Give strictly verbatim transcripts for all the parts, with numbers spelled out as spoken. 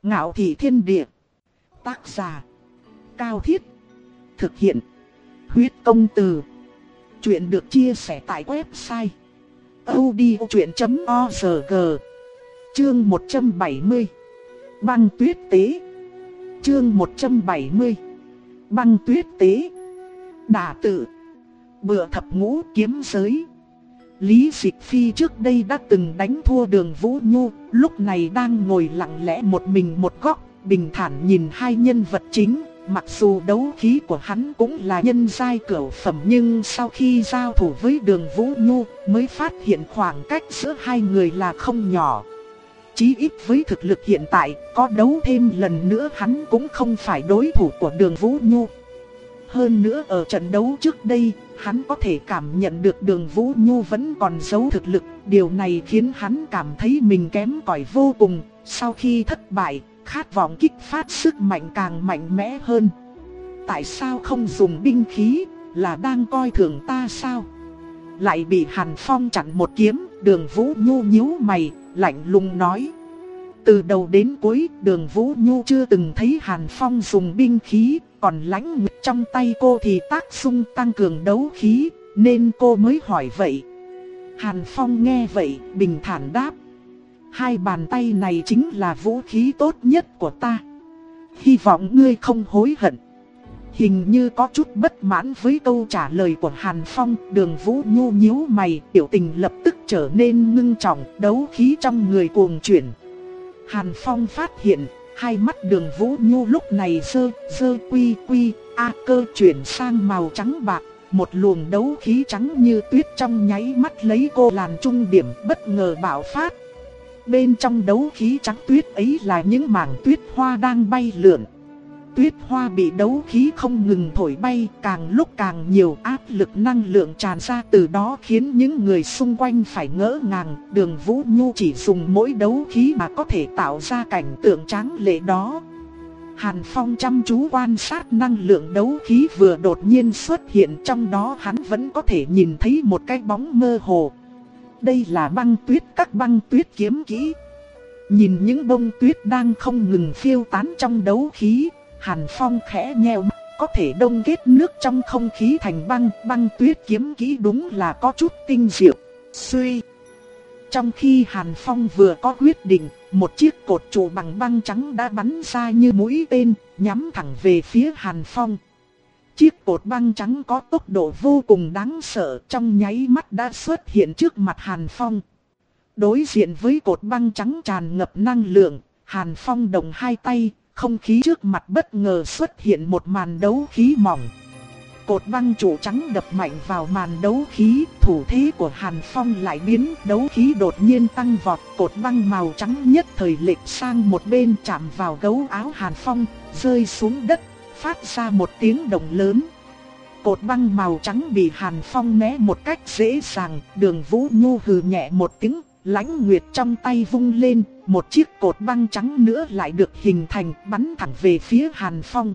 Ngạo thị thiên địa. Tác giả Cao Thiết. Thực hiện Huyết Công Từ. Chuyện được chia sẻ tại website audiochuyện chấm org. Chương một trăm bảy mươi. Băng tuyết tế. Chương một trăm bảy mươi. Băng tuyết tế. Đả tự. Bựa thập ngũ kiếm giới. Lý Dịch Phi trước đây đã từng đánh thua Đường Vũ Nhu, lúc này đang ngồi lặng lẽ một mình một góc, bình thản nhìn hai nhân vật chính. Mặc dù đấu khí của hắn cũng là nhân giai cửu phẩm, nhưng sau khi giao thủ với Đường Vũ Nhu mới phát hiện khoảng cách giữa hai người là không nhỏ. Chí ít với thực lực hiện tại, có đấu thêm lần nữa hắn cũng không phải đối thủ của Đường Vũ Nhu. Hơn nữa ở trận đấu trước đây, hắn có thể cảm nhận được Đường Vũ Nhu vẫn còn giấu thực lực. Điều này khiến hắn cảm thấy mình kém cỏi vô cùng. Sau khi thất bại, khát vọng kích phát sức mạnh càng mạnh mẽ hơn. Tại sao không dùng binh khí, là đang coi thường ta sao? Lại bị Hàn Phong chặn một kiếm. Đường Vũ Nhu nhíu mày, lạnh lùng nói. Từ đầu đến cuối, Đường Vũ Nhu chưa từng thấy Hàn Phong dùng binh khí. Còn lãnh nguyệt trong tay cô thì tác xung tăng cường đấu khí, nên cô mới hỏi vậy. Hàn Phong nghe vậy, bình thản đáp. Hai bàn tay này chính là vũ khí tốt nhất của ta. Hy vọng ngươi không hối hận. Hình như có chút bất mãn với câu trả lời của Hàn Phong. Đường Vũ Nhu nhíu mày, biểu tình lập tức trở nên ngưng trọng, đấu khí trong người cuồng chuyển. Hàn Phong phát hiện hai mắt Đường Vũ Nhu lúc này sơ, sơ quy quy, a cơ chuyển sang màu trắng bạc. Một luồng đấu khí trắng như tuyết trong nháy mắt lấy cô làm trung điểm, bất ngờ bạo phát. Bên trong đấu khí trắng tuyết ấy là những mảng tuyết hoa đang bay lượn. Tuyết hoa bị đấu khí không ngừng thổi bay, càng lúc càng nhiều, áp lực năng lượng tràn ra từ đó khiến những người xung quanh phải ngỡ ngàng. Đường Vũ Nhu chỉ dùng mỗi đấu khí mà có thể tạo ra cảnh tượng tráng lệ đó. Hàn Phong chăm chú quan sát năng lượng đấu khí vừa đột nhiên xuất hiện, trong đó hắn vẫn có thể nhìn thấy một cái bóng mơ hồ. Đây là băng tuyết, các băng tuyết kiếm kỹ. Nhìn những bông tuyết đang không ngừng phiêu tán trong đấu khí, Hàn Phong khẽ nheo mắt, có thể đông kết nước trong không khí thành băng. Băng tuyết kiếm kỹ đúng là có chút tinh diệu. Suy. Trong khi Hàn Phong vừa có quyết định, một chiếc cột trụ bằng băng trắng đã bắn ra như mũi tên, nhắm thẳng về phía Hàn Phong. Chiếc cột băng trắng có tốc độ vô cùng đáng sợ, trong nháy mắt đã xuất hiện trước mặt Hàn Phong. Đối diện với cột băng trắng tràn ngập năng lượng, Hàn Phong đồng hai tay, không khí trước mặt bất ngờ xuất hiện một màn đấu khí mỏng. Cột băng trụ trắng đập mạnh vào màn đấu khí, thủ thế của Hàn Phong lại biến, đấu khí đột nhiên tăng vọt, cột băng màu trắng nhất thời lệch sang một bên chạm vào gấu áo Hàn Phong, rơi xuống đất, phát ra một tiếng động lớn. Cột băng màu trắng bị Hàn Phong né một cách dễ dàng. Đường Vũ Nhu hừ nhẹ một tiếng, lãnh nguyệt trong tay vung lên, một chiếc cột băng trắng nữa lại được hình thành, bắn thẳng về phía Hàn Phong.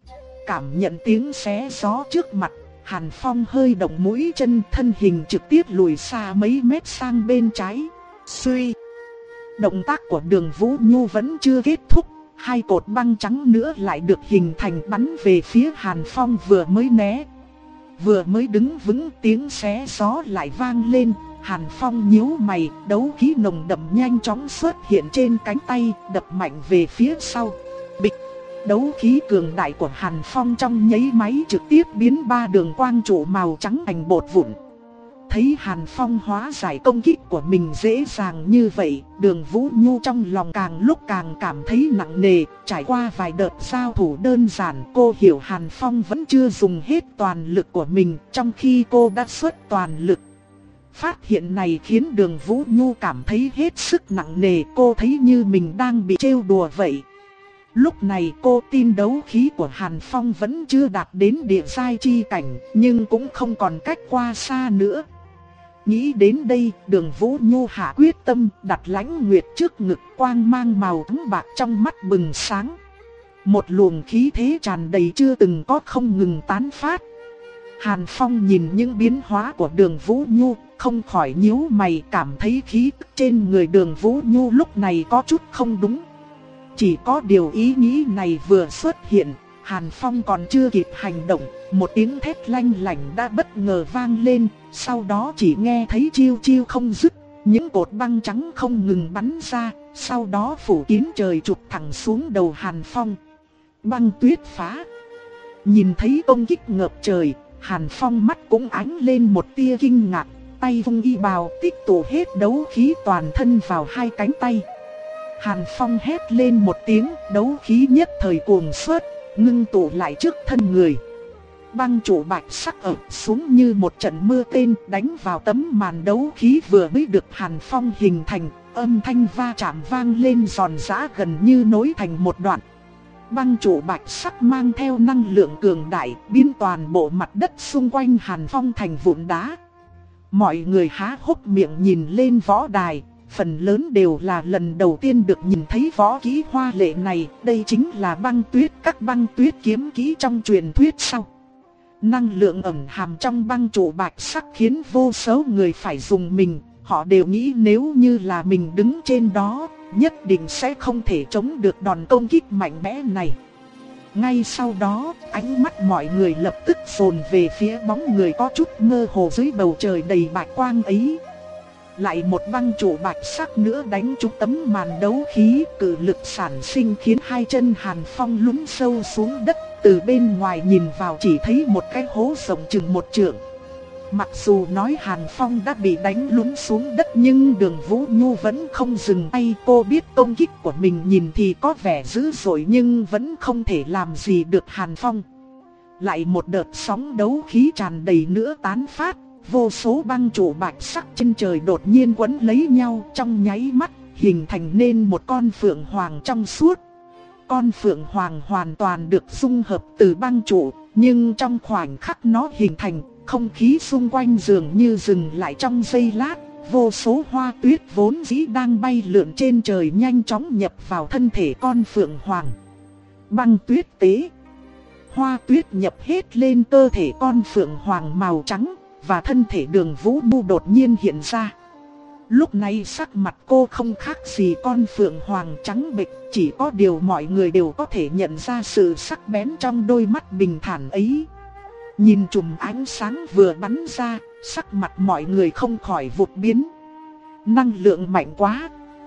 Cảm nhận tiếng xé gió trước mặt, Hàn Phong hơi động mũi chân, thân hình trực tiếp lùi xa mấy mét sang bên trái. Suy. Động tác của Đường Vũ Nhu vẫn chưa kết thúc, hai cột băng trắng nữa lại được hình thành bắn về phía Hàn Phong vừa mới né. Vừa mới đứng vững, tiếng xé gió lại vang lên. Hàn Phong nhíu mày, đấu khí nồng đậm nhanh chóng xuất hiện trên cánh tay, đập mạnh về phía sau. Bịch. Đấu khí cường đại của Hàn Phong trong nháy máy trực tiếp biến ba đường quang trụ màu trắng thành bột vụn. Thấy Hàn Phong hóa giải công kích của mình dễ dàng như vậy, Đường Vũ Nhu trong lòng càng lúc càng cảm thấy nặng nề. Trải qua vài đợt giao thủ đơn giản, cô hiểu Hàn Phong vẫn chưa dùng hết toàn lực của mình, trong khi cô đã xuất toàn lực. Phát hiện này khiến Đường Vũ Nhu cảm thấy hết sức nặng nề, cô thấy như mình đang bị trêu đùa vậy. Lúc này cô tin đấu khí của Hàn Phong vẫn chưa đạt đến địa giai chi cảnh, nhưng cũng không còn cách qua xa nữa. Nghĩ đến đây, Đường Vũ Nhu hạ quyết tâm, đặt lãnh nguyệt trước ngực, quang mang màu trắng bạc trong mắt bừng sáng. Một luồng khí thế tràn đầy chưa từng có không ngừng tán phát. Hàn Phong nhìn những biến hóa của Đường Vũ Nhu, không khỏi nhíu mày, cảm thấy khí tức trên người Đường Vũ Nhu lúc này có chút không đúng. Chỉ có điều ý nghĩ này vừa xuất hiện, Hàn Phong còn chưa kịp hành động, một tiếng thét lanh lảnh đã bất ngờ vang lên, sau đó chỉ nghe thấy chiêu chiêu không dứt, những cột băng trắng không ngừng bắn ra, sau đó phủ kín trời chụp thẳng xuống đầu Hàn Phong. Băng tuyết phá. Nhìn thấy công kích ngập trời, Hàn Phong mắt cũng ánh lên một tia kinh ngạc, tay vung y bào tích tụ hết đấu khí toàn thân vào hai cánh tay. Hàn Phong hét lên một tiếng, đấu khí nhất thời cuồng xuất, ngưng tụ lại trước thân người. Băng trụ bạch sắc ập xuống như một trận mưa tên, đánh vào tấm màn đấu khí vừa mới được Hàn Phong hình thành, âm thanh va chạm vang lên giòn giã gần như nối thành một đoạn. Băng trụ bạch sắc mang theo năng lượng cường đại, biến toàn bộ mặt đất xung quanh Hàn Phong thành vụn đá. Mọi người há hốc miệng nhìn lên võ đài, phần lớn đều là lần đầu tiên được nhìn thấy võ kỹ hoa lệ này. Đây chính là băng tuyết, các băng tuyết kiếm kỹ trong truyền thuyết sau. Năng lượng ẩn hàm trong băng trụ bạch sắc khiến vô số người phải dùng mình. Họ đều nghĩ nếu như là mình đứng trên đó, nhất định sẽ không thể chống được đòn công kích mạnh mẽ này. Ngay sau đó, ánh mắt mọi người lập tức dồn về phía bóng người có chút mơ hồ dưới bầu trời đầy bạch quang ấy. Lại một băng trụ bạch sắc nữa đánh trúng tấm màn đấu khí, cự lực sản sinh khiến hai chân Hàn Phong lún sâu xuống đất. Từ bên ngoài nhìn vào chỉ thấy một cái hố rộng chừng một trượng. Mặc dù nói Hàn Phong đã bị đánh lún xuống đất nhưng Đường Vũ Nhu vẫn không dừng tay. Cô biết công kích của mình nhìn thì có vẻ dữ dội nhưng vẫn không thể làm gì được Hàn Phong. Lại một đợt sóng đấu khí tràn đầy nữa tán phát. Vô số băng trụ bạch sắc trên trời đột nhiên quấn lấy nhau trong nháy mắt, hình thành nên một con phượng hoàng trong suốt. Con phượng hoàng hoàn toàn được dung hợp từ băng trụ, nhưng trong khoảnh khắc nó hình thành, không khí xung quanh dường như dừng lại trong giây lát. Vô số hoa tuyết vốn dĩ đang bay lượn trên trời nhanh chóng nhập vào thân thể con phượng hoàng. Băng tuyết tế. Hoa tuyết nhập hết lên cơ thể con phượng hoàng màu trắng, và thân thể Đường Vũ Nhu đột nhiên hiện ra. Lúc này sắc mặt cô không khác gì con phượng hoàng trắng bệch, chỉ có điều mọi người đều có thể nhận ra sự sắc bén trong đôi mắt bình thản ấy. Nhìn chùm ánh sáng vừa bắn ra, sắc mặt mọi người không khỏi vụt biến. Năng lượng mạnh quá.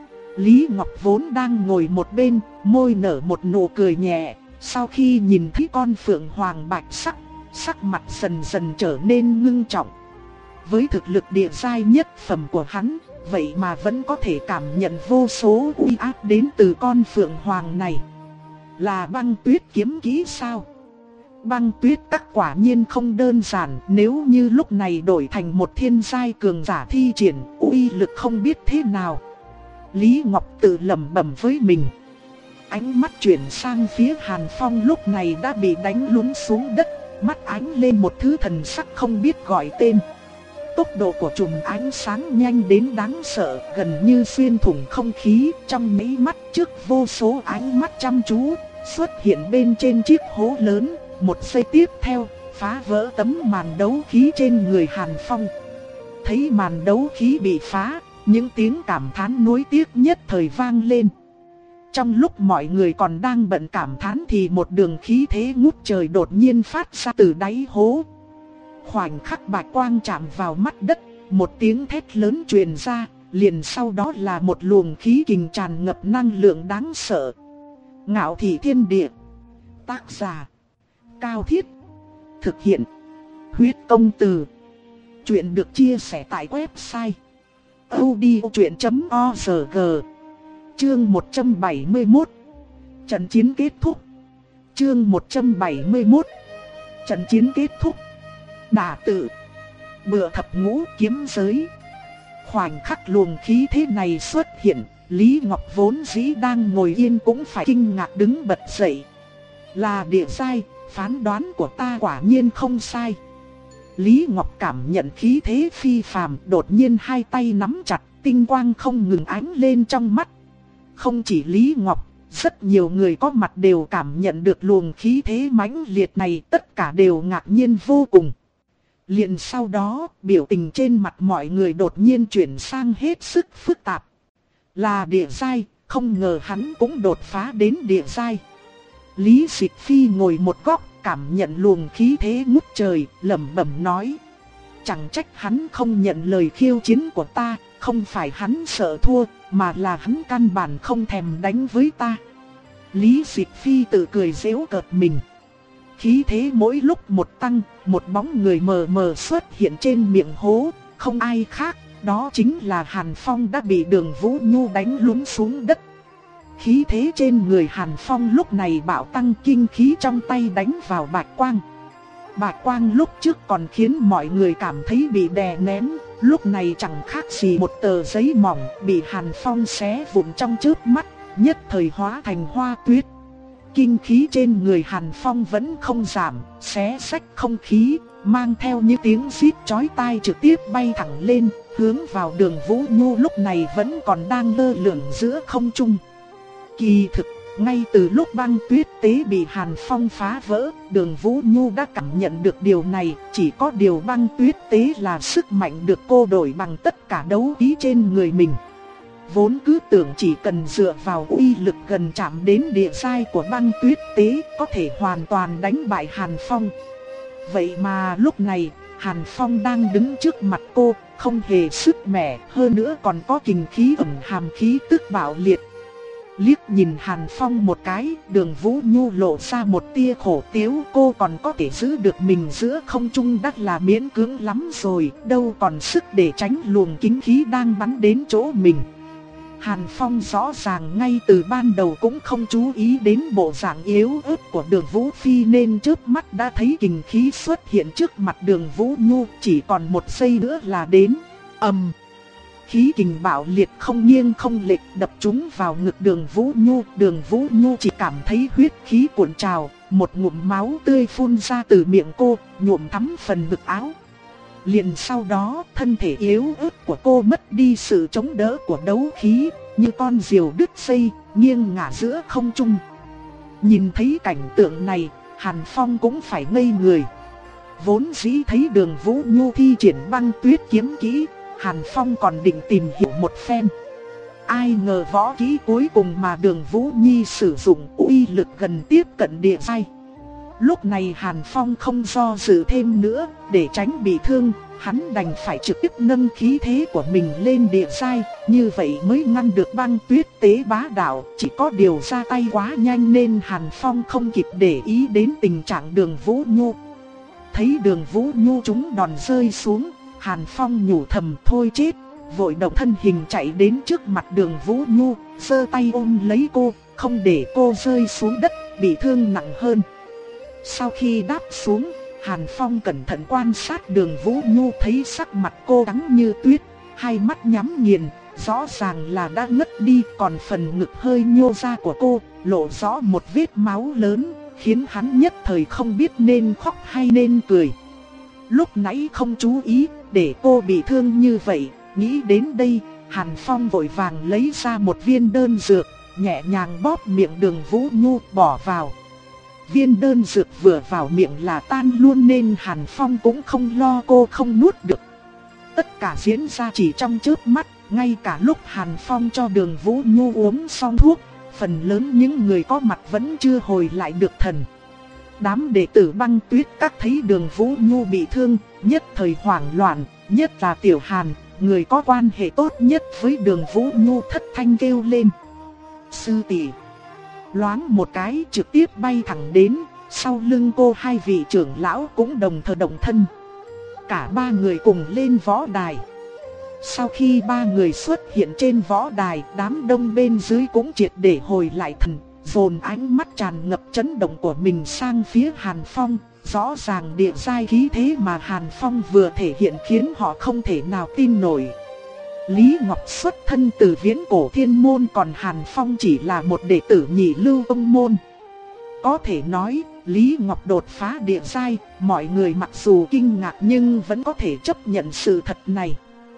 Lý Ngọc vốn đang ngồi một bên, môi nở một nụ cười nhẹ, sau khi nhìn thấy con phượng hoàng bạch sắc, sắc mặt dần dần trở nên ngưng trọng. Với thực lực địa giai nhất phẩm của hắn, vậy mà vẫn có thể cảm nhận vô số uy áp đến từ con phượng hoàng này. Là băng tuyết kiếm kỹ sao? Băng tuyết các quả nhiên không đơn giản, nếu như lúc này đổi thành một thiên giai cường giả thi triển, uy lực không biết thế nào. Lý Ngọc tự lẩm bẩm với mình. Ánh mắt chuyển sang phía Hàn Phong lúc này đã bị đánh lún xuống đất, mắt ánh lên một thứ thần sắc không biết gọi tên. Tốc độ của chùm ánh sáng nhanh đến đáng sợ, gần như xuyên thủng không khí. Trong mấy mắt trước vô số ánh mắt chăm chú xuất hiện bên trên chiếc hố lớn. Một giây tiếp theo, phá vỡ tấm màn đấu khí trên người Hàn Phong. Thấy màn đấu khí bị phá, những tiếng cảm thán nuối tiếc nhất thời vang lên. Trong lúc mọi người còn đang bận cảm thán thì một đường khí thế ngút trời đột nhiên phát ra từ đáy hố. Khoảnh khắc bạch quang chạm vào mắt đất, một tiếng thét lớn truyền ra, liền sau đó là một luồng khí kình tràn ngập năng lượng đáng sợ. Ngạo Thị Thiên Địa. Tác giả Cao Thiết. Thực hiện Huyết Công Từ. Chuyện được chia sẻ tại website audiochuyện chấm org. Chương một trăm bảy mươi mốt. Trận chiến kết thúc. Chương một trăm bảy mươi mốt. Trận chiến kết thúc. Đả tự. Bựa thập ngũ kiếm giới. Khoảnh khắc luồng khí thế này xuất hiện, Lý Ngọc vốn dĩ đang ngồi yên cũng phải kinh ngạc đứng bật dậy. Là địa giai, phán đoán của ta quả nhiên không sai. Lý Ngọc cảm nhận khí thế phi phàm, đột nhiên hai tay nắm chặt, tinh quang không ngừng ánh lên trong mắt. Không chỉ Lý Ngọc, rất nhiều người có mặt đều cảm nhận được luồng khí thế mãnh liệt này, tất cả đều ngạc nhiên vô cùng. Liền sau đó, biểu tình trên mặt mọi người đột nhiên chuyển sang hết sức phức tạp. Là địa giai, không ngờ hắn cũng đột phá đến địa giai. Lý Dịch Phi ngồi một góc, cảm nhận luồng khí thế ngút trời, lẩm bẩm nói: chẳng trách hắn không nhận lời khiêu chiến của ta, không phải hắn sợ thua, mà là hắn căn bản không thèm đánh với ta. Lý Dịch Phi tự cười giễu cợt mình. Khí thế mỗi lúc một tăng, một bóng người mờ mờ xuất hiện trên miệng hố, không ai khác, đó chính là Hàn Phong đã bị Đường Vũ Nhu đánh lún xuống đất. Khí thế trên người Hàn Phong lúc này bạo tăng, kinh khí trong tay đánh vào bạch quang. Bạch quang lúc trước còn khiến mọi người cảm thấy bị đè nén, lúc này chẳng khác gì một tờ giấy mỏng bị Hàn Phong xé vụn trong chớp mắt, nhất thời hóa thành hoa tuyết. Kinh khí trên người Hàn Phong vẫn không giảm, xé rách không khí, mang theo những tiếng rít chói tai trực tiếp bay thẳng lên, hướng vào Đường Vũ Nhu lúc này vẫn còn đang lơ lửng giữa không trung. Kỳ thực, ngay từ lúc băng tuyết tế bị Hàn Phong phá vỡ, Đường Vũ Nhu đã cảm nhận được điều này, chỉ có điều băng tuyết tế là sức mạnh được cô đổi bằng tất cả đấu khí trên người mình. Vốn cứ tưởng chỉ cần dựa vào uy lực gần chạm đến địa giai của băng tuyết tế có thể hoàn toàn đánh bại Hàn Phong. Vậy mà lúc này, Hàn Phong đang đứng trước mặt cô, không hề sức mẻ, hơn nữa còn có kình khí ẩn hàm khí tức bạo liệt. Liếc nhìn Hàn Phong một cái, Đường Vũ Nhu lộ ra một tia khổ tiếu, cô còn có thể giữ được mình giữa không trung đã là miễn cưỡng lắm rồi, đâu còn sức để tránh luồng kình khí đang bắn đến chỗ mình. Hàn Phong rõ ràng ngay từ ban đầu cũng không chú ý đến bộ dạng yếu ớt của Đường Vũ Phi nên chớp mắt đã thấy kình khí xuất hiện trước mặt Đường Vũ Nhu, chỉ còn một giây nữa là đến. Ầm. Khí kình bạo liệt không nghiêng không lệch đập trúng vào ngực Đường Vũ Nhu, Đường Vũ Nhu chỉ cảm thấy huyết khí cuộn trào, một ngụm máu tươi phun ra từ miệng cô, nhuộm thắm phần ngực áo. Liền sau đó, thân thể yếu ớt của cô mất đi sự chống đỡ của đấu khí, như con diều đứt dây, nghiêng ngả giữa không trung. Nhìn thấy cảnh tượng này, Hàn Phong cũng phải ngây người. Vốn dĩ thấy Đường Vũ Nhu thi triển băng tuyết kiếm kỹ, Hàn Phong còn định tìm hiểu một phen. Ai ngờ võ kỹ cuối cùng mà Đường Vũ Nhi sử dụng uy lực gần tiếp cận địa giai. Lúc này Hàn Phong không do dự thêm nữa, để tránh bị thương, hắn đành phải trực tiếp nâng khí thế của mình lên địa giai, như vậy mới ngăn được băng tuyết tế bá đạo. Chỉ có điều ra tay quá nhanh nên Hàn Phong không kịp để ý đến tình trạng Đường Vũ Nhu. Thấy Đường Vũ Nhu trúng đòn rơi xuống, Hàn Phong nhủ thầm thôi chết, vội động thân hình chạy đến trước mặt Đường Vũ Nhu, giơ tay ôm lấy cô, không để cô rơi xuống đất, bị thương nặng hơn. Sau khi đáp xuống, Hàn Phong cẩn thận quan sát Đường Vũ Nhu, thấy sắc mặt cô trắng như tuyết, hai mắt nhắm nghiền, rõ ràng là đã ngất đi, còn phần ngực hơi nhô ra của cô, lộ rõ một vết máu lớn, khiến hắn nhất thời không biết nên khóc hay nên cười. Lúc nãy không chú ý, để cô bị thương như vậy, nghĩ đến đây, Hàn Phong vội vàng lấy ra một viên đơn dược, nhẹ nhàng bóp miệng Đường Vũ Nhu bỏ vào. Viên đơn dược vừa vào miệng là tan luôn nên Hàn Phong cũng không lo cô không nuốt được. Tất cả diễn ra chỉ trong chớp mắt, ngay cả lúc Hàn Phong cho Đường Vũ Nhu uống xong thuốc, phần lớn những người có mặt vẫn chưa hồi lại được thần. Đám đệ tử băng tuyết các thấy Đường Vũ Nhu bị thương, nhất thời hoảng loạn, nhất là Tiểu Hàn, người có quan hệ tốt nhất với Đường Vũ Nhu thất thanh kêu lên: sư tỷ! Loáng một cái trực tiếp bay thẳng đến, sau lưng cô hai vị trưởng lão cũng đồng thời động thân. Cả ba người cùng lên võ đài. Sau khi ba người xuất hiện trên võ đài, đám đông bên dưới cũng triệt để hồi lại thần, dồn ánh mắt tràn ngập chấn động của mình sang phía Hàn Phong. Rõ ràng địa giai khí thế mà Hàn Phong vừa thể hiện khiến họ không thể nào tin nổi. Lý Ngọc xuất thân từ Viễn Cổ Thiên Môn, còn Hàn Phong chỉ là một đệ tử Nhị Lưu Tông Môn. Có thể nói, Lý Ngọc đột phá địa giai, mọi người mặc dù kinh ngạc nhưng vẫn có thể chấp nhận sự thật này.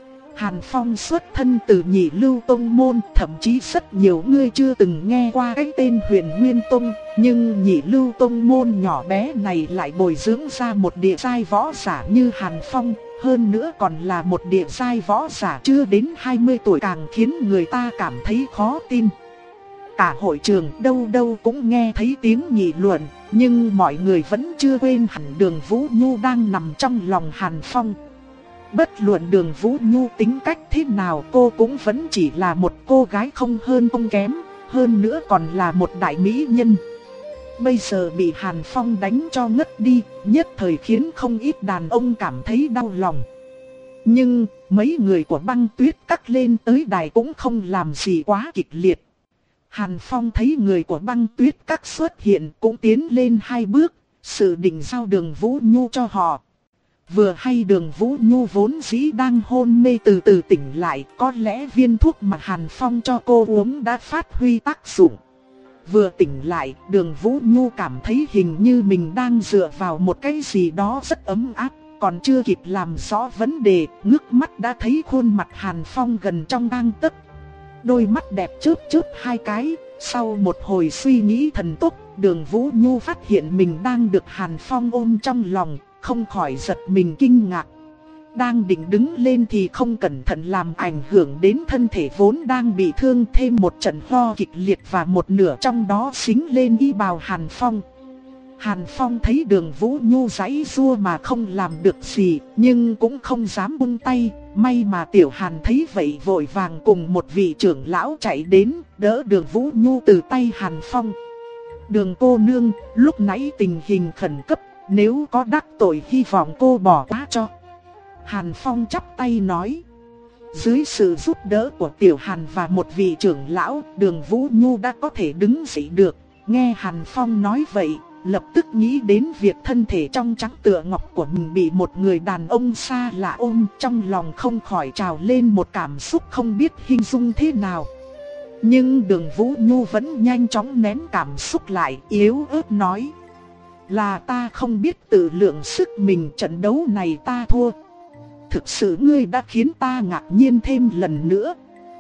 Hàn Phong xuất thân từ Nhị Lưu Tông Môn, thậm chí rất nhiều người chưa từng nghe qua cái tên Huyền Nguyên Tông, nhưng Nhị Lưu Tông Môn nhỏ bé này lại bồi dưỡng ra một địa giai võ giả như Hàn Phong, hơn nữa còn là một địa giai võ giả chưa đến hai mươi tuổi, càng khiến người ta cảm thấy khó tin. Cả hội trường đâu đâu cũng nghe thấy tiếng nghị luận, nhưng mọi người vẫn chưa quên hẳn Đường Vũ Nhu đang nằm trong lòng Hàn Phong. Bất luận Đường Vũ Nhu tính cách thế nào, cô cũng vẫn chỉ là một cô gái không hơn không kém, hơn nữa còn là một đại mỹ nhân. Bây giờ bị Hàn Phong đánh cho ngất đi, nhất thời khiến không ít đàn ông cảm thấy đau lòng. Nhưng mấy người của Băng Tuyết Các lên tới đài cũng không làm gì quá kịch liệt. Hàn Phong thấy người của Băng Tuyết Các xuất hiện cũng tiến lên hai bước, sự định giao Đường Vũ Nhu cho họ. Vừa hay Đường Vũ Nhu vốn dĩ đang hôn mê từ từ tỉnh lại, có lẽ viên thuốc mà Hàn Phong cho cô uống đã phát huy tác dụng. Vừa tỉnh lại, Đường Vũ Nhu cảm thấy hình như mình đang dựa vào một cái gì đó rất ấm áp. Còn chưa kịp làm rõ vấn đề, ngước mắt đã thấy khuôn mặt Hàn Phong gần trong gang tấc. Đôi mắt đẹp chớp chớp hai cái, sau một hồi suy nghĩ thần tốc, Đường Vũ Nhu phát hiện mình đang được Hàn Phong ôm trong lòng, không khỏi giật mình kinh ngạc. Đang định đứng lên thì không cẩn thận làm ảnh hưởng đến thân thể vốn đang bị thương, thêm một trận ho kịch liệt và một nửa trong đó xính lên y bào Hàn Phong. Hàn Phong thấy Đường Vũ Nhu giãy giụa mà không làm được gì, nhưng cũng không dám buông tay. May mà Tiểu Hàn thấy vậy vội vàng cùng một vị trưởng lão chạy đến, đỡ Đường Vũ Nhu từ tay Hàn Phong. Đường cô nương, lúc nãy tình hình khẩn cấp, nếu có đắc tội hy vọng cô bỏ qua cho. Hàn Phong chắp tay nói. Dưới sự giúp đỡ của Tiểu Hàn và một vị trưởng lão, Đường Vũ Nhu đã có thể đứng dậy được. Nghe Hàn Phong nói vậy, lập tức nghĩ đến việc thân thể trong trắng tựa ngọc của mình bị một người đàn ông xa lạ ôm, trong lòng không khỏi trào lên một cảm xúc không biết hình dung thế nào. Nhưng Đường Vũ Nhu vẫn nhanh chóng nén cảm xúc lại, yếu ớt nói. Là ta không biết tự lượng sức mình, trận đấu này ta thua. Thực sự ngươi đã khiến ta ngạc nhiên thêm lần nữa.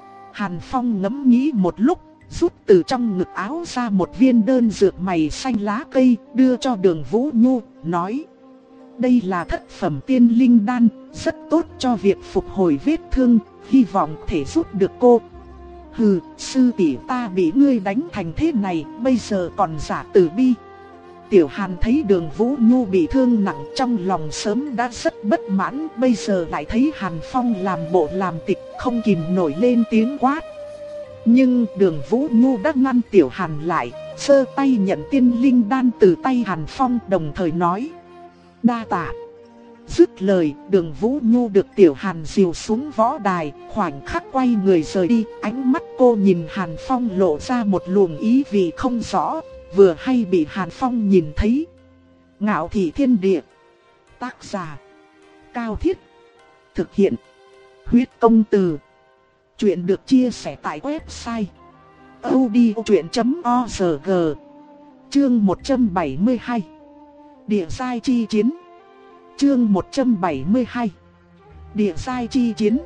Hàn Phong ngẫm nghĩ một lúc, rút từ trong ngực áo ra một viên đơn dược mày xanh lá cây, đưa cho Đường Vũ Nhu, nói. Đây là thất phẩm tiên linh đan, rất tốt cho việc phục hồi vết thương, hy vọng thể giúp được cô. Hừ, sư tỷ ta bị ngươi đánh thành thế này, bây giờ còn giả tử bi. Tiểu Hàn thấy Đường Vũ Nhu bị thương nặng, trong lòng sớm đã rất bất mãn, bây giờ lại thấy Hàn Phong làm bộ làm tịch, không kìm nổi lên tiếng quát. Nhưng Đường Vũ Nhu đã ngăn Tiểu Hàn lại, giơ tay nhận tiên linh đan từ tay Hàn Phong, đồng thời nói. Đa tạ. Dứt lời, Đường Vũ Nhu được Tiểu Hàn dìu xuống võ đài, khoảnh khắc quay người rời đi, ánh mắt cô nhìn Hàn Phong lộ ra một luồng ý vị không rõ, vừa hay bị Hàn Phong nhìn thấy. Ngạo Thị Thiên Địa. Tác giả Cao Thiết. Thực hiện Huyết Công Từ. Chuyện được chia sẻ tại website audiochuyện chấm org. Chương một trăm bảy mươi hai. Địa giai chi chiến. Chương một trăm bảy mươi hai. Địa giai chi chiến.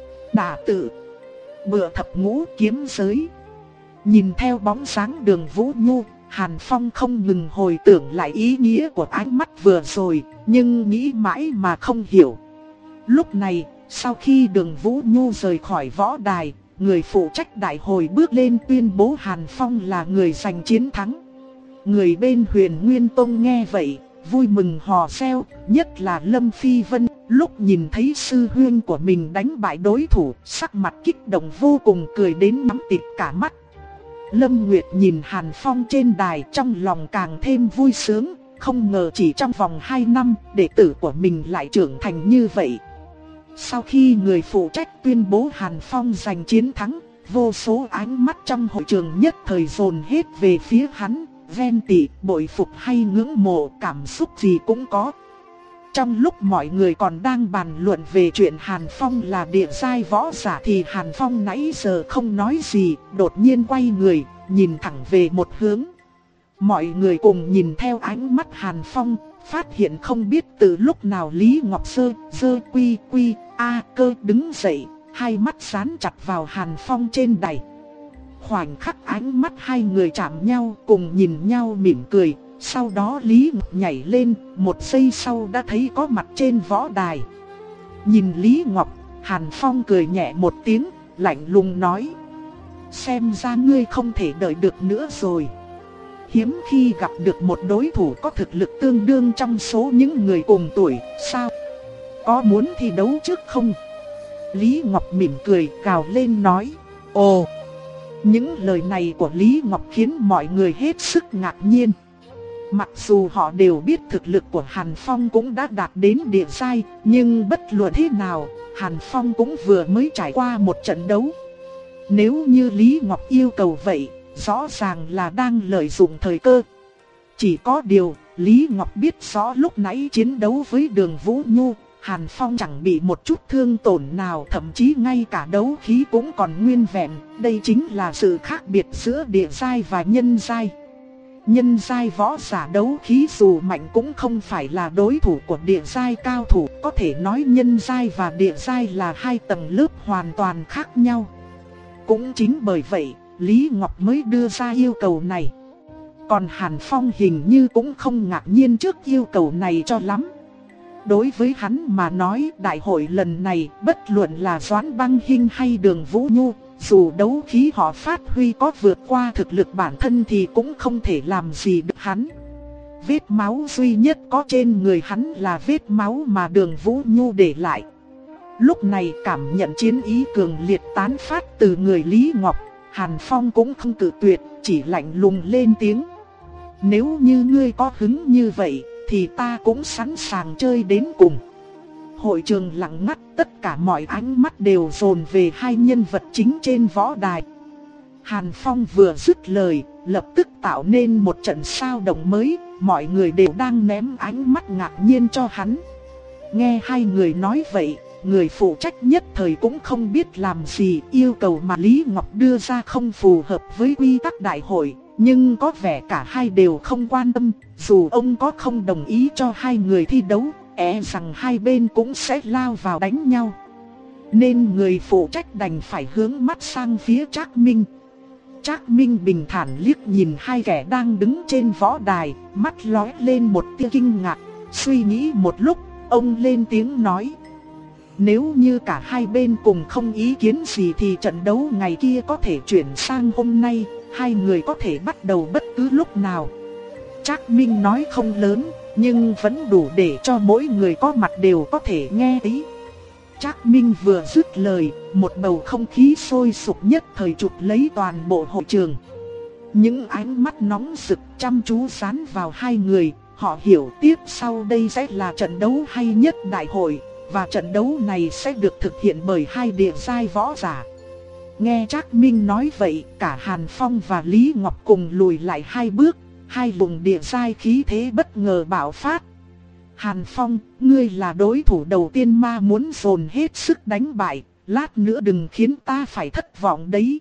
Đả tự. Bựa thập ngũ kiếm giới. Nhìn theo bóng dáng Đường Vũ Nhu, Hàn Phong không ngừng hồi tưởng lại ý nghĩa của ánh mắt vừa rồi, nhưng nghĩ mãi mà không hiểu. Lúc này, sau khi Đường Vũ Nhu rời khỏi võ đài, người phụ trách đại hội bước lên tuyên bố Hàn Phong là người giành chiến thắng. Người bên Huyền Nguyên Tông nghe vậy, vui mừng hò reo, nhất là Lâm Phi Vân, lúc nhìn thấy sư huynh của mình đánh bại đối thủ, sắc mặt kích động vô cùng, cười đến nắm tịt cả mắt. Lâm Nguyệt nhìn Hàn Phong trên đài, trong lòng càng thêm vui sướng, không ngờ chỉ trong vòng hai năm, đệ tử của mình lại trưởng thành như vậy. Sau khi người phụ trách tuyên bố Hàn Phong giành chiến thắng, vô số ánh mắt trong hội trường nhất thời dồn hết về phía hắn, ghen tị, bội phục hay ngưỡng mộ, cảm xúc gì cũng có. Trong lúc mọi người còn đang bàn luận về chuyện Hàn Phong là địa giai võ giả thì Hàn Phong nãy giờ không nói gì, đột nhiên quay người, nhìn thẳng về một hướng. Mọi người cùng nhìn theo ánh mắt Hàn Phong, phát hiện không biết từ lúc nào Lý Ngọc Sơ, Sơ Quy Quy, A Cơ đứng dậy, hai mắt dán chặt vào Hàn Phong trên đài. Khoảnh khắc ánh mắt hai người chạm nhau, cùng nhìn nhau mỉm cười. Sau đó Lý Ngọc nhảy lên, một giây sau đã thấy có mặt trên võ đài. Nhìn Lý Ngọc, Hàn Phong cười nhẹ một tiếng, lạnh lùng nói. xem ra ngươi không thể đợi được nữa rồi. Hiếm khi gặp được một đối thủ có thực lực tương đương trong số những người cùng tuổi, sao? Có muốn thi đấu trước không? Lý Ngọc mỉm cười gào lên nói. Ồ! Những lời này của Lý Ngọc khiến mọi người hết sức ngạc nhiên. Mặc dù họ đều biết thực lực của Hàn Phong cũng đã đạt đến địa giai, nhưng bất luận thế nào, Hàn Phong cũng vừa mới trải qua một trận đấu. Nếu như Lý Ngọc yêu cầu vậy, rõ ràng là đang lợi dụng thời cơ. Chỉ có điều, Lý Ngọc biết rõ lúc nãy chiến đấu với Đường Vũ Nhu, Hàn Phong chẳng bị một chút thương tổn nào, thậm chí ngay cả đấu khí cũng còn nguyên vẹn. Đây chính là sự khác biệt giữa địa giai và nhân giai. Nhân giai võ giả đấu khí dù mạnh cũng không phải là đối thủ của địa giai cao thủ. Có thể nói nhân giai và địa giai là hai tầng lớp hoàn toàn khác nhau. Cũng chính bởi vậy, Lý Ngọc mới đưa ra yêu cầu này. Còn Hàn Phong hình như cũng không ngạc nhiên trước yêu cầu này cho lắm. Đối với hắn mà nói, đại hội lần này bất luận là Doãn Băng Hinh hay Đường Vũ Nhu, dù đấu khí họ phát huy có vượt qua thực lực bản thân thì cũng không thể làm gì được hắn. Vết máu duy nhất có trên người hắn là vết máu mà Đường Vũ Nhu để lại. Lúc này cảm nhận chiến ý cường liệt tán phát từ người Lý Ngọc, Hàn Phong cũng không cự tuyệt, chỉ lạnh lùng lên tiếng. Nếu như ngươi có hứng như vậy, thì ta cũng sẵn sàng chơi đến cùng. Hội trường lặng ngắt, tất cả mọi ánh mắt đều dồn về hai nhân vật chính trên võ đài. Hàn Phong vừa dứt lời, lập tức tạo nên một trận sao động mới, mọi người đều đang ném ánh mắt ngạc nhiên cho hắn. Nghe hai người nói vậy, người phụ trách nhất thời cũng không biết làm gì, yêu cầu mà Lý Ngọc đưa ra không phù hợp với quy tắc đại hội. Nhưng có vẻ cả hai đều không quan tâm, dù ông có không đồng ý cho hai người thi đấu, e rằng hai bên cũng sẽ lao vào đánh nhau. Nên người phụ trách đành phải hướng mắt sang phía Trác Minh. Trác Minh bình thản liếc nhìn hai kẻ đang đứng trên võ đài, mắt lóe lên một tia kinh ngạc. Suy nghĩ một lúc, ông lên tiếng nói. Nếu như cả hai bên cùng không ý kiến gì thì trận đấu ngày kia có thể chuyển sang hôm nay. Hai người có thể bắt đầu bất cứ lúc nào. Trác Minh nói không lớn, nhưng vẫn đủ để cho mỗi người có mặt đều có thể nghe thấy. Trác Minh vừa dứt lời, một bầu không khí sôi sục nhất thời chụp lấy toàn bộ hội trường. Những ánh mắt nóng rực chăm chú dán vào hai người, họ hiểu tiếp sau đây sẽ là trận đấu hay nhất đại hội, và trận đấu này sẽ được thực hiện bởi hai địa giai võ giả. Nghe Trác Minh nói vậy, cả Hàn Phong và Lý Ngọc cùng lùi lại hai bước, hai luồng địa giai khí thế bất ngờ bạo phát. Hàn Phong, ngươi là đối thủ đầu tiên mà muốn dồn hết sức đánh bại, lát nữa đừng khiến ta phải thất vọng đấy.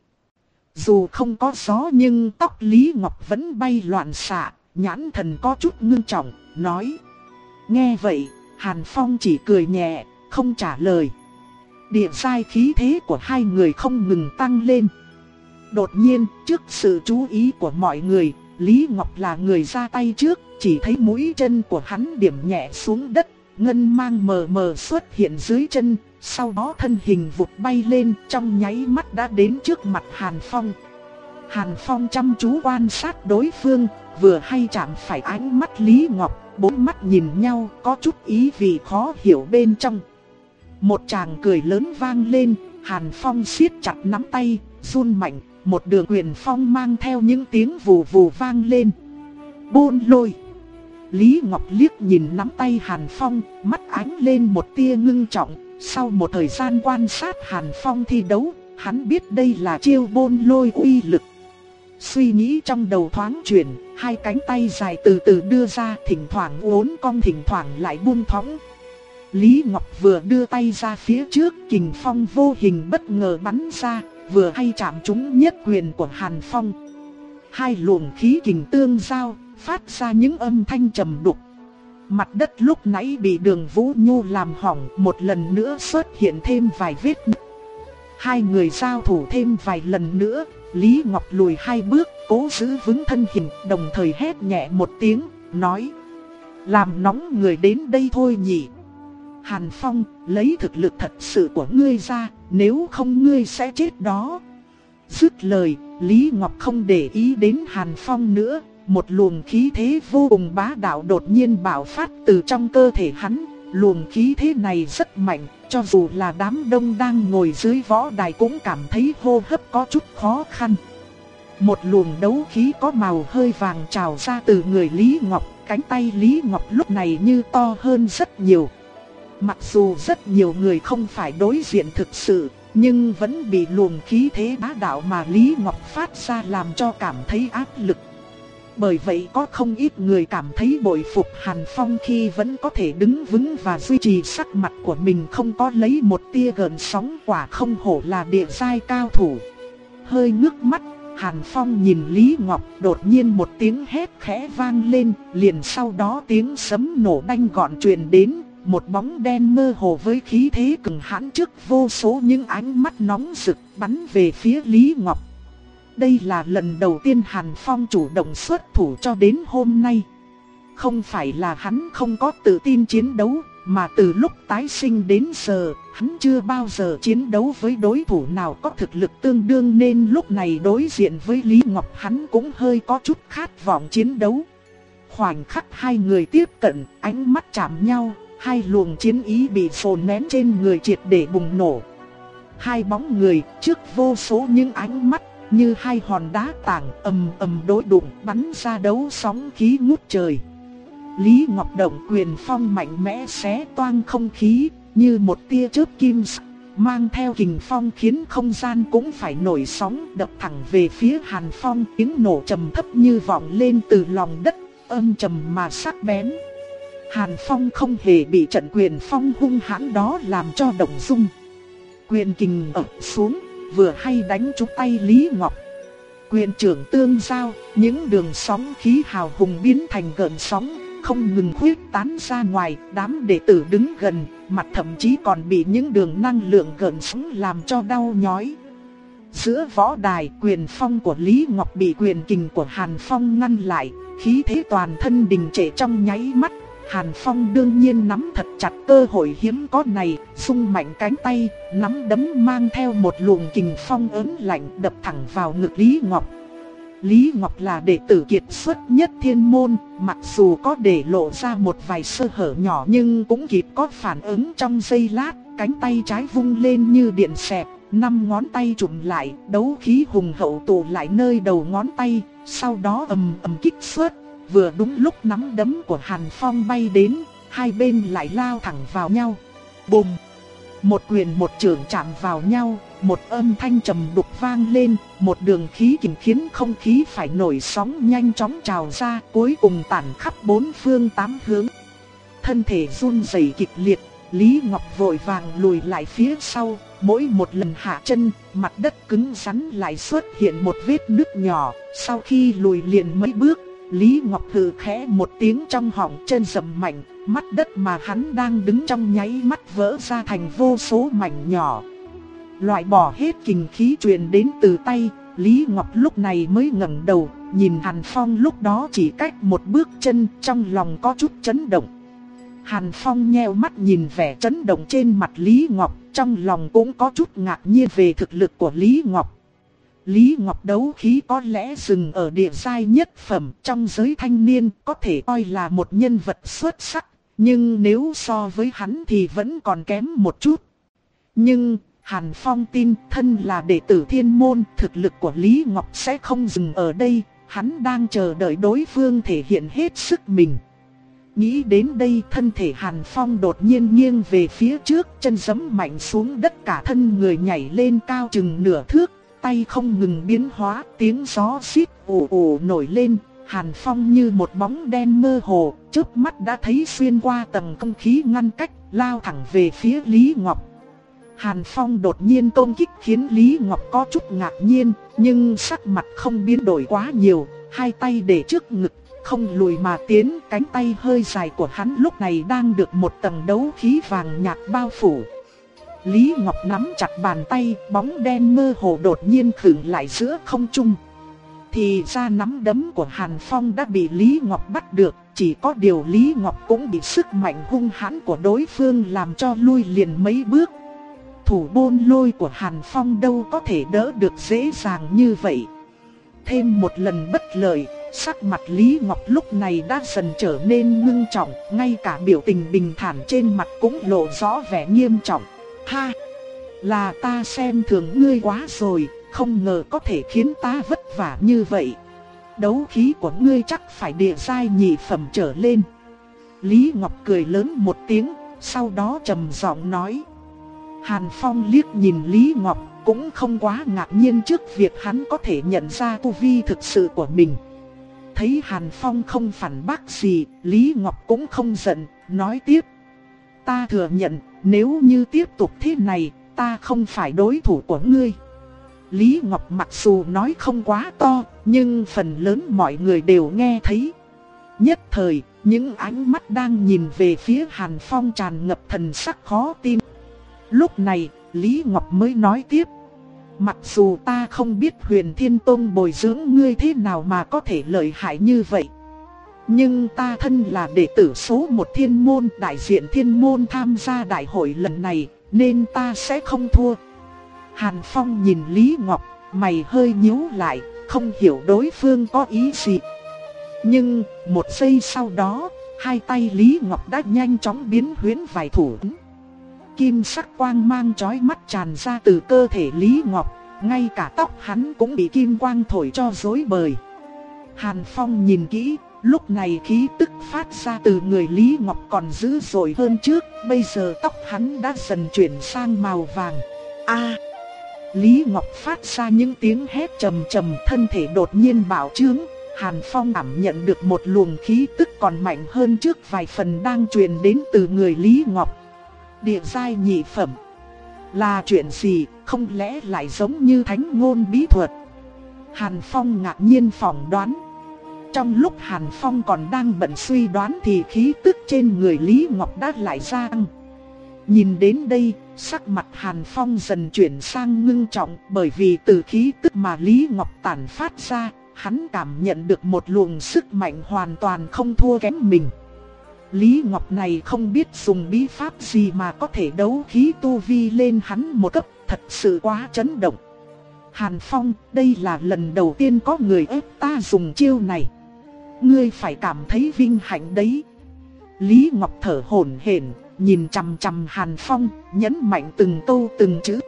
Dù không có gió nhưng tóc Lý Ngọc vẫn bay loạn xạ, nhãn thần có chút ngưng trọng, nói. Nghe vậy, Hàn Phong chỉ cười nhẹ, không trả lời. Địa giai khí thế của hai người không ngừng tăng lên. Đột nhiên, trước sự chú ý của mọi người, Lý Ngọc là người ra tay trước, chỉ thấy mũi chân của hắn điểm nhẹ xuống đất, ngân mang mờ mờ xuất hiện dưới chân, sau đó thân hình vụt bay lên, trong nháy mắt đã đến trước mặt Hàn Phong. Hàn Phong chăm chú quan sát đối phương, vừa hay chạm phải ánh mắt Lý Ngọc, bốn mắt nhìn nhau, có chút ý vị khó hiểu bên trong. Một tràng cười lớn vang lên, Hàn Phong siết chặt nắm tay, run mạnh, một đường quyền phong mang theo những tiếng vù vù vang lên. Bôn lôi. Lý Ngọc liếc nhìn nắm tay Hàn Phong, mắt ánh lên một tia ngưng trọng. Sau một thời gian quan sát Hàn Phong thi đấu, hắn biết đây là chiêu bôn lôi uy lực. Suy nghĩ trong đầu thoáng chuyển, hai cánh tay dài từ từ đưa ra, thỉnh thoảng uốn cong thỉnh thoảng lại buông thõng. Lý Ngọc vừa đưa tay ra phía trước, kình phong vô hình bất ngờ bắn ra, vừa hay chạm trúng nhất quyền của Hàn Phong. Hai luồng khí kình tương giao, phát ra những âm thanh trầm đục. Mặt đất lúc nãy bị Đường Vũ Nhu làm hỏng, một lần nữa xuất hiện thêm vài vết nứt. Hai người giao thủ thêm vài lần nữa, Lý Ngọc lùi hai bước, cố giữ vững thân hình, đồng thời hét nhẹ một tiếng, nói: làm nóng người đến đây thôi nhỉ. Hàn Phong, lấy thực lực thật sự của ngươi ra, nếu không ngươi sẽ chết đó. Dứt lời, Lý Ngọc không để ý đến Hàn Phong nữa. Một luồng khí thế vô cùng bá đạo đột nhiên bạo phát từ trong cơ thể hắn. Luồng khí thế này rất mạnh, cho dù là đám đông đang ngồi dưới võ đài cũng cảm thấy hô hấp có chút khó khăn. Một luồng đấu khí có màu hơi vàng trào ra từ người Lý Ngọc, cánh tay Lý Ngọc lúc này như to hơn rất nhiều. Mặc dù rất nhiều người không phải đối diện thực sự, nhưng vẫn bị luồng khí thế bá đạo mà Lý Ngọc phát ra làm cho cảm thấy áp lực. Bởi vậy có không ít người cảm thấy bội phục Hàn Phong khi vẫn có thể đứng vững và duy trì sắc mặt của mình không có lấy một tia gợn sóng, quả không hổ là địa giai cao thủ. Hơi ngước mắt, Hàn Phong nhìn Lý Ngọc, đột nhiên một tiếng hét khẽ vang lên, liền sau đó tiếng sấm nổ đanh gọn truyền đến, một bóng đen mơ hồ với khí thế cường hãn trước vô số những ánh mắt nóng rực bắn về phía Lý Ngọc. Đây là lần đầu tiên Hàn Phong chủ động xuất thủ cho đến hôm nay. Không phải là hắn không có tự tin chiến đấu, mà từ lúc tái sinh đến giờ, hắn chưa bao giờ chiến đấu với đối thủ nào có thực lực tương đương, nên lúc này đối diện với Lý Ngọc hắn cũng hơi có chút khát vọng chiến đấu. Khoảnh khắc hai người tiếp cận, ánh mắt chạm nhau, hai luồng chiến ý bị dồn nén trên người triệt để bùng nổ. Hai bóng người trước vô số những ánh mắt, như hai hòn đá tảng ầm ầm đối đụng bắn ra đấu sóng khí ngút trời. Lý Ngọc động quyền phong mạnh mẽ xé toang không khí, như một tia chớp kim sắc, mang theo kình phong khiến không gian cũng phải nổi sóng, đập thẳng về phía Hàn Phong. Tiếng nổ trầm thấp như vọng lên từ lòng đất, âm trầm mà sắc bén. Hàn Phong không hề bị trận quyền phong hung hãn đó làm cho động dung. Quyền kình ập xuống, vừa hay đánh trúng tay Lý Ngọc. Quyền trưởng tương giao, những đường sóng khí hào hùng biến thành gợn sóng, không ngừng khuếch tán ra ngoài. Đám đệ tử đứng gần, mặt thậm chí còn bị những đường năng lượng gợn sóng làm cho đau nhói. Giữa võ đài, quyền phong của Lý Ngọc bị quyền kình của Hàn Phong ngăn lại, khí thế toàn thân đình trệ trong nháy mắt. Hàn Phong đương nhiên nắm thật chặt cơ hội hiếm có này, sung mạnh cánh tay, nắm đấm mang theo một luồng kình phong ớn lạnh đập thẳng vào ngực Lý Ngọc. Lý Ngọc là đệ tử kiệt xuất nhất thiên môn, mặc dù có để lộ ra một vài sơ hở nhỏ nhưng cũng kịp có phản ứng trong giây lát, cánh tay trái vung lên như điện xẹt, năm ngón tay trụm lại, đấu khí hùng hậu tụ lại nơi đầu ngón tay, sau đó ầm ầm kích xuất. Vừa đúng lúc nắm đấm của Hàn Phong bay đến, hai bên lại lao thẳng vào nhau. Bùm! Một quyền một chưởng chạm vào nhau, một âm thanh trầm đục vang lên, một đường khí kình khiến không khí phải nổi sóng nhanh chóng trào ra, cuối cùng tản khắp bốn phương tám hướng. Thân thể run rẩy kịch liệt, Lý Ngọc vội vàng lùi lại phía sau, mỗi một lần hạ chân, mặt đất cứng rắn lại xuất hiện một vết nứt nhỏ, sau khi lùi liền mấy bước. Lý Ngọc hừ khẽ một tiếng trong họng, chân dầm mạnh, mắt đất mà hắn đang đứng trong nháy mắt vỡ ra thành vô số mảnh nhỏ. Loại bỏ hết kình khí truyền đến từ tay, Lý Ngọc lúc này mới ngẩng đầu, nhìn Hàn Phong lúc đó chỉ cách một bước chân, trong lòng có chút chấn động. Hàn Phong nheo mắt nhìn vẻ chấn động trên mặt Lý Ngọc, trong lòng cũng có chút ngạc nhiên về thực lực của Lý Ngọc. Lý Ngọc đấu khí có lẽ dừng ở địa giai nhất phẩm, trong giới thanh niên có thể coi là một nhân vật xuất sắc, nhưng nếu so với hắn thì vẫn còn kém một chút. Nhưng Hàn Phong tin thân là đệ tử thiên môn, thực lực của Lý Ngọc sẽ không dừng ở đây, hắn đang chờ đợi đối phương thể hiện hết sức mình. Nghĩ đến đây, thân thể Hàn Phong đột nhiên nghiêng về phía trước, chân giẫm mạnh xuống đất, cả thân người nhảy lên cao chừng nửa thước. Tay không ngừng biến hóa, tiếng gió xít ù ù nổi lên, Hàn Phong như một bóng đen mơ hồ, chớp mắt đã thấy xuyên qua tầng không khí ngăn cách, lao thẳng về phía Lý Ngọc. Hàn Phong đột nhiên công kích khiến Lý Ngọc có chút ngạc nhiên, nhưng sắc mặt không biến đổi quá nhiều, hai tay để trước ngực, không lùi mà tiến, cánh tay hơi dài của hắn lúc này đang được một tầng đấu khí vàng nhạt bao phủ. Lý Ngọc nắm chặt bàn tay, bóng đen mơ hồ đột nhiên khựng lại giữa không trung. Thì ra nắm đấm của Hàn Phong đã bị Lý Ngọc bắt được, chỉ có điều Lý Ngọc cũng bị sức mạnh hung hãn của đối phương làm cho lui liền mấy bước. thủ bôn lôi của Hàn Phong đâu có thể đỡ được dễ dàng như vậy. Thêm một lần bất lợi, sắc mặt Lý Ngọc lúc này đã dần trở nên ngưng trọng, ngay cả biểu tình bình thản trên mặt cũng lộ rõ vẻ nghiêm trọng. Ha! Là ta xem thường ngươi quá rồi, không ngờ có thể khiến ta vất vả như vậy. Đấu khí của ngươi chắc phải địa giai nhị phẩm trở lên. Lý Ngọc cười lớn một tiếng, sau đó trầm giọng nói. Hàn Phong liếc nhìn Lý Ngọc, cũng không quá ngạc nhiên trước việc hắn có thể nhận ra tu vi thực sự của mình. Thấy Hàn Phong không phản bác gì, Lý Ngọc cũng không giận, nói tiếp. Ta thừa nhận, nếu như tiếp tục thế này, ta không phải đối thủ của ngươi. Lý Ngọc mặc dù nói không quá to, nhưng phần lớn mọi người đều nghe thấy. Nhất thời, những ánh mắt đang nhìn về phía Hàn Phong tràn ngập thần sắc khó tin. Lúc này, Lý Ngọc mới nói tiếp. Mặc dù ta không biết Huyền Thiên Tông bồi dưỡng ngươi thế nào mà có thể lợi hại như vậy, nhưng ta thân là đệ tử số một Thiên Môn, đại diện Thiên Môn tham gia đại hội lần này, nên ta sẽ không thua. Hàn Phong nhìn Lý Ngọc, mày hơi nhíu lại, không hiểu đối phương có ý gì. Nhưng, một giây sau đó, hai tay Lý Ngọc đã nhanh chóng biến huyễn vài thủ. Kim sắc quang mang chói mắt tràn ra từ cơ thể Lý Ngọc, ngay cả tóc hắn cũng bị kim quang thổi cho rối bời. Hàn Phong nhìn kỹ, lúc này khí tức phát ra từ người Lý Ngọc còn dữ dội hơn trước, bây giờ tóc hắn đã dần chuyển sang màu vàng. A! Lý Ngọc phát ra những tiếng hét trầm trầm, thân thể đột nhiên bạo trướng. Hàn Phong cảm nhận được một luồng khí tức còn mạnh hơn trước vài phần đang truyền đến từ người Lý Ngọc. Địa giai nhị phẩm. Là chuyện gì, không lẽ lại giống như thánh ngôn bí thuật? Hàn Phong ngạc nhiên phỏng đoán. Trong lúc Hàn Phong còn đang bận suy đoán thì khí tức trên người Lý Ngọc đã lại gia tăng. Nhìn đến đây, sắc mặt Hàn Phong dần chuyển sang ngưng trọng, bởi vì từ khí tức mà Lý Ngọc tản phát ra, hắn cảm nhận được một luồng sức mạnh hoàn toàn không thua kém mình. Lý Ngọc này không biết dùng bí pháp gì mà có thể đấu khí tu vi lên hắn một cấp, thật sự quá chấn động. Hàn Phong, đây là lần đầu tiên có người ép ta dùng chiêu này. Ngươi phải cảm thấy vinh hạnh đấy. Lý Ngọc thở hổn hển, nhìn chằm chằm Hàn Phong, nhấn mạnh từng câu từng chữ.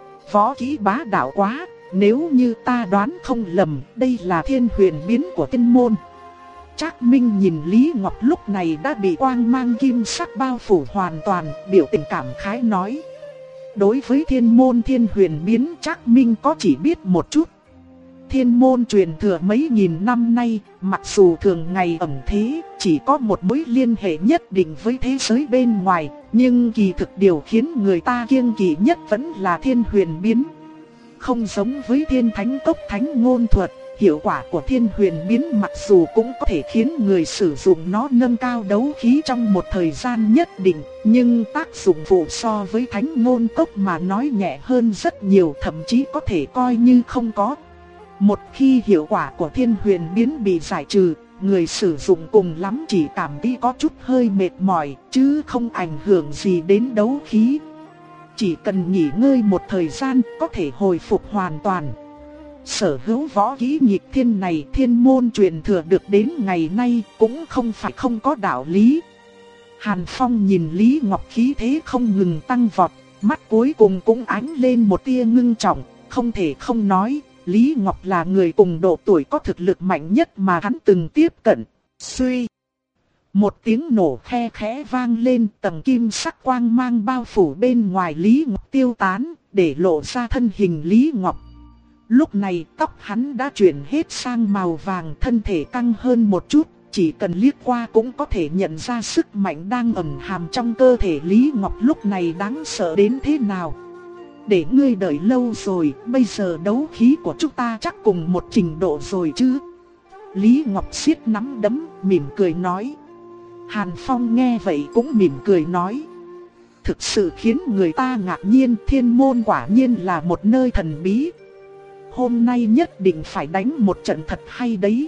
Võ kỹ bá đạo quá, nếu như ta đoán không lầm, đây là thiên huyền biến của Thiên Môn. Trác Minh nhìn Lý Ngọc lúc này đã bị quang mang kim sắc bao phủ hoàn toàn, biểu tình cảm khái nói. Đối với Thiên Môn thiên huyền biến, Trác Minh có chỉ biết một chút. Thiên Môn truyền thừa mấy nghìn năm nay, mặc dù thường ngày ẩn thế, chỉ có một mối liên hệ nhất định với thế giới bên ngoài, nhưng kỳ thực điều khiến người ta kiêng kỵ nhất vẫn là thiên huyền biến. Không giống với thiên thánh cốc thánh ngôn thuật, hiệu quả của thiên huyền biến mặc dù cũng có thể khiến người sử dụng nó nâng cao đấu khí trong một thời gian nhất định, nhưng tác dụng phụ so với thánh ngôn cốc mà nói nhẹ hơn rất nhiều, thậm chí có thể coi như không có. Một khi hiệu quả của thiên huyền biến bị giải trừ, người sử dụng cùng lắm chỉ cảm thấy có chút hơi mệt mỏi, chứ không ảnh hưởng gì đến đấu khí. Chỉ cần nghỉ ngơi một thời gian có thể hồi phục hoàn toàn. Sở hữu võ kỹ nghịch thiên này Thiên Môn truyền thừa được đến ngày nay cũng không phải không có đạo lý. Hàn Phong nhìn Lý Ngọc khí thế không ngừng tăng vọt, mắt cuối cùng cũng ánh lên một tia ngưng trọng, không thể không nói, Lý Ngọc là người cùng độ tuổi có thực lực mạnh nhất mà hắn từng tiếp cận. Suy, một tiếng nổ khe khẽ vang lên, tầng kim sắc quang mang bao phủ bên ngoài Lý Ngọc tiêu tán, để lộ ra thân hình Lý Ngọc. Lúc này tóc hắn đã chuyển hết sang màu vàng, thân thể căng hơn một chút, chỉ cần liếc qua cũng có thể nhận ra sức mạnh đang ẩn hàm trong cơ thể Lý Ngọc lúc này đáng sợ đến thế nào. Để ngươi đợi lâu rồi, bây giờ đấu khí của chúng ta chắc cùng một trình độ rồi chứ. Lý Ngọc siết nắm đấm, mỉm cười nói. Hàn Phong nghe vậy cũng mỉm cười nói. Thực sự khiến người ta ngạc nhiên, Thiên Môn quả nhiên là một nơi thần bí. Hôm nay nhất định phải đánh một trận thật hay đấy.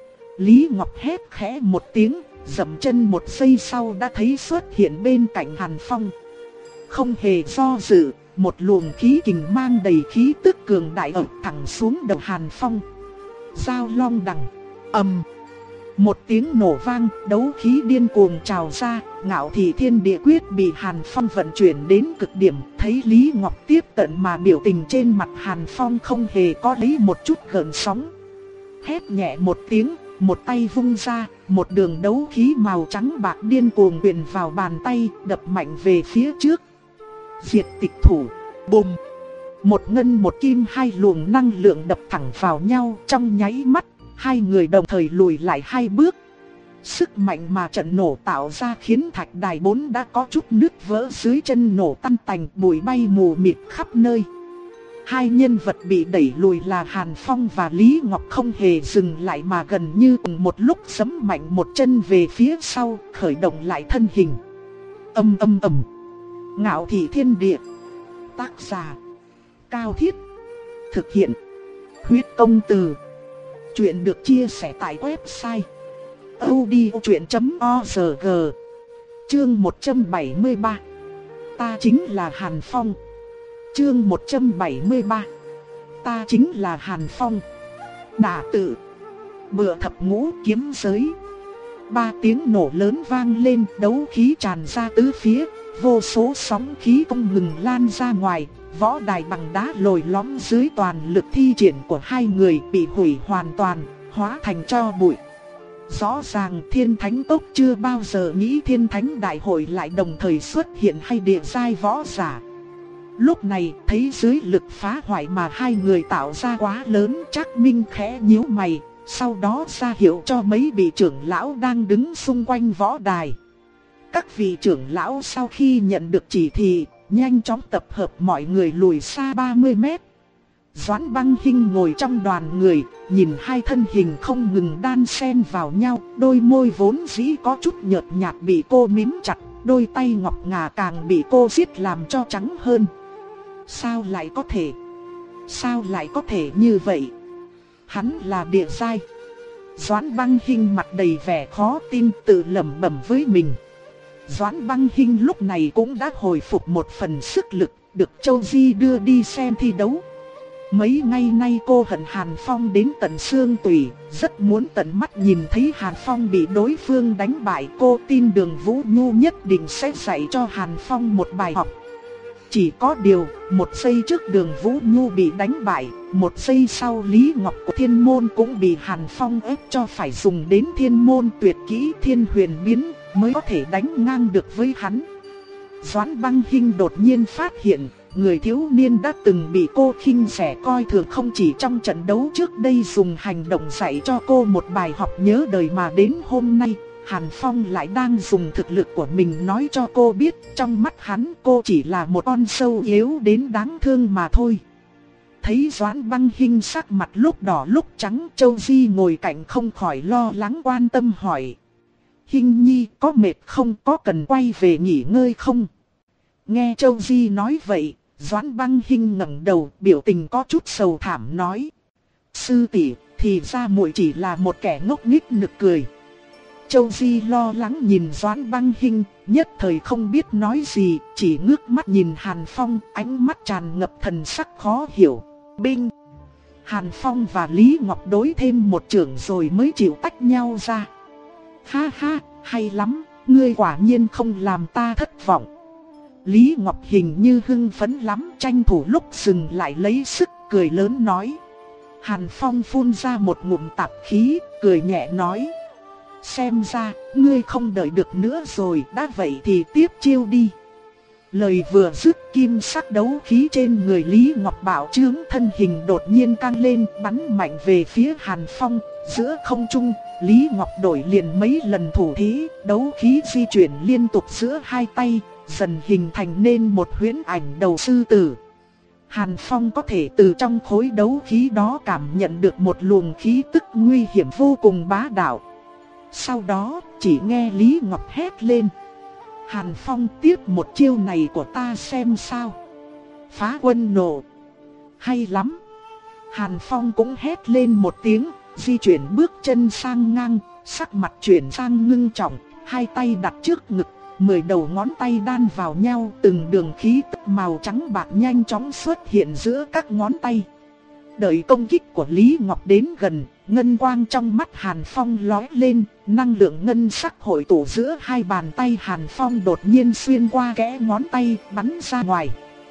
Lý Ngọc hét khẽ một tiếng, dậm chân một giây sau đã thấy xuất hiện bên cạnh Hàn Phong. Không hề do dự, một luồng khí kình mang đầy khí tức cường đại ập thẳng xuống đầu Hàn Phong. Giao long đằng, ầm. Một tiếng nổ vang, đấu khí điên cuồng trào ra, Ngạo Thị Thiên Địa Quyết bị Hàn Phong vận chuyển đến cực điểm. Thấy Lý Ngọc tiếp cận mà biểu tình trên mặt Hàn Phong không hề có lấy một chút gợn sóng. Hét nhẹ một tiếng, một tay vung ra, một đường đấu khí màu trắng bạc điên cuồng truyền vào bàn tay, đập mạnh về phía trước. Diệt tịch thủ, bùm. Một ngân một kim, hai luồng năng lượng đập thẳng vào nhau, trong nháy mắt hai người đồng thời lùi lại hai bước. Sức mạnh mà trận nổ tạo ra khiến thạch đài bốn đã có chút nứt vỡ dưới chân nổ tan tành, bụi bay mù mịt khắp nơi. Hai nhân vật bị đẩy lùi là Hàn Phong và Lý Ngọc không hề dừng lại mà gần như cùng một lúc giẫm mạnh một chân về phía sau, khởi động lại thân hình. Âm âm ầm. Ngạo Thị Thiên Địa. Tác giả Cao Thiết. Thực hiện Huyết Công Từ. Chuyện được chia sẻ tại website audiochuyện chấm org. Chương một trăm bảy mươi ba. Ta chính là Hàn Phong. Chương một trăm bảy mươi ba. Ta chính là Hàn Phong. Đả tự. Bựa thập ngũ kiếm giới. Ba tiếng nổ lớn vang lên, đấu khí tràn ra tứ phía, vô số sóng khí không ngừng lan ra ngoài. Võ đài bằng đá lồi lõm dưới toàn lực thi triển của hai người bị hủy hoàn toàn, hóa thành tro bụi. Rõ ràng Thiên Thánh Tốc chưa bao giờ nghĩ Thiên Thánh Đại Hội lại đồng thời xuất hiện hay địa giai võ giả. Lúc này thấy dưới lực phá hoại mà hai người tạo ra quá lớn, Trác Minh khẽ nhíu mày, sau đó ra hiệu cho mấy vị trưởng lão đang đứng xung quanh võ đài. Các vị trưởng lão sau khi nhận được chỉ thị, nhanh chóng tập hợp mọi người lùi xa ba mươi mét. Doãn Băng Hinh ngồi trong đoàn người, nhìn hai thân hình không ngừng đan xen vào nhau, đôi môi vốn dĩ có chút nhợt nhạt bị cô mím chặt, đôi tay ngọc ngà càng bị cô siết làm cho trắng hơn. Sao lại có thể? Sao lại có thể như vậy? Hắn là địa giai. Doãn Băng Hinh mặt đầy vẻ khó tin tự lẩm bẩm với mình. Doãn Băng Hinh lúc này cũng đã hồi phục một phần sức lực, được Châu Di đưa đi xem thi đấu. Mấy ngày nay cô hận Hàn Phong đến tận xương tủy, rất muốn tận mắt nhìn thấy Hàn Phong bị đối phương đánh bại. Cô tin Đường Vũ Nhu nhất định sẽ dạy cho Hàn Phong một bài học. Chỉ có điều, một giây trước Đường Vũ Nhu bị đánh bại, một giây sau Lý Ngọc của Thiên Môn cũng bị Hàn Phong ép cho phải dùng đến Thiên Môn tuyệt kỹ Thiên Huyền Biến mới có thể đánh ngang được với hắn. Doãn Băng Hinh đột nhiên phát hiện, người thiếu niên đã từng bị cô khinh rẻ coi thường không chỉ trong trận đấu trước đây dùng hành động dạy cho cô một bài học nhớ đời, mà đến hôm nay, Hàn Phong lại đang dùng thực lực của mình nói cho cô biết trong mắt hắn cô chỉ là một con sâu yếu đến đáng thương mà thôi. Thấy Doãn Băng Hinh sắc mặt lúc đỏ lúc trắng, Châu Di ngồi cạnh không khỏi lo lắng quan tâm hỏi: Hinh nhi có mệt không, có cần quay về nghỉ ngơi không? Nghe Châu Di nói vậy, Doãn Băng Hinh ngẩng đầu, biểu tình có chút sầu thảm nói: Sư tỷ, thì ra muội chỉ là một kẻ ngốc nghếch nực cười. Châu Di lo lắng nhìn Doãn Băng Hinh, nhất thời không biết nói gì, chỉ ngước mắt nhìn Hàn Phong, ánh mắt tràn ngập thần sắc khó hiểu. Binh! Hàn Phong và Lý Ngọc đối thêm một chưởng rồi mới chịu tách nhau ra. Ha ha, hay lắm, ngươi quả nhiên không làm ta thất vọng. Lý Ngọc hình như hưng phấn lắm, tranh thủ lúc dừng lại lấy sức, cười lớn nói. Hàn Phong phun ra một ngụm tạp khí, cười nhẹ nói: Xem ra, ngươi không đợi được nữa rồi, đã vậy thì tiếp chiêu đi. Lời vừa dứt, kim sắc đấu khí trên người Lý Ngọc Bảo trướng, thân hình đột nhiên căng lên, bắn mạnh về phía Hàn Phong. Giữa không trung, Lý Ngọc đổi liền mấy lần thủ thế, đấu khí di chuyển liên tục giữa hai tay, dần hình thành nên một huyễn ảnh đầu sư tử. Hàn Phong có thể từ trong khối đấu khí đó cảm nhận được một luồng khí tức nguy hiểm vô cùng bá đạo. Sau đó, chỉ nghe Lý Ngọc hét lên: Hàn Phong, tiếp một chiêu này của ta xem sao. Phá quân nộ. Hay lắm. Hàn Phong cũng hét lên một tiếng, di chuyển bước chân sang ngang, sắc mặt chuyển sang ngưng trọng, hai tay đặt trước ngực, mười đầu ngón tay đan vào nhau, từng đường khí tức màu trắng bạc nhanh chóng xuất hiện giữa các ngón tay. Đợi công kích của Lý Ngọc đến gần, ngân quang trong mắt Hàn Phong lóe lên, năng lượng ngân sắc hội tụ giữa hai bàn tay Hàn Phong đột nhiên xuyên qua kẽ ngón tay, bắn ra ngoài.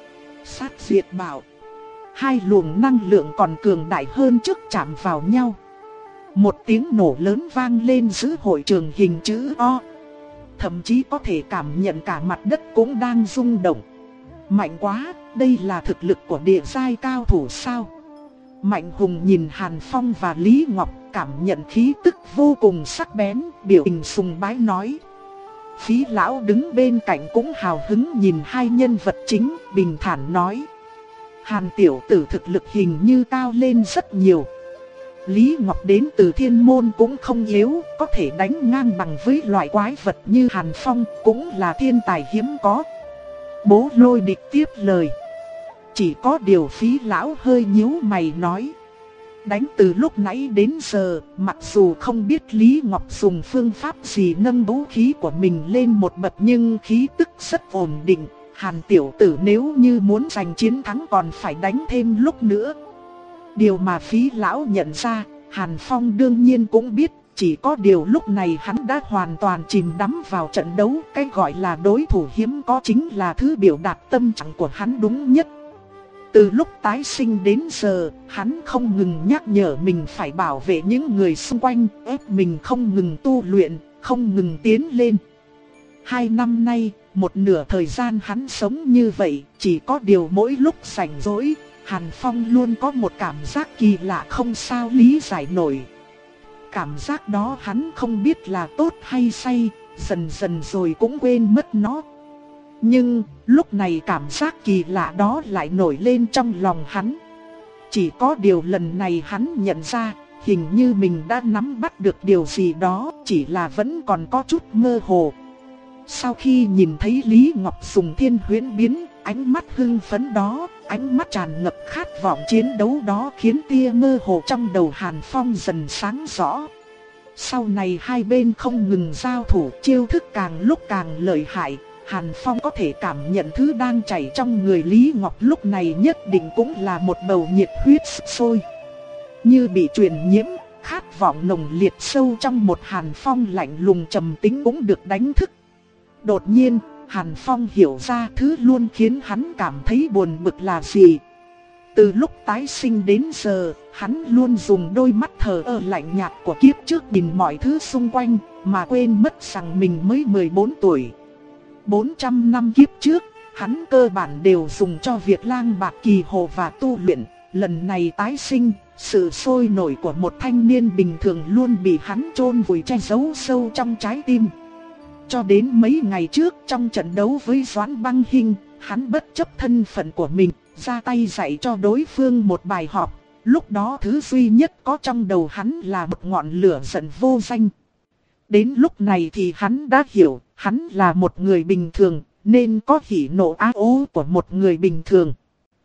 Sát diệt bảo. Hai luồng năng lượng còn cường đại hơn trước chạm vào nhau. Một tiếng nổ lớn vang lên giữa hội trường hình chữ O. Thậm chí có thể cảm nhận cả mặt đất cũng đang rung động. Mạnh quá, đây là thực lực của địa giai cao thủ sao? Mạnh Hùng nhìn Hàn Phong và Lý Ngọc, cảm nhận khí tức vô cùng sắc bén, biểu tình sùng bái nói. Phí lão đứng bên cạnh cũng hào hứng nhìn hai nhân vật chính, bình thản nói. Hàn tiểu tử thực lực hình như cao lên rất nhiều. Lý Ngọc đến từ thiên môn cũng không yếu, có thể đánh ngang bằng với loại quái vật như Hàn Phong, cũng là thiên tài hiếm có. Bố Lôi Địch tiếp lời. Chỉ có điều Phí lão hơi nhíu mày nói. Đánh từ lúc nãy đến giờ, mặc dù không biết Lý Ngọc dùng phương pháp gì nâng vũ khí của mình lên một bậc, nhưng khí tức rất ổn định. Hàn tiểu tử nếu như muốn giành chiến thắng còn phải đánh thêm lúc nữa. Điều mà Phí lão nhận ra, Hàn Phong đương nhiên cũng biết, chỉ có điều lúc này hắn đã hoàn toàn chìm đắm vào trận đấu. Cái gọi là đối thủ hiếm có chính là thứ biểu đạt tâm trạng của hắn đúng nhất. Từ lúc tái sinh đến giờ, hắn không ngừng nhắc nhở mình phải bảo vệ những người xung quanh, ép mình không ngừng tu luyện, không ngừng tiến lên. Hai năm nay, một nửa thời gian hắn sống như vậy, chỉ có điều mỗi lúc rảnh rỗi, Hàn Phong luôn có một cảm giác kỳ lạ không sao lý giải nổi. Cảm giác đó hắn không biết là tốt hay sai, dần dần rồi cũng quên mất nó. Nhưng, lúc này cảm giác kỳ lạ đó lại nổi lên trong lòng hắn. Chỉ có điều lần này hắn nhận ra, hình như mình đã nắm bắt được điều gì đó, chỉ là vẫn còn có chút mơ hồ. Sau khi nhìn thấy Lý Ngọc dùng thiên huyễn biến, ánh mắt hưng phấn đó, ánh mắt tràn ngập khát vọng chiến đấu đó khiến tia mơ hồ trong đầu Hàn Phong dần sáng rõ. Sau này hai bên không ngừng giao thủ, chiêu thức càng lúc càng lợi hại. Hàn Phong có thể cảm nhận thứ đang chảy trong người Lý Ngọc lúc này nhất định cũng là một bầu nhiệt huyết sôi. Như bị truyền nhiễm, khát vọng nồng liệt sâu trong một Hàn Phong lạnh lùng trầm tĩnh cũng được đánh thức. Đột nhiên, Hàn Phong hiểu ra thứ luôn khiến hắn cảm thấy buồn bực là gì. Từ lúc tái sinh đến giờ, hắn luôn dùng đôi mắt thờ ơ lạnh nhạt của kiếp trước nhìn mọi thứ xung quanh, mà quên mất rằng mình mới mười bốn tuổi. bốn trăm năm kiếp trước, hắn cơ bản đều dùng cho việc lang bạc kỳ hồ và tu luyện. Lần này tái sinh, sự sôi nổi của một thanh niên bình thường luôn bị hắn chôn vùi che giấu sâu trong trái tim. Cho đến mấy ngày trước trong trận đấu với Doãn Băng Hinh, hắn bất chấp thân phận của mình, ra tay dạy cho đối phương một bài học. Lúc đó thứ duy nhất có trong đầu hắn là một ngọn lửa giận vô danh. Đến lúc này thì hắn đã hiểu, hắn là một người bình thường, nên có hỉ nộ ái ố của một người bình thường.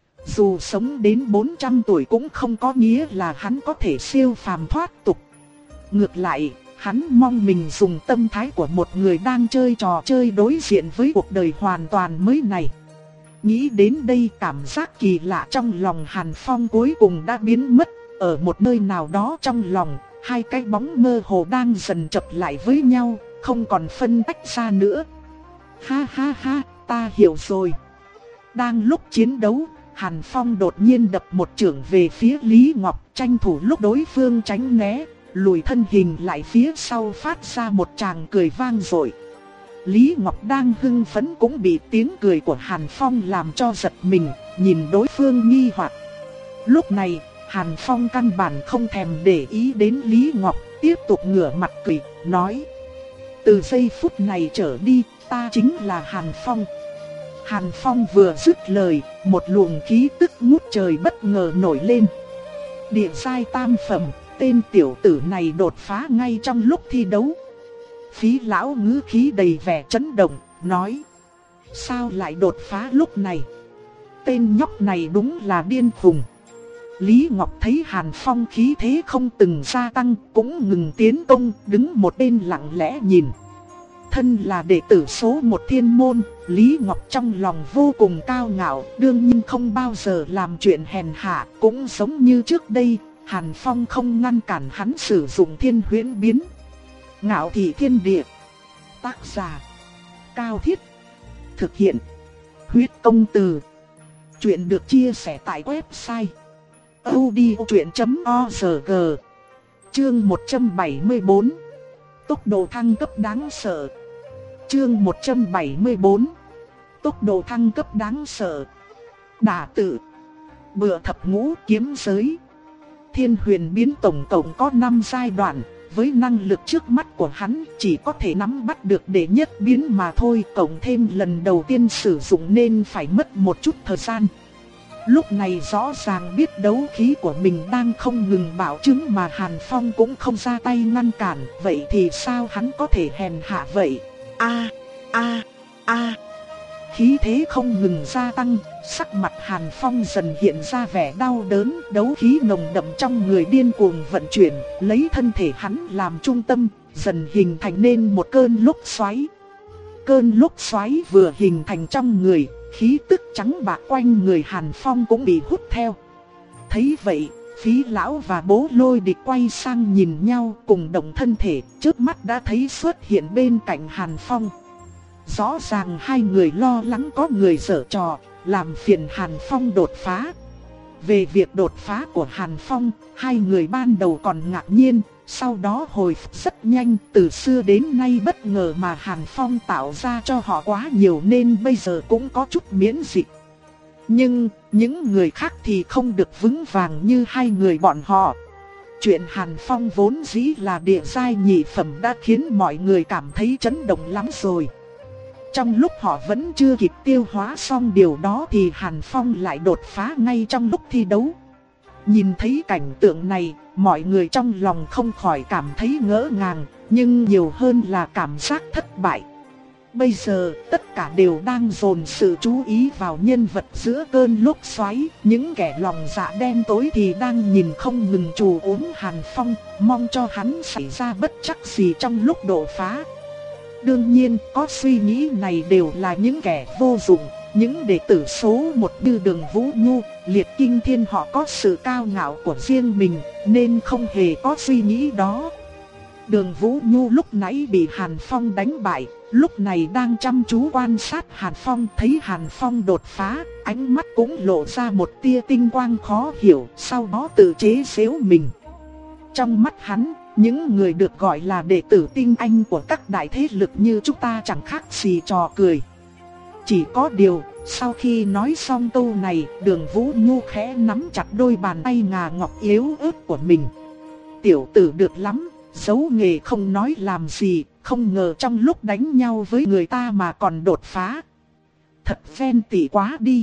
Dù sống đến bốn trăm tuổi cũng không có nghĩa là hắn có thể siêu phàm thoát tục. Ngược lại, hắn mong mình dùng tâm thái của một người đang chơi trò chơi đối diện với cuộc đời hoàn toàn mới này. Nghĩ đến đây, cảm giác kỳ lạ trong lòng Hàn Phong cuối cùng đã biến mất. Ở một nơi nào đó trong lòng, hai cái bóng mơ hồ đang dần chập lại với nhau, không còn phân tách ra nữa. Ha ha ha, ta hiểu rồi. Đang lúc chiến đấu, Hàn Phong đột nhiên đập một chưởng về phía Lý Ngọc, tranh thủ lúc đối phương tránh né, lùi thân hình lại phía sau phát ra một tràng cười vang dội. Lý Ngọc đang hưng phấn cũng bị tiếng cười của Hàn Phong làm cho giật mình, nhìn đối phương nghi hoặc. Lúc này, Hàn Phong căn bản không thèm để ý đến Lý Ngọc, tiếp tục ngửa mặt cười, nói: từ giây phút này trở đi, ta chính là Hàn Phong. Hàn Phong vừa dứt lời, một luồng khí tức ngút trời bất ngờ nổi lên. Địa giai tam phẩm, tên tiểu tử này đột phá ngay trong lúc thi đấu. Phí lão ngữ khí đầy vẻ chấn động, nói: sao lại đột phá lúc này? Tên nhóc này đúng là điên khùng. Lý Ngọc thấy Hàn Phong khí thế không từng gia tăng, cũng ngừng tiến công, đứng một bên lặng lẽ nhìn. Thân là đệ tử số một thiên môn, Lý Ngọc trong lòng vô cùng cao ngạo, đương nhiên không bao giờ làm chuyện hèn hạ, cũng giống như trước đây, Hàn Phong không ngăn cản hắn sử dụng thiên huyễn biến. Ngạo thị thiên địa. Tác giả Cao Thiết. Thực hiện Huyết Công Từ. Chuyện được chia sẻ tại website audiochuyện chấm org. Chương một trăm bảy mươi tư. Tốc độ thăng cấp đáng sợ. Chương một trăm bảy mươi tư. Tốc độ thăng cấp đáng sợ. Đả tự. Bựa thập ngũ kiếm giới. Thiên huyền biến tổng cộng có năm giai đoạn. Với năng lực trước mắt của hắn chỉ có thể nắm bắt được đệ nhất biến mà thôi. Cộng thêm lần đầu tiên sử dụng nên phải mất một chút thời gian. Lúc này rõ ràng biết đấu khí của mình đang không ngừng bạo chứng mà Hàn Phong cũng không ra tay ngăn cản. Vậy thì sao hắn có thể hèn hạ vậy? A a a Khí thế không ngừng gia tăng, sắc mặt Hàn Phong dần hiện ra vẻ đau đớn, đấu khí nồng đậm trong người điên cuồng vận chuyển, lấy thân thể hắn làm trung tâm, dần hình thành nên một cơn lốc xoáy. Cơn lốc xoáy vừa hình thành trong người, khí tức trắng bạc quanh người Hàn Phong cũng bị hút theo. Thấy vậy, Phí Lão và Bố Lôi Địch quay sang nhìn nhau cùng động thân thể, trước mắt đã thấy xuất hiện bên cạnh Hàn Phong. Rõ ràng hai người lo lắng có người giở trò, làm phiền Hàn Phong đột phá. Về việc đột phá của Hàn Phong, hai người ban đầu còn ngạc nhiên, sau đó hồi phục rất nhanh. Từ xưa đến nay bất ngờ mà Hàn Phong tạo ra cho họ quá nhiều nên bây giờ cũng có chút miễn dịch. Nhưng, những người khác thì không được vững vàng như hai người bọn họ. Chuyện Hàn Phong vốn dĩ là địa giai nhị phẩm đã khiến mọi người cảm thấy chấn động lắm rồi. Trong lúc họ vẫn chưa kịp tiêu hóa xong điều đó thì Hàn Phong lại đột phá ngay trong lúc thi đấu. Nhìn thấy cảnh tượng này, mọi người trong lòng không khỏi cảm thấy ngỡ ngàng, nhưng nhiều hơn là cảm giác thất bại. Bây giờ, tất cả đều đang dồn sự chú ý vào nhân vật giữa cơn lốc xoáy. Những kẻ lòng dạ đen tối thì đang nhìn không ngừng trù uống Hàn Phong, mong cho hắn xảy ra bất trắc gì trong lúc đột phá. Đương nhiên, có suy nghĩ này đều là những kẻ vô dụng. Những đệ tử số một như Đường Vũ Nhu, Liệt Kinh Thiên họ có sự cao ngạo của riêng mình, nên không hề có suy nghĩ đó. Đường Vũ Nhu lúc nãy bị Hàn Phong đánh bại, lúc này đang chăm chú quan sát Hàn Phong. Thấy Hàn Phong đột phá, ánh mắt cũng lộ ra một tia tinh quang khó hiểu, sau đó tự chế giễu mình. Trong mắt hắn, những người được gọi là đệ tử tinh anh của các đại thế lực như chúng ta chẳng khác gì trò cười. Chỉ có điều, sau khi nói xong câu này, Đường Vũ Nhu khẽ nắm chặt đôi bàn tay ngà ngọc yếu ớt của mình. Tiểu tử được lắm, giấu nghề không nói làm gì, không ngờ trong lúc đánh nhau với người ta mà còn đột phá. Thật ghen tị quá đi.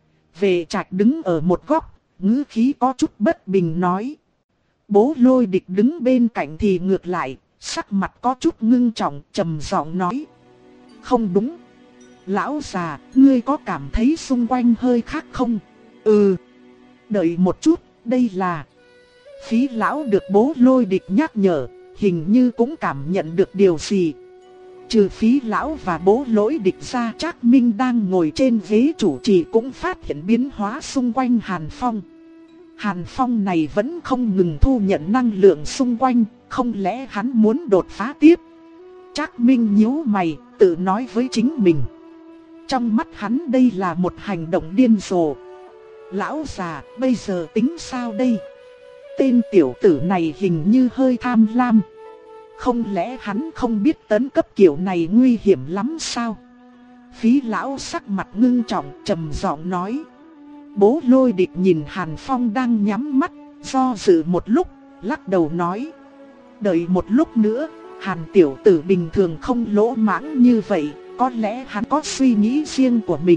Về Trạch đứng ở một góc, ngữ khí có chút bất bình nói. Bố Lôi Địch đứng bên cạnh thì ngược lại, sắc mặt có chút ngưng trọng, trầm giọng nói. Không đúng. Lão già, ngươi có cảm thấy xung quanh hơi khác không? Ừ. Đợi một chút, đây là... Phí Lão được Bố Lôi Địch nhắc nhở, hình như cũng cảm nhận được điều gì. Trừ Phí Lão và Bố Lôi Địch ra, Trác Minh đang ngồi trên ghế chủ trì cũng phát hiện biến hóa xung quanh Hàn Phong. Hàn Phong này vẫn không ngừng thu nhận năng lượng xung quanh, không lẽ hắn muốn đột phá tiếp? Trác Minh nhíu mày, tự nói với chính mình. Trong mắt hắn đây là một hành động điên rồ. Lão già, bây giờ tính sao đây? Tên tiểu tử này hình như hơi tham lam. Không lẽ hắn không biết tấn cấp kiểu này nguy hiểm lắm sao? Phí Lão sắc mặt ngưng trọng, trầm giọng nói. Bố Lôi Địch nhìn Hàn Phong đang nhắm mắt, do dự một lúc, lắc đầu nói. Đợi một lúc nữa, Hàn tiểu tử bình thường không lỗ mãng như vậy, có lẽ hắn có suy nghĩ riêng của mình.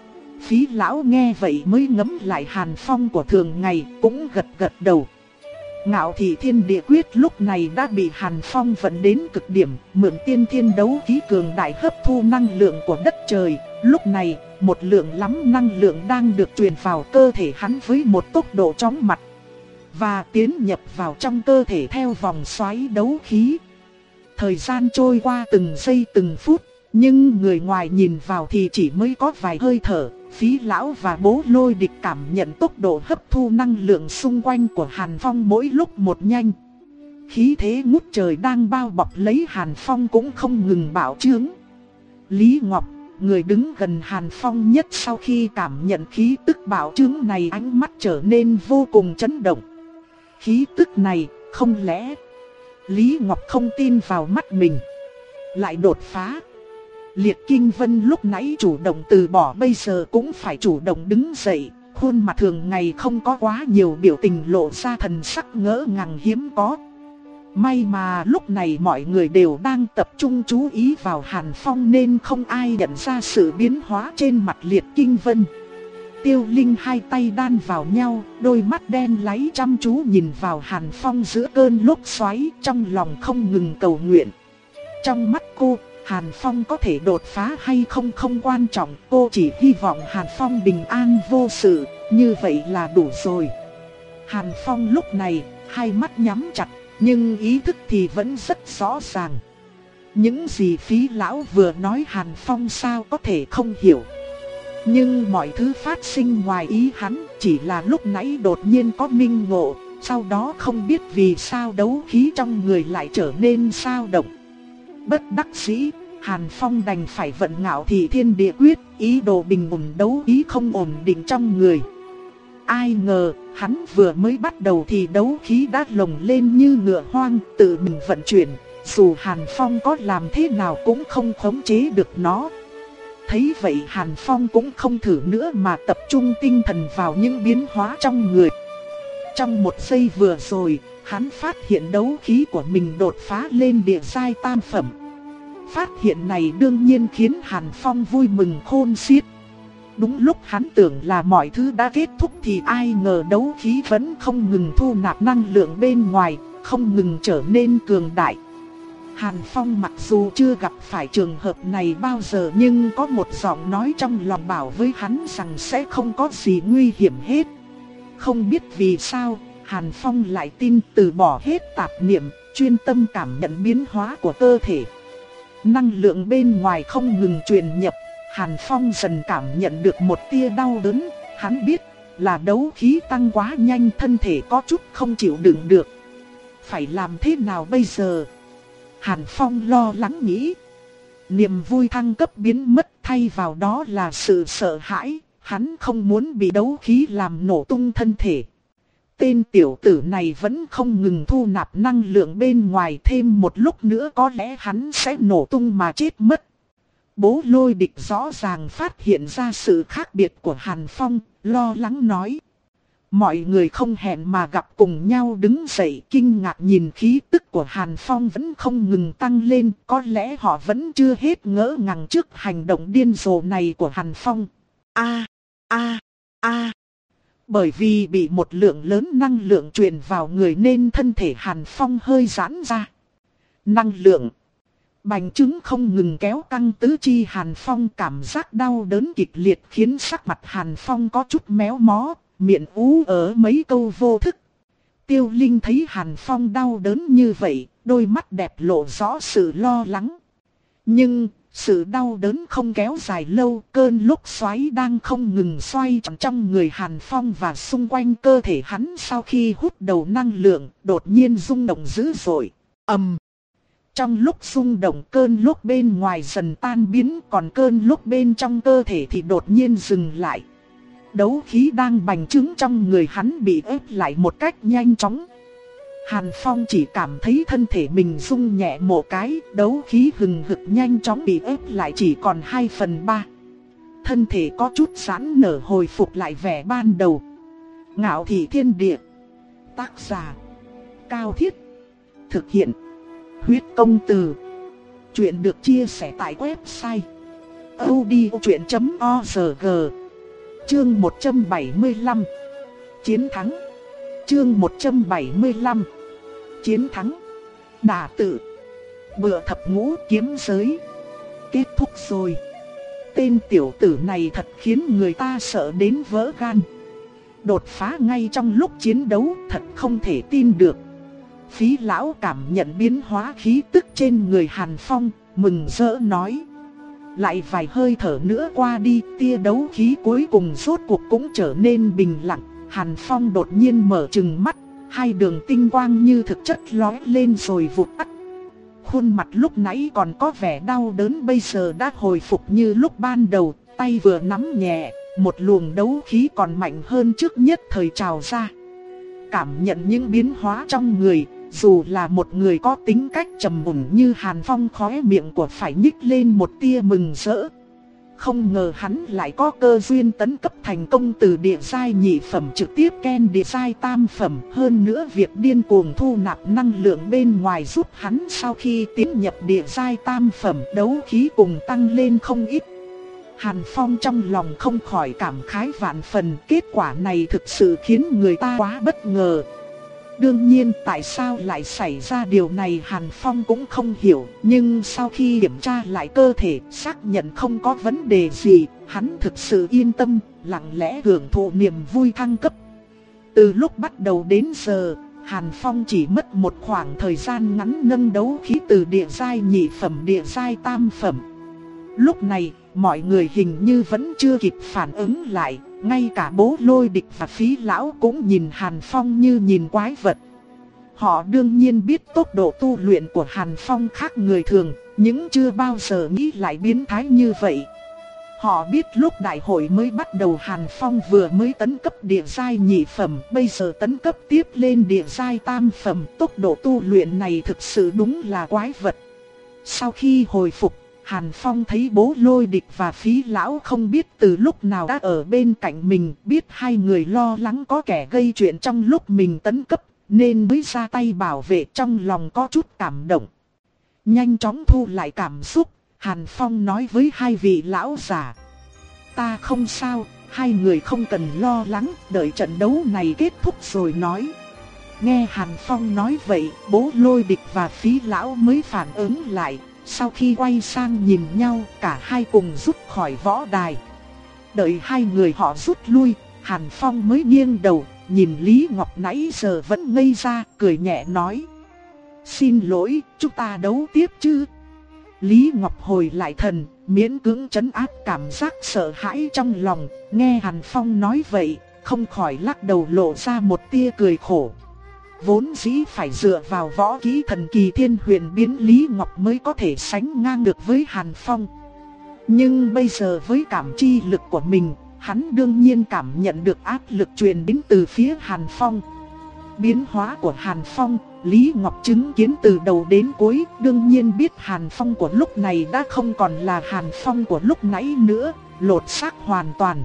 Phí Lão nghe vậy mới ngẫm lại Hàn Phong của thường ngày, cũng gật gật đầu. Ngạo thị thiên địa quyết lúc này đã bị Hàn Phong vận đến cực điểm, mượn tiên thiên đấu khí cường đại hấp thu năng lượng của đất trời. Lúc này, một lượng lắm năng lượng đang được truyền vào cơ thể hắn với một tốc độ chóng mặt, và tiến nhập vào trong cơ thể theo vòng xoáy đấu khí. thời gian trôi qua từng giây từng phút, nhưng người ngoài nhìn vào thì chỉ mới có vài hơi thở. Phí lão và Bố Lôi Địch cảm nhận tốc độ hấp thu năng lượng xung quanh của Hàn Phong mỗi lúc một nhanh. Khí thế ngút trời đang bao bọc lấy Hàn Phong cũng không ngừng bạo trướng. Lý Ngọc, người đứng gần Hàn Phong nhất, sau khi cảm nhận khí tức bạo trướng này, ánh mắt trở nên vô cùng chấn động. Khí tức này, không lẽ... Lý Ngọc không tin vào mắt mình. Lại đột phá. Liệt Kinh Vân lúc nãy chủ động từ bỏ, bây giờ cũng phải chủ động đứng dậy. Khuôn mặt thường ngày không có quá nhiều biểu tình, lộ ra thần sắc ngỡ ngàng hiếm có. May mà lúc này mọi người đều đang tập trung chú ý vào Hàn Phong nên không ai nhận ra sự biến hóa trên mặt Liệt Kinh Vân. Tiêu Linh hai tay đan vào nhau, đôi mắt đen láy chăm chú nhìn vào Hàn Phong giữa cơn lốc xoáy, trong lòng không ngừng cầu nguyện. Trong mắt cô, Hàn Phong có thể đột phá hay không không quan trọng, cô chỉ hy vọng Hàn Phong bình an vô sự, như vậy là đủ rồi. Hàn Phong lúc này, hai mắt nhắm chặt, nhưng ý thức thì vẫn rất rõ ràng. Những gì Phí lão vừa nói Hàn Phong sao có thể không hiểu. Nhưng mọi thứ phát sinh ngoài ý hắn, chỉ là lúc nãy đột nhiên có minh ngộ, sau đó không biết vì sao đấu khí trong người lại trở nên dao động. Bất đắc dĩ, Hàn Phong đành phải vận Ngạo Thị Thiên Địa Quyết, ý đồ bình ổn đấu khí không ổn định trong người. Ai ngờ, hắn vừa mới bắt đầu thì đấu khí đã lồng lên như ngựa hoang, tự mình vận chuyển, dù Hàn Phong có làm thế nào cũng không khống chế được nó. Thấy vậy Hàn Phong cũng không thử nữa mà tập trung tinh thần vào những biến hóa trong người. Trong một giây vừa rồi, hắn phát hiện đấu khí của mình đột phá lên địa giai tam phẩm. Phát hiện này đương nhiên khiến Hàn Phong vui mừng khôn xiết. Đúng lúc hắn tưởng là mọi thứ đã kết thúc thì ai ngờ đấu khí vẫn không ngừng thu nạp năng lượng bên ngoài, không ngừng trở nên cường đại. Hàn Phong mặc dù chưa gặp phải trường hợp này bao giờ, nhưng có một giọng nói trong lòng bảo với hắn rằng sẽ không có gì nguy hiểm hết. Không biết vì sao, Hàn Phong lại tin, từ bỏ hết tạp niệm, chuyên tâm cảm nhận biến hóa của cơ thể. Năng lượng bên ngoài không ngừng truyền nhập, Hàn Phong dần cảm nhận được một tia đau đớn. Hắn biết là đấu khí tăng quá nhanh, thân thể có chút không chịu đựng được. Phải làm thế nào bây giờ? Hàn Phong lo lắng nghĩ. Niềm vui thăng cấp biến mất, thay vào đó là sự sợ hãi. Hắn không muốn bị đấu khí làm nổ tung thân thể. Tên tiểu tử này vẫn không ngừng thu nạp năng lượng bên ngoài, thêm một lúc nữa có lẽ hắn sẽ nổ tung mà chết mất. Bố Lôi Địch rõ ràng phát hiện ra sự khác biệt của Hàn Phong, lo lắng nói. Mọi người không hẹn mà gặp cùng nhau đứng dậy, kinh ngạc nhìn khí tức của Hàn Phong vẫn không ngừng tăng lên, có lẽ họ vẫn chưa hết ngỡ ngàng trước hành động điên rồ này của Hàn Phong. A a a. Bởi vì bị một lượng lớn năng lượng truyền vào người nên thân thể Hàn Phong hơi giãn ra. Năng lượng bành trướng không ngừng kéo căng tứ chi Hàn Phong, cảm giác đau đớn kịch liệt khiến sắc mặt Hàn Phong có chút méo mó, miệng ú ớ mấy câu vô thức. Tiêu Linh thấy Hàn Phong đau đớn như vậy, đôi mắt đẹp lộ rõ sự lo lắng. Nhưng sự đau đớn không kéo dài lâu, cơn lốc xoáy đang không ngừng xoay tròn trong người Hàn Phong và xung quanh cơ thể hắn, sau khi hút đầu năng lượng, đột nhiên rung động dữ dội. Ầm. Trong lúc rung động, cơn lốc bên ngoài dần tan biến, còn cơn lốc bên trong cơ thể thì đột nhiên dừng lại. Đấu khí đang bành trướng trong người hắn bị ép lại một cách nhanh chóng. Hàn Phong chỉ cảm thấy thân thể mình rung nhẹ một cái, đấu khí hừng hực nhanh chóng bị ép lại chỉ còn hai phần ba. Thân thể có chút giãn nở, hồi phục lại vẻ ban đầu. Ngạo Thị Thiên Địa. Tác giả Cao Thiết. Thực hiện Huyết Công Từ. Chuyện được chia sẻ tại website audiochuyện chấm org. Chương một trăm bảy mươi lăm. Chiến thắng. Chương một trăm bảy mươi lăm. Chiến thắng. Đả tự. Bựa thập ngũ kiếm giới. Kết thúc rồi. Tên tiểu tử này thật khiến người ta sợ đến vỡ gan. Đột phá ngay trong lúc chiến đấu, thật không thể tin được. Phí lão cảm nhận biến hóa khí tức trên người Hàn Phong, mừng rỡ nói. Lại vài hơi thở nữa qua đi, tia đấu khí cuối cùng rốt cuộc cũng trở nên bình lặng. Hàn Phong đột nhiên mở trừng mắt, hai đường tinh quang như thực chất lóe lên rồi vụt tắt. Khuôn mặt lúc nãy còn có vẻ đau đớn bây giờ đã hồi phục như lúc ban đầu, tay vừa nắm nhẹ, một luồng đấu khí còn mạnh hơn trước nhất thời trào ra. Cảm nhận những biến hóa trong người, dù là một người có tính cách trầm ổn như Hàn Phong, khóe miệng của phải nhích lên một tia mừng rỡ. Không ngờ hắn lại có cơ duyên tấn cấp thành công từ địa giai nhị phẩm trực tiếp ken địa giai tam phẩm. Hơn nữa việc điên cuồng thu nạp năng lượng bên ngoài giúp hắn sau khi tiến nhập địa giai tam phẩm đấu khí cùng tăng lên không ít. Hàn Phong trong lòng không khỏi cảm khái vạn phần, kết quả này thực sự khiến người ta quá bất ngờ. Đương nhiên tại sao lại xảy ra điều này Hàn Phong cũng không hiểu, nhưng sau khi kiểm tra lại cơ thể, xác nhận không có vấn đề gì, hắn thực sự yên tâm, lặng lẽ hưởng thụ niềm vui thăng cấp. Từ lúc bắt đầu đến giờ, Hàn Phong chỉ mất một khoảng thời gian ngắn nâng đấu khí từ địa giai nhị phẩm địa giai tam phẩm. Lúc này, mọi người hình như vẫn chưa kịp phản ứng lại, ngay cả Bố Lôi Địch và Phí lão cũng nhìn Hàn Phong như nhìn quái vật. Họ đương nhiên biết tốc độ tu luyện của Hàn Phong khác người thường, nhưng chưa bao giờ nghĩ lại biến thái như vậy. Họ biết lúc đại hội mới bắt đầu Hàn Phong vừa mới tấn cấp địa giai nhị phẩm, bây giờ tấn cấp tiếp lên địa giai tam phẩm, tốc độ tu luyện này thực sự đúng là quái vật. Sau khi hồi phục, Hàn Phong thấy Bố Lôi Địch và Phí lão không biết từ lúc nào đã ở bên cạnh mình, biết hai người lo lắng có kẻ gây chuyện trong lúc mình tấn cấp, nên mới ra tay bảo vệ, trong lòng có chút cảm động. Nhanh chóng thu lại cảm xúc, Hàn Phong nói với hai vị lão già. Ta không sao, hai người không cần lo lắng, đợi trận đấu này kết thúc rồi nói. Nghe Hàn Phong nói vậy, Bố Lôi Địch và Phí lão mới phản ứng lại. Sau khi quay sang nhìn nhau, cả hai cùng rút khỏi võ đài. Đợi hai người họ rút lui, Hàn Phong mới nghiêng đầu, nhìn Lý Ngọc nãy giờ vẫn ngây ra, cười nhẹ nói. Xin lỗi, chúng ta đấu tiếp chứ? Lý Ngọc hồi lại thần, miễn cưỡng trấn áp cảm giác sợ hãi trong lòng, nghe Hàn Phong nói vậy, không khỏi lắc đầu lộ ra một tia cười khổ. Vốn dĩ phải dựa vào võ kỹ thần kỳ thiên huyền biến Lý Ngọc mới có thể sánh ngang được với Hàn Phong. Nhưng bây giờ với cảm chi lực của mình, hắn đương nhiên cảm nhận được áp lực truyền đến từ phía Hàn Phong. Biến hóa của Hàn Phong, Lý Ngọc chứng kiến từ đầu đến cuối, đương nhiên biết Hàn Phong của lúc này đã không còn là Hàn Phong của lúc nãy nữa, lột xác hoàn toàn.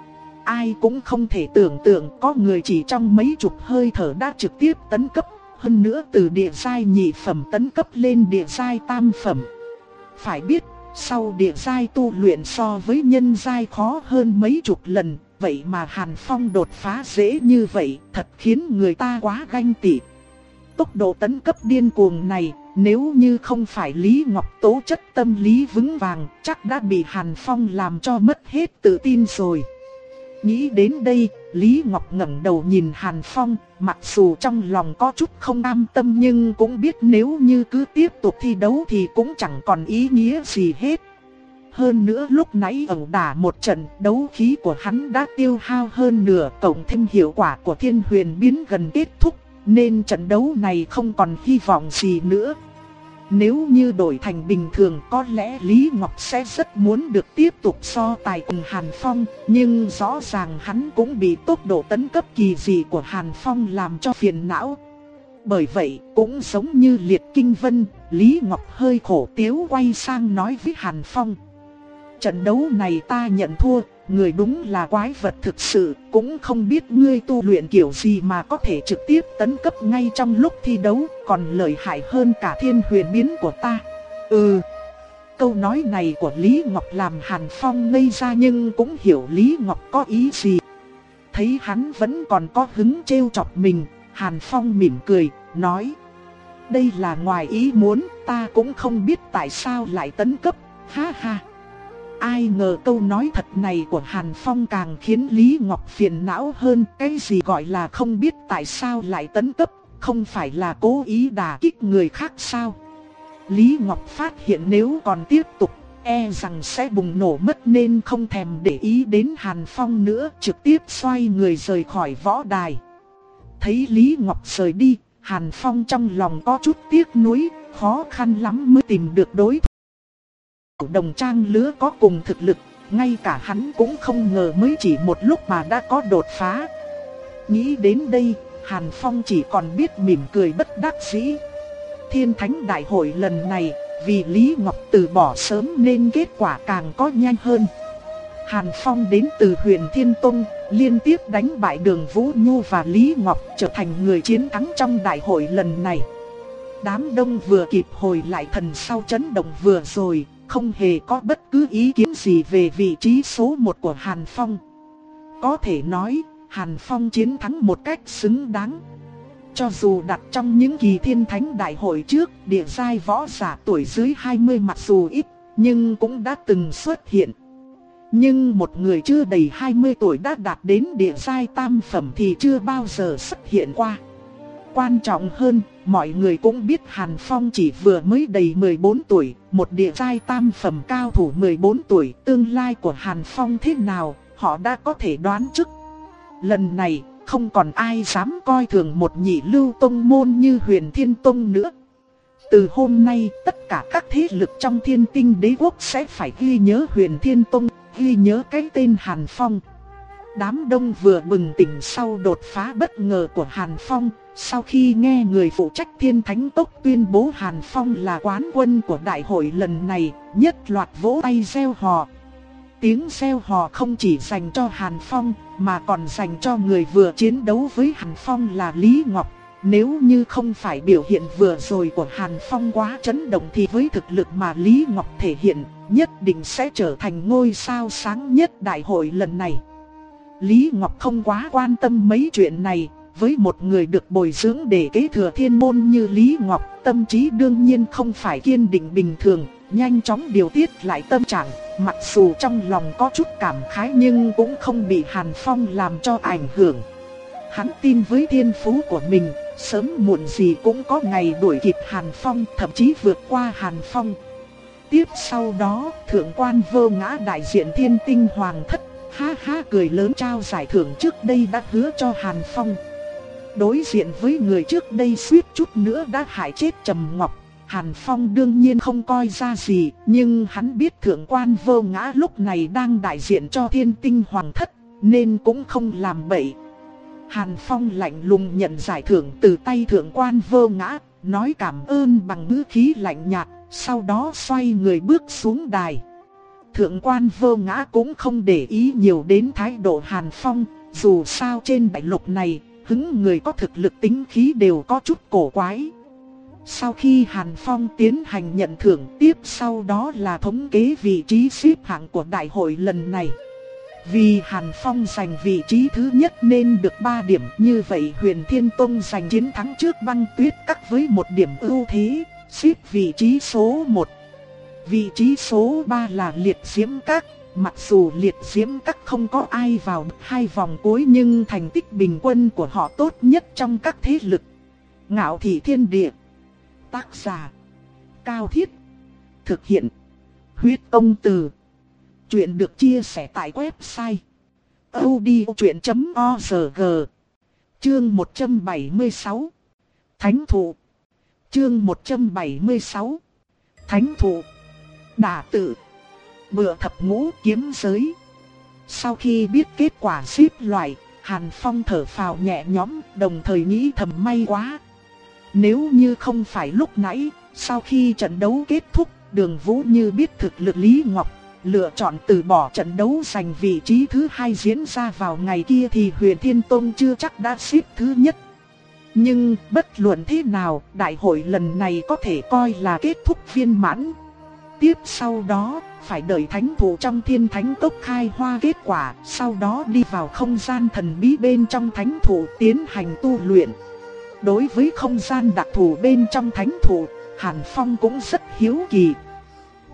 Ai cũng không thể tưởng tượng có người chỉ trong mấy chục hơi thở đã trực tiếp tấn cấp, hơn nữa từ địa giai nhị phẩm tấn cấp lên địa giai tam phẩm. Phải biết, sau địa giai tu luyện so với nhân giai khó hơn mấy chục lần, vậy mà Hàn Phong đột phá dễ như vậy, thật khiến người ta quá ganh tị. Tốc độ tấn cấp điên cuồng này, nếu như không phải Lý Ngọc tố chất tâm lý vững vàng, chắc đã bị Hàn Phong làm cho mất hết tự tin rồi. Nghĩ đến đây, Lý Ngọc ngẩng đầu nhìn Hàn Phong, mặc dù trong lòng có chút không cam tâm nhưng cũng biết nếu như cứ tiếp tục thi đấu thì cũng chẳng còn ý nghĩa gì hết. Hơn nữa lúc nãy ẩu đả một trận, đấu khí của hắn đã tiêu hao hơn nửa, cộng thêm hiệu quả của thiên huyền biến gần kết thúc, nên trận đấu này không còn hy vọng gì nữa. Nếu như đổi thành bình thường có lẽ Lý Ngọc sẽ rất muốn được tiếp tục so tài cùng Hàn Phong, nhưng rõ ràng hắn cũng bị tốc độ tấn cấp kỳ dị của Hàn Phong làm cho phiền não. Bởi vậy, cũng giống như Liệt Kinh Vân, Lý Ngọc hơi khổ tiếu quay sang nói với Hàn Phong. Trận đấu này ta nhận thua, người đúng là quái vật thực sự, cũng không biết ngươi tu luyện kiểu gì mà có thể trực tiếp tấn cấp ngay trong lúc thi đấu, còn lợi hại hơn cả thiên huyền biến của ta. Ừ. Câu nói này của Lý Ngọc làm Hàn Phong ngây ra nhưng cũng hiểu Lý Ngọc có ý gì. Thấy hắn vẫn còn có hứng trêu chọc mình, Hàn Phong mỉm cười, nói. Đây là ngoài ý muốn, ta cũng không biết tại sao lại tấn cấp, ha ha. Ai ngờ câu nói thật này của Hàn Phong càng khiến Lý Ngọc phiền não hơn. Cái gì gọi là không biết tại sao lại tấn cấp, không phải là cố ý đả kích người khác sao? Lý Ngọc phát hiện nếu còn tiếp tục, e rằng sẽ bùng nổ mất nên không thèm để ý đến Hàn Phong nữa, trực tiếp xoay người rời khỏi võ đài. Thấy Lý Ngọc rời đi, Hàn Phong trong lòng có chút tiếc nuối, khó khăn lắm mới tìm được đối thủ đồng trang lứa có cùng thực lực, ngay cả hắn cũng không ngờ mới chỉ một lúc mà đã có đột phá. Nghĩ đến đây, Hàn Phong chỉ còn biết mỉm cười bất đắc dĩ. Thiên Thánh Đại hội lần này, vì Lý Ngọc từ bỏ sớm nên kết quả càng có nhanh hơn. Hàn Phong đến từ Huyền Thiên Tông, liên tiếp đánh bại Đường Vũ Nhu và Lý Ngọc, trở thành người chiến thắng trong đại hội lần này. Đám đông vừa kịp hồi lại thần sau chấn động vừa rồi, không hề có bất cứ ý kiến gì về vị trí số một của Hàn Phong. Có thể nói, Hàn Phong chiến thắng một cách xứng đáng. Cho dù đặt trong những kỳ Thiên Thánh Đại hội trước, địa giai võ giả tuổi dưới hai mươi mặc dù ít, nhưng cũng đã từng xuất hiện. Nhưng một người chưa đầy hai mươi tuổi đã đạt đến địa giai tam phẩm thì chưa bao giờ xuất hiện qua. Quan trọng hơn, mọi người cũng biết Hàn Phong chỉ vừa mới đầy mười bốn tuổi, một địa giai tam phẩm cao thủ mười bốn tuổi, tương lai của Hàn Phong thế nào, họ đã có thể đoán trước. Lần này, không còn ai dám coi thường một nhị lưu tông môn như Huyền Thiên Tông nữa. Từ hôm nay, tất cả các thế lực trong Thiên Tinh Đế Quốc sẽ phải ghi nhớ Huyền Thiên Tông, ghi nhớ cái tên Hàn Phong. Đám đông vừa bừng tỉnh sau đột phá bất ngờ của Hàn Phong, sau khi nghe người phụ trách Thiên Thánh Tốc tuyên bố Hàn Phong là quán quân của đại hội lần này, nhất loạt vỗ tay reo hò. Tiếng reo hò không chỉ dành cho Hàn Phong, mà còn dành cho người vừa chiến đấu với Hàn Phong là Lý Ngọc. Nếu như không phải biểu hiện vừa rồi của Hàn Phong quá chấn động thì với thực lực mà Lý Ngọc thể hiện, nhất định sẽ trở thành ngôi sao sáng nhất đại hội lần này. Lý Ngọc không quá quan tâm mấy chuyện này, với một người được bồi dưỡng để kế thừa thiên môn như Lý Ngọc, tâm trí đương nhiên không phải kiên định bình thường, nhanh chóng điều tiết lại tâm trạng, mặc dù trong lòng có chút cảm khái nhưng cũng không bị Hàn Phong làm cho ảnh hưởng. Hắn tin với thiên phú của mình, sớm muộn gì cũng có ngày đuổi kịp Hàn Phong, thậm chí vượt qua Hàn Phong. Tiếp sau đó, thượng quan Vô Ngã đại diện Thiên Tinh Hoàng Thất, ha ha cười lớn trao giải thưởng trước đây đã hứa cho Hàn Phong. Đối diện với người trước đây suýt chút nữa đã hại chết Trầm Ngọc, Hàn Phong đương nhiên không coi ra gì, nhưng hắn biết thượng quan Vô Ngã lúc này đang đại diện cho Thiên Tinh Hoàng Thất, nên cũng không làm bậy. Hàn Phong lạnh lùng nhận giải thưởng từ tay thượng quan Vô Ngã, nói cảm ơn bằng ngữ khí lạnh nhạt, sau đó xoay người bước xuống đài. Thượng quan Vô Ngã cũng không để ý nhiều đến thái độ Hàn Phong, dù sao trên đại lục này, hứng người có thực lực tính khí đều có chút cổ quái. Sau khi Hàn Phong tiến hành nhận thưởng, tiếp sau đó là thống kế vị trí xếp hạng của đại hội lần này. Vì Hàn Phong giành vị trí thứ nhất nên được ba điểm, như vậy Huyền Thiên Tông giành chiến thắng trước Băng Tuyết Các với một điểm ưu thế, xếp vị trí số một. Vị trí số ba là Liệt Diễm Các. Mặc dù Liệt Diễm Các không có ai vào hai vòng cuối nhưng thành tích bình quân của họ tốt nhất trong các thế lực. Ngạo Thị Thiên Địa. Tác giả Cao Thiết. Thực hiện Huyết Công Từ. Chuyện được chia sẻ tại website audiochuyện chấm org. Chương một trăm bảy mươi sáu. Thánh Thụ. Chương một trăm bảy mươi sáu. Thánh Thụ. Đả Tự. Bựa thập ngũ kiếm giới. Sau khi biết kết quả xếp loại, Hàn Phong thở phào nhẹ nhõm, đồng thời nghĩ thầm may quá. Nếu như không phải lúc nãy, sau khi trận đấu kết thúc, Đường Vũ Như biết thực lực Lý Ngọc, lựa chọn từ bỏ trận đấu giành vị trí thứ hai diễn ra vào ngày kia thì Huyền Thiên Tông chưa chắc đã xếp thứ nhất. Nhưng bất luận thế nào, đại hội lần này có thể coi là kết thúc viên mãn. Tiếp sau đó, phải đợi thánh thụ trong Thiên Thánh Cốc khai hoa kết quả, sau đó đi vào không gian thần bí bên trong thánh thụ tiến hành tu luyện. Đối với không gian đặc thù bên trong thánh thụ, Hàn Phong cũng rất hiếu kỳ.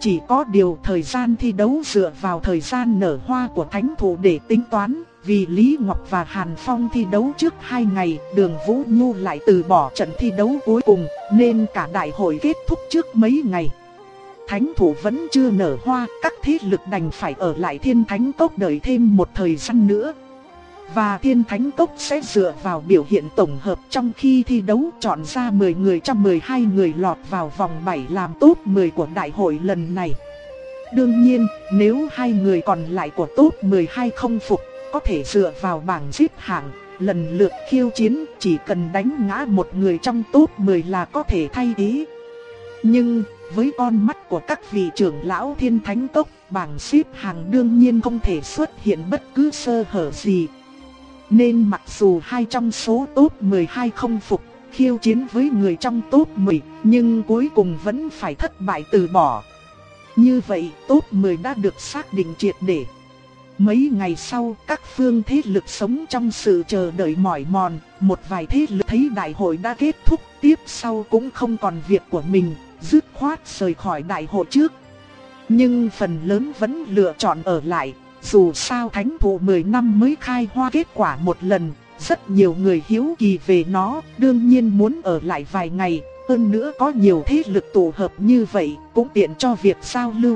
Chỉ có điều thời gian thi đấu dựa vào thời gian nở hoa của thánh thụ để tính toán. Vì Lý Ngọc và Hàn Phong thi đấu trước hai ngày, Đường Vũ Nhu lại từ bỏ trận thi đấu cuối cùng, nên cả đại hội kết thúc trước mấy ngày. Thánh thụ vẫn chưa nở hoa, các thế lực đành phải ở lại Thiên Thánh Cốc đợi thêm một thời gian nữa. Và Thiên Thánh Cốc sẽ dựa vào biểu hiện tổng hợp trong khi thi đấu chọn ra mười người trong mười hai người lọt vào vòng bảy làm top mười của đại hội lần này. Đương nhiên, nếu hai người còn lại của top mười hai không phục, có thể dựa vào bảng xếp hạng, lần lượt khiêu chiến, chỉ cần đánh ngã một người trong top mười là có thể thay thế. Nhưng, với con mắt của các vị trưởng lão Thiên Thánh Cốc, bảng xếp hạng đương nhiên không thể xuất hiện bất cứ sơ hở gì. Nên mặc dù hai trong số top mười hai không phục, khiêu chiến với người trong top mười, nhưng cuối cùng vẫn phải thất bại từ bỏ. Như vậy, top mười đã được xác định triệt để. Mấy ngày sau, các phương thế lực sống trong sự chờ đợi mỏi mòn, một vài thế lực thấy đại hội đã kết thúc, tiếp sau cũng không còn việc của mình, dứt khoát rời khỏi đại hội trước. Nhưng phần lớn vẫn lựa chọn ở lại, dù sao thánh thụ mười năm mới khai hoa kết quả một lần, rất nhiều người hiếu kỳ về nó, đương nhiên muốn ở lại vài ngày, hơn nữa có nhiều thế lực tụ hợp như vậy, cũng tiện cho việc giao lưu.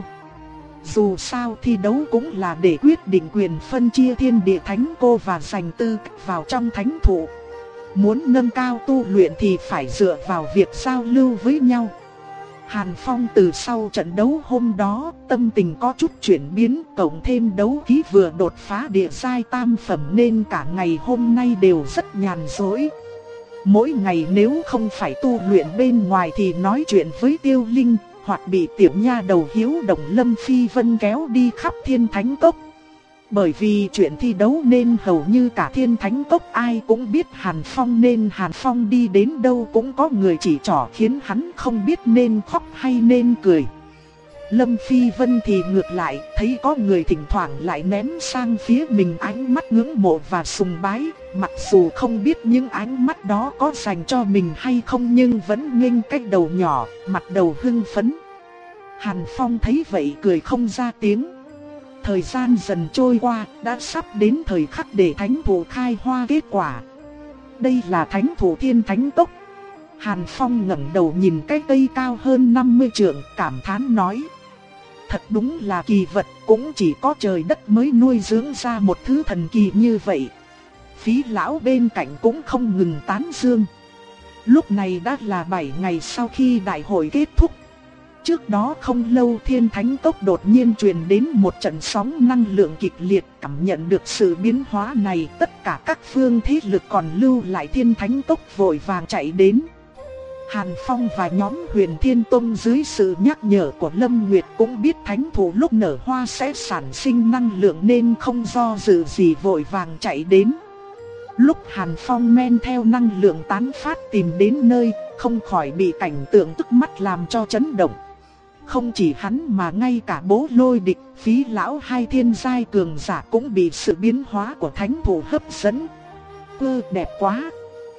Dù sao thi đấu cũng là để quyết định quyền phân chia thiên địa thánh cô và giành tư cách vào trong thánh thụ. Muốn nâng cao tu luyện thì phải dựa vào việc giao lưu với nhau. Hàn Phong từ sau trận đấu hôm đó, tâm tình có chút chuyển biến, cộng thêm đấu khí vừa đột phá địa giai tam phẩm nên cả ngày hôm nay đều rất nhàn rỗi. Mỗi ngày nếu không phải tu luyện bên ngoài thì nói chuyện với Tiêu Linh, hoặc bị tiểu nha đầu Hiếu Động Lâm Phi Vân kéo đi khắp Thiên Thánh Cốc. Bởi vì chuyện thi đấu nên hầu như cả Thiên Thánh Cốc ai cũng biết Hàn Phong, nên Hàn Phong đi đến đâu cũng có người chỉ trỏ khiến hắn không biết nên khóc hay nên cười. Lâm Phi Vân thì ngược lại, thấy có người thỉnh thoảng lại ném sang phía mình ánh mắt ngưỡng mộ và sùng bái, mặc dù không biết những ánh mắt đó có dành cho mình hay không nhưng vẫn nghênh cái đầu nhỏ, mặt đầu hưng phấn. Hàn Phong thấy vậy cười không ra tiếng. Thời gian dần trôi qua, đã sắp đến thời khắc để thánh thụ khai hoa kết quả. Đây là thánh thụ Thiên Thánh Cốc. Hàn Phong ngẩng đầu nhìn cái cây cao hơn năm mươi trượng, cảm thán nói: thật đúng là kỳ vật, cũng chỉ có trời đất mới nuôi dưỡng ra một thứ thần kỳ như vậy. Phí lão bên cạnh cũng không ngừng tán dương. Lúc này đã là bảy ngày sau khi đại hội kết thúc. Trước đó không lâu Thiên Thánh Cốc đột nhiên truyền đến một trận sóng năng lượng kịch liệt, cảm nhận được sự biến hóa này, tất cả các phương thế lực còn lưu lại Thiên Thánh Cốc vội vàng chạy đến. Hàn Phong và nhóm Huyền Thiên Tông dưới sự nhắc nhở của Lâm Nguyệt cũng biết thánh thụ lúc nở hoa sẽ sản sinh năng lượng nên không do dự gì vội vàng chạy đến. Lúc Hàn Phong men theo năng lượng tán phát tìm đến nơi, không khỏi bị cảnh tượng tức mắt làm cho chấn động. Không chỉ hắn mà ngay cả Bố Lôi Địch, Phí lão hai thiên giai cường giả cũng bị sự biến hóa của thánh thụ hấp dẫn. Ơ, đẹp quá.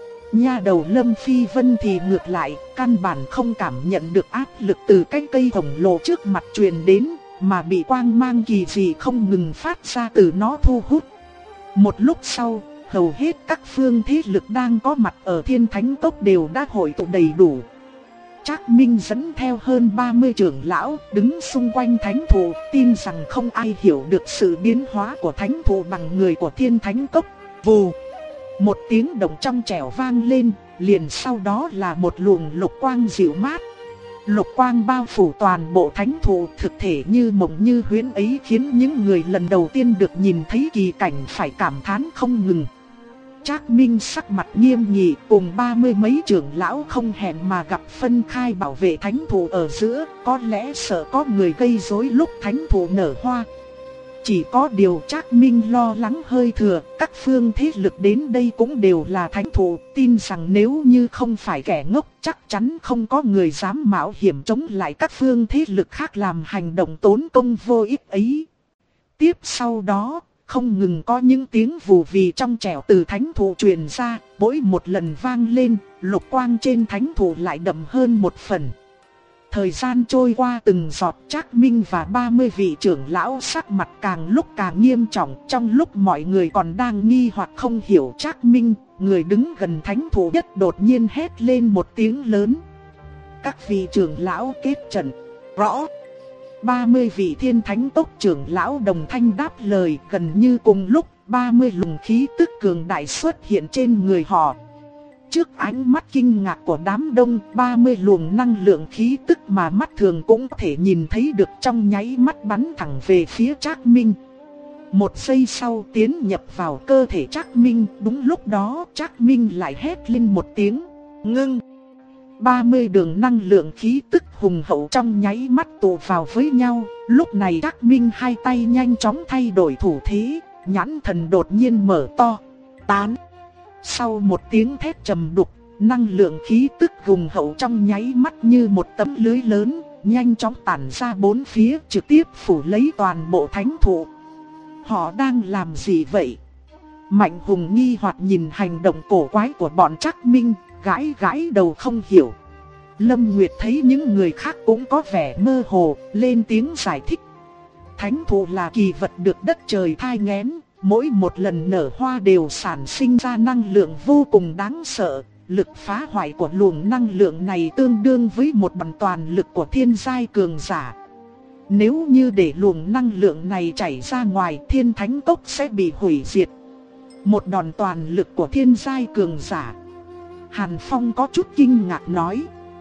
Nha đầu Lâm Phi Vân thì ngược lại, căn bản không cảm nhận được áp lực từ cái cây khổng lồ trước mặt truyền đến, mà bị quang mang kỳ dị không ngừng phát ra từ nó thu hút. Một lúc sau, hầu hết các phương thế lực đang có mặt ở Thiên Thánh Cốc đều đã hội tụ đầy đủ. Trác Minh dẫn theo hơn ba mươi trưởng lão đứng xung quanh thánh thụ, tin rằng không ai hiểu được sự biến hóa của thánh thụ bằng người của Thiên Thánh Cốc. Vù! Một tiếng động trong trẻo vang lên, liền sau đó là một luồng lục quang dịu mát. Lục quang bao phủ toàn bộ thánh thụ, thực thể như mộng như huyễn ấy khiến những người lần đầu tiên được nhìn thấy kỳ cảnh phải cảm thán không ngừng. Trác Minh sắc mặt nghiêm nghị cùng ba mươi mấy trưởng lão không hẹn mà gặp phân khai bảo vệ thánh thụ ở giữa, có lẽ sợ có người gây rối lúc thánh thụ nở hoa. Chỉ có điều Trác Minh lo lắng hơi thừa, các phương thế lực đến đây cũng đều là thánh thụ, tin rằng nếu như không phải kẻ ngốc chắc chắn không có người dám mạo hiểm chống lại các phương thế lực khác làm hành động tốn công vô ích ấy. Tiếp sau đó, không ngừng có những tiếng vù vì trong trẻo từ thánh thụ truyền ra, mỗi một lần vang lên, lục quang trên thánh thụ lại đậm hơn một phần. Thời gian trôi qua từng giọt, Trác Minh và ba mươi vị trưởng lão sắc mặt càng lúc càng nghiêm trọng. Trong lúc mọi người còn đang nghi hoặc không hiểu Trác Minh, người đứng gần thánh thủ nhất đột nhiên hét lên một tiếng lớn. Các vị trưởng lão kết trận. Rõ. ba mươi vị thiên thánh tốc trưởng lão đồng thanh đáp lời. Gần như cùng lúc, ba mươi luồng khí tức cường đại xuất hiện trên người họ. Trước ánh mắt kinh ngạc của đám đông, ba mươi luồng năng lượng khí tức mà mắt thường cũng có thể nhìn thấy được trong nháy mắt bắn thẳng về phía Trác Minh. Một giây sau tiến nhập vào cơ thể Trác Minh, đúng lúc đó Trác Minh lại hét lên một tiếng, ngưng. ba mươi đường năng lượng khí tức hùng hậu trong nháy mắt tụ vào với nhau, lúc này Trác Minh hai tay nhanh chóng thay đổi thủ thế, nhãn thần đột nhiên mở to, tán. Sau một tiếng thét trầm đục, năng lượng khí tức hùng hậu trong nháy mắt như một tấm lưới lớn, nhanh chóng tản ra bốn phía trực tiếp phủ lấy toàn bộ thánh thụ. Họ đang làm gì vậy? Mạnh Hùng nghi hoặc nhìn hành động cổ quái của bọn Trác Minh, gãi gãi đầu không hiểu. Lâm Nguyệt thấy những người khác cũng có vẻ mơ hồ, lên tiếng giải thích. Thánh thụ là kỳ vật được đất trời thai nghén, mỗi một lần nở hoa đều sản sinh ra năng lượng vô cùng đáng sợ. Lực phá hoại của luồng năng lượng này tương đương với một bằng toàn lực của thiên giai cường giả. Nếu như để luồng năng lượng này chảy ra ngoài, thiên thánh cốc sẽ bị hủy diệt. Một đòn toàn lực của thiên giai cường giả. Hàn Phong có chút kinh ngạc nói.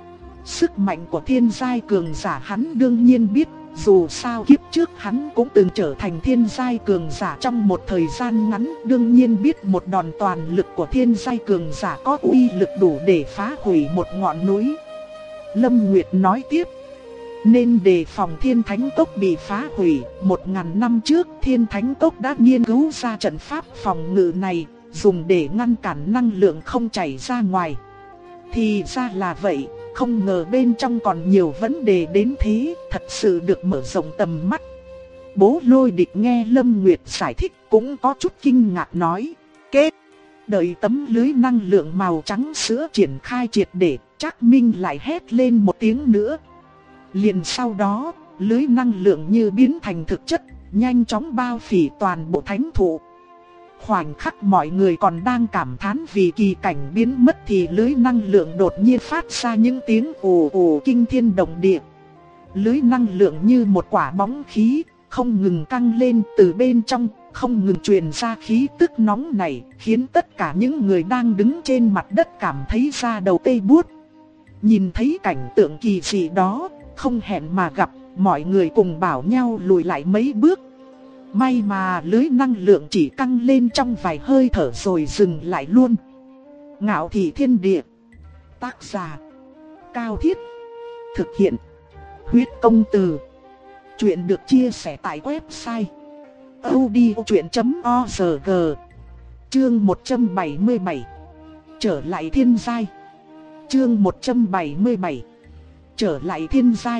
Sức mạnh của thiên giai cường giả hắn đương nhiên biết. Dù sao kiếp trước hắn cũng từng trở thành thiên giai cường giả trong một thời gian ngắn. Đương nhiên biết một đòn toàn lực của thiên giai cường giả có uy lực đủ để phá hủy một ngọn núi. Lâm Nguyệt nói tiếp. Nên đề phòng thiên thánh cốc bị phá hủy, một ngàn năm trước thiên thánh cốc đã nghiên cứu ra trận pháp phòng ngự này, dùng để ngăn cản năng lượng không chảy ra ngoài. Thì ra là vậy, không ngờ bên trong còn nhiều vấn đề đến thế, thật sự được mở rộng tầm mắt. Bố Lôi Địch nghe Lâm Nguyệt giải thích cũng có chút kinh ngạc nói. Kết, đợi tấm lưới năng lượng màu trắng sữa triển khai triệt để, Trác Minh lại hét lên một tiếng nữa. Liền sau đó, lưới năng lượng như biến thành thực chất, nhanh chóng bao phủ toàn bộ thánh thụ. Khoảnh khắc mọi người còn đang cảm thán vì kỳ cảnh biến mất thì lưới năng lượng đột nhiên phát ra những tiếng ồ ồ kinh thiên động địa. Lưới năng lượng như một quả bóng khí, không ngừng căng lên từ bên trong, không ngừng truyền ra khí tức nóng này, khiến tất cả những người đang đứng trên mặt đất cảm thấy da đầu tê buốt. Nhìn thấy cảnh tượng kỳ dị đó, không hẹn mà gặp, mọi người cùng bảo nhau lùi lại mấy bước. May mà lưới năng lượng chỉ căng lên trong vài hơi thở rồi dừng lại luôn. Ngạo Thị Thiên Địa. Tác giả Cao Thiết. Thực hiện Huyết Công Từ. Chuyện được chia sẻ tại website audiochuyện chấm org. Chương một trăm bảy mươi bảy. Trở lại thiên giai. Chương một trăm bảy mươi bảy. Trở lại thiên giai.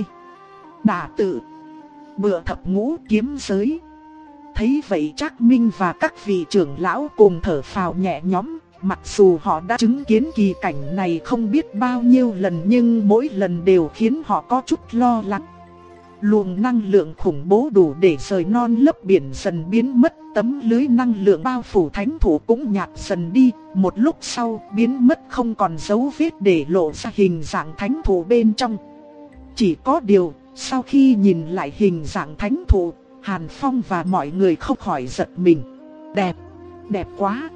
Đả tự. Bựa thập ngũ kiếm giới. Thấy vậy Trác Minh và các vị trưởng lão cùng thở phào nhẹ nhõm. Mặc dù họ đã chứng kiến kỳ cảnh này không biết bao nhiêu lần, nhưng mỗi lần đều khiến họ có chút lo lắng. Luồng năng lượng khủng bố đủ để rời non lấp biển dần biến mất. Tấm lưới năng lượng bao phủ thánh thủ cũng nhạt dần đi. Một lúc sau biến mất không còn dấu vết để lộ ra hình dạng thánh thủ bên trong. Chỉ có điều, sau khi nhìn lại hình dạng thánh thủ, Hàn Phong và mọi người không khỏi giật mình. Đẹp, đẹp quá.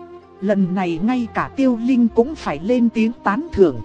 Lần này ngay cả Tiêu Linh cũng phải lên tiếng tán thưởng.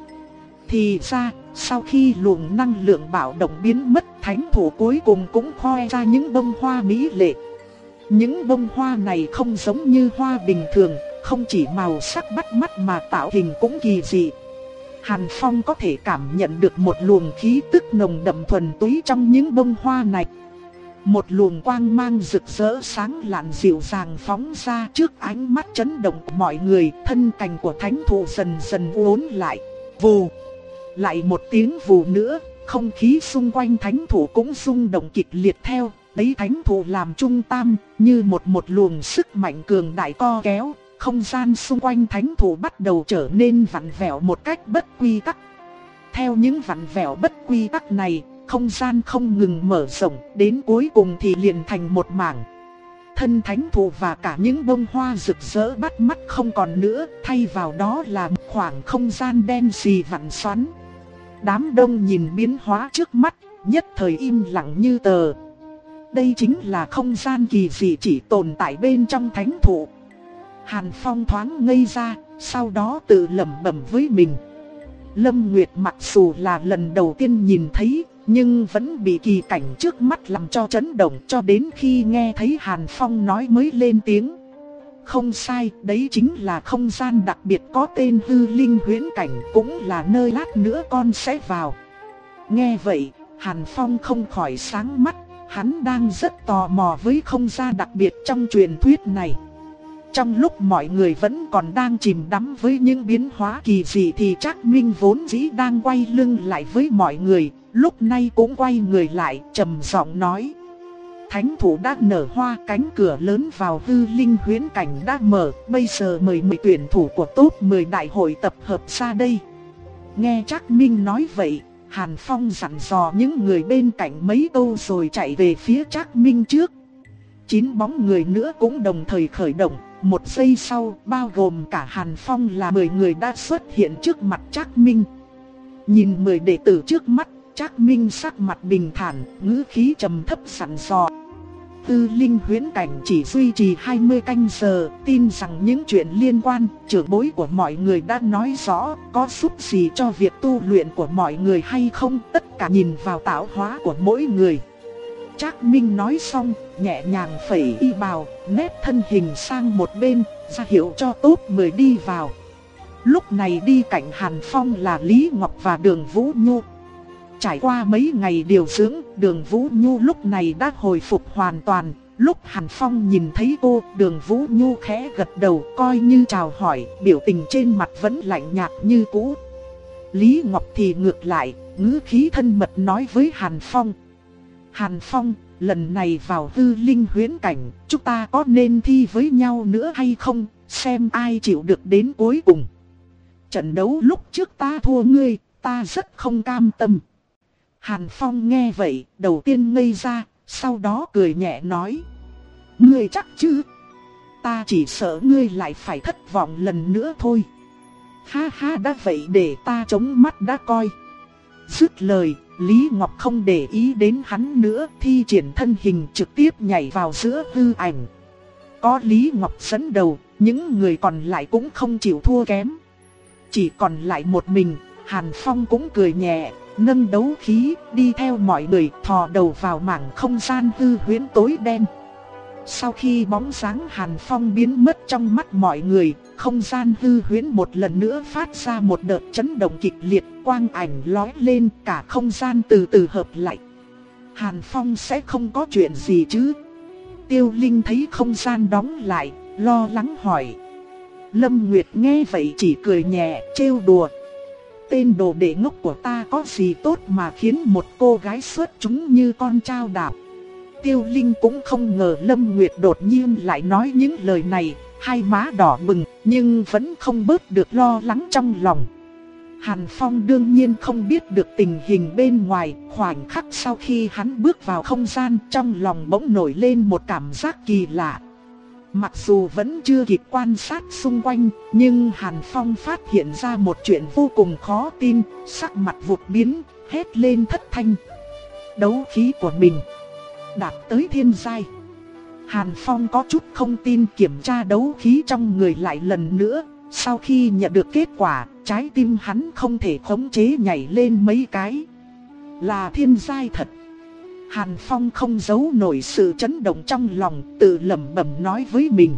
Thì ra, sau khi luồng năng lượng bạo động biến mất, thánh thủ cuối cùng cũng khoe ra những bông hoa mỹ lệ. Những bông hoa này không giống như hoa bình thường, không chỉ màu sắc bắt mắt mà tạo hình cũng kỳ dị. Hàn Phong có thể cảm nhận được một luồng khí tức nồng đậm thuần túy trong những bông hoa này. Một luồng quang mang rực rỡ sáng lạn dịu dàng phóng ra trước ánh mắt chấn động của mọi người. Thân cành của thánh thụ dần dần uốn lại. Vù. Lại một tiếng vù nữa, không khí xung quanh thánh thụ cũng rung động kịch liệt theo. Lấy thánh thụ làm trung tâm, như một một luồng sức mạnh cường đại co kéo. Không gian xung quanh thánh thụ bắt đầu trở nên vặn vẹo một cách bất quy tắc. Theo những vặn vẹo bất quy tắc này, không gian không ngừng mở rộng, đến cuối cùng thì liền thành một mảng. Thân thánh thụ và cả những bông hoa rực rỡ bắt mắt không còn nữa, thay vào đó là một khoảng không gian đen sì vặn xoắn. Đám đông nhìn biến hóa trước mắt, nhất thời im lặng như tờ. Đây chính là không gian kỳ dị chỉ tồn tại bên trong thánh thụ. Hàn Phong thoáng ngây ra, sau đó tự lẩm bẩm với mình. Lâm Nguyệt mặc dù là lần đầu tiên nhìn thấy, nhưng vẫn bị kỳ cảnh trước mắt làm cho chấn động, cho đến khi nghe thấy Hàn Phong nói mới lên tiếng. Không sai, đấy chính là không gian đặc biệt có tên Hư Linh Huyễn Cảnh, cũng là nơi lát nữa con sẽ vào. Nghe vậy, Hàn Phong không khỏi sáng mắt, hắn đang rất tò mò với không gian đặc biệt trong truyền thuyết này. Trong lúc mọi người vẫn còn đang chìm đắm với những biến hóa kỳ dị thì Trác Minh vốn dĩ đang quay lưng lại với mọi người, lúc này cũng quay người lại trầm giọng nói. Thánh thụ đã nở hoa, cánh cửa lớn vào Hư Linh Huyễn Cảnh đã mở, bây giờ mời mười tuyển thủ của top mười đại hội tập hợp ra đây. Nghe Trác Minh nói vậy, Hàn Phong dặn dò những người bên cạnh mấy câu rồi chạy về phía Trác Minh trước. Chín bóng người nữa cũng đồng thời khởi động, một giây sau bao gồm cả Hàn Phong là mười người đã xuất hiện trước mặt Trác Minh. Nhìn mười đệ tử trước mắt, Trác Minh sắc mặt bình thản, ngữ khí trầm thấp dặn dò. Hư Linh Huyễn Cảnh chỉ duy trì hai mươi canh giờ, tin rằng những chuyện liên quan, trưởng bối của mọi người đã nói rõ, có giúp gì cho việc tu luyện của mọi người hay không, tất cả nhìn vào tạo hóa của mỗi người. Trác Minh nói xong, nhẹ nhàng phẩy y bào, nép thân hình sang một bên, ra hiệu cho top mười đi vào. Lúc này đi cạnh Hàn Phong là Lý Ngọc và Đường Vũ Nhu. Trải qua mấy ngày điều dưỡng, Đường Vũ Nhu lúc này đã hồi phục hoàn toàn. Lúc Hàn Phong nhìn thấy cô, Đường Vũ Nhu khẽ gật đầu coi như chào hỏi, biểu tình trên mặt vẫn lạnh nhạt như cũ. Lý Ngọc thì ngược lại, ngữ khí thân mật nói với Hàn Phong. Hàn Phong, lần này vào Hư Linh Huyễn Cảnh, chúng ta có nên thi với nhau nữa hay không, xem ai chịu được đến cuối cùng. Trận đấu lúc trước ta thua ngươi, ta rất không cam tâm. Hàn Phong nghe vậy, đầu tiên ngây ra, sau đó cười nhẹ nói. Ngươi chắc chứ? Ta chỉ sợ ngươi lại phải thất vọng lần nữa thôi. Ha ha, đã vậy để ta chống mắt đã coi. Dứt lời, Lý Ngọc không để ý đến hắn nữa, thi triển thân hình trực tiếp nhảy vào giữa hư ảnh. Có Lý Ngọc dẫn đầu, những người còn lại cũng không chịu thua kém. Chỉ còn lại một mình, Hàn Phong cũng cười nhẹ, nâng đấu khí, đi theo mọi người thò đầu vào mảng không gian hư huyễn tối đen. Sau khi bóng dáng Hàn Phong biến mất trong mắt mọi người, không gian hư huyễn một lần nữa phát ra một đợt chấn động kịch liệt, quang ảnh lóe lên, cả không gian từ từ hợp lại. Hàn Phong sẽ không có chuyện gì chứ? Tiêu Linh thấy không gian đóng lại, lo lắng hỏi. Lâm Nguyệt nghe vậy chỉ cười nhẹ, trêu đùa. Tên đồ đệ ngốc của ta có gì tốt mà khiến một cô gái xuất chúng như con trao đạp. Tiêu Linh cũng không ngờ Lâm Nguyệt đột nhiên lại nói những lời này, hai má đỏ bừng, nhưng vẫn không bớt được lo lắng trong lòng. Hàn Phong đương nhiên không biết được tình hình bên ngoài, khoảnh khắc sau khi hắn bước vào không gian, trong lòng bỗng nổi lên một cảm giác kỳ lạ. Mặc dù vẫn chưa kịp quan sát xung quanh, nhưng Hàn Phong phát hiện ra một chuyện vô cùng khó tin, sắc mặt vụt biến, hét lên thất thanh. Đấu khí của mình đạt tới thiên giai. Hàn Phong có chút không tin, kiểm tra đấu khí trong người lại lần nữa. Sau khi nhận được kết quả, trái tim hắn không thể khống chế nhảy lên mấy cái. Là thiên giai thật. Hàn Phong không giấu nổi sự chấn động trong lòng, tự lẩm bẩm nói với mình.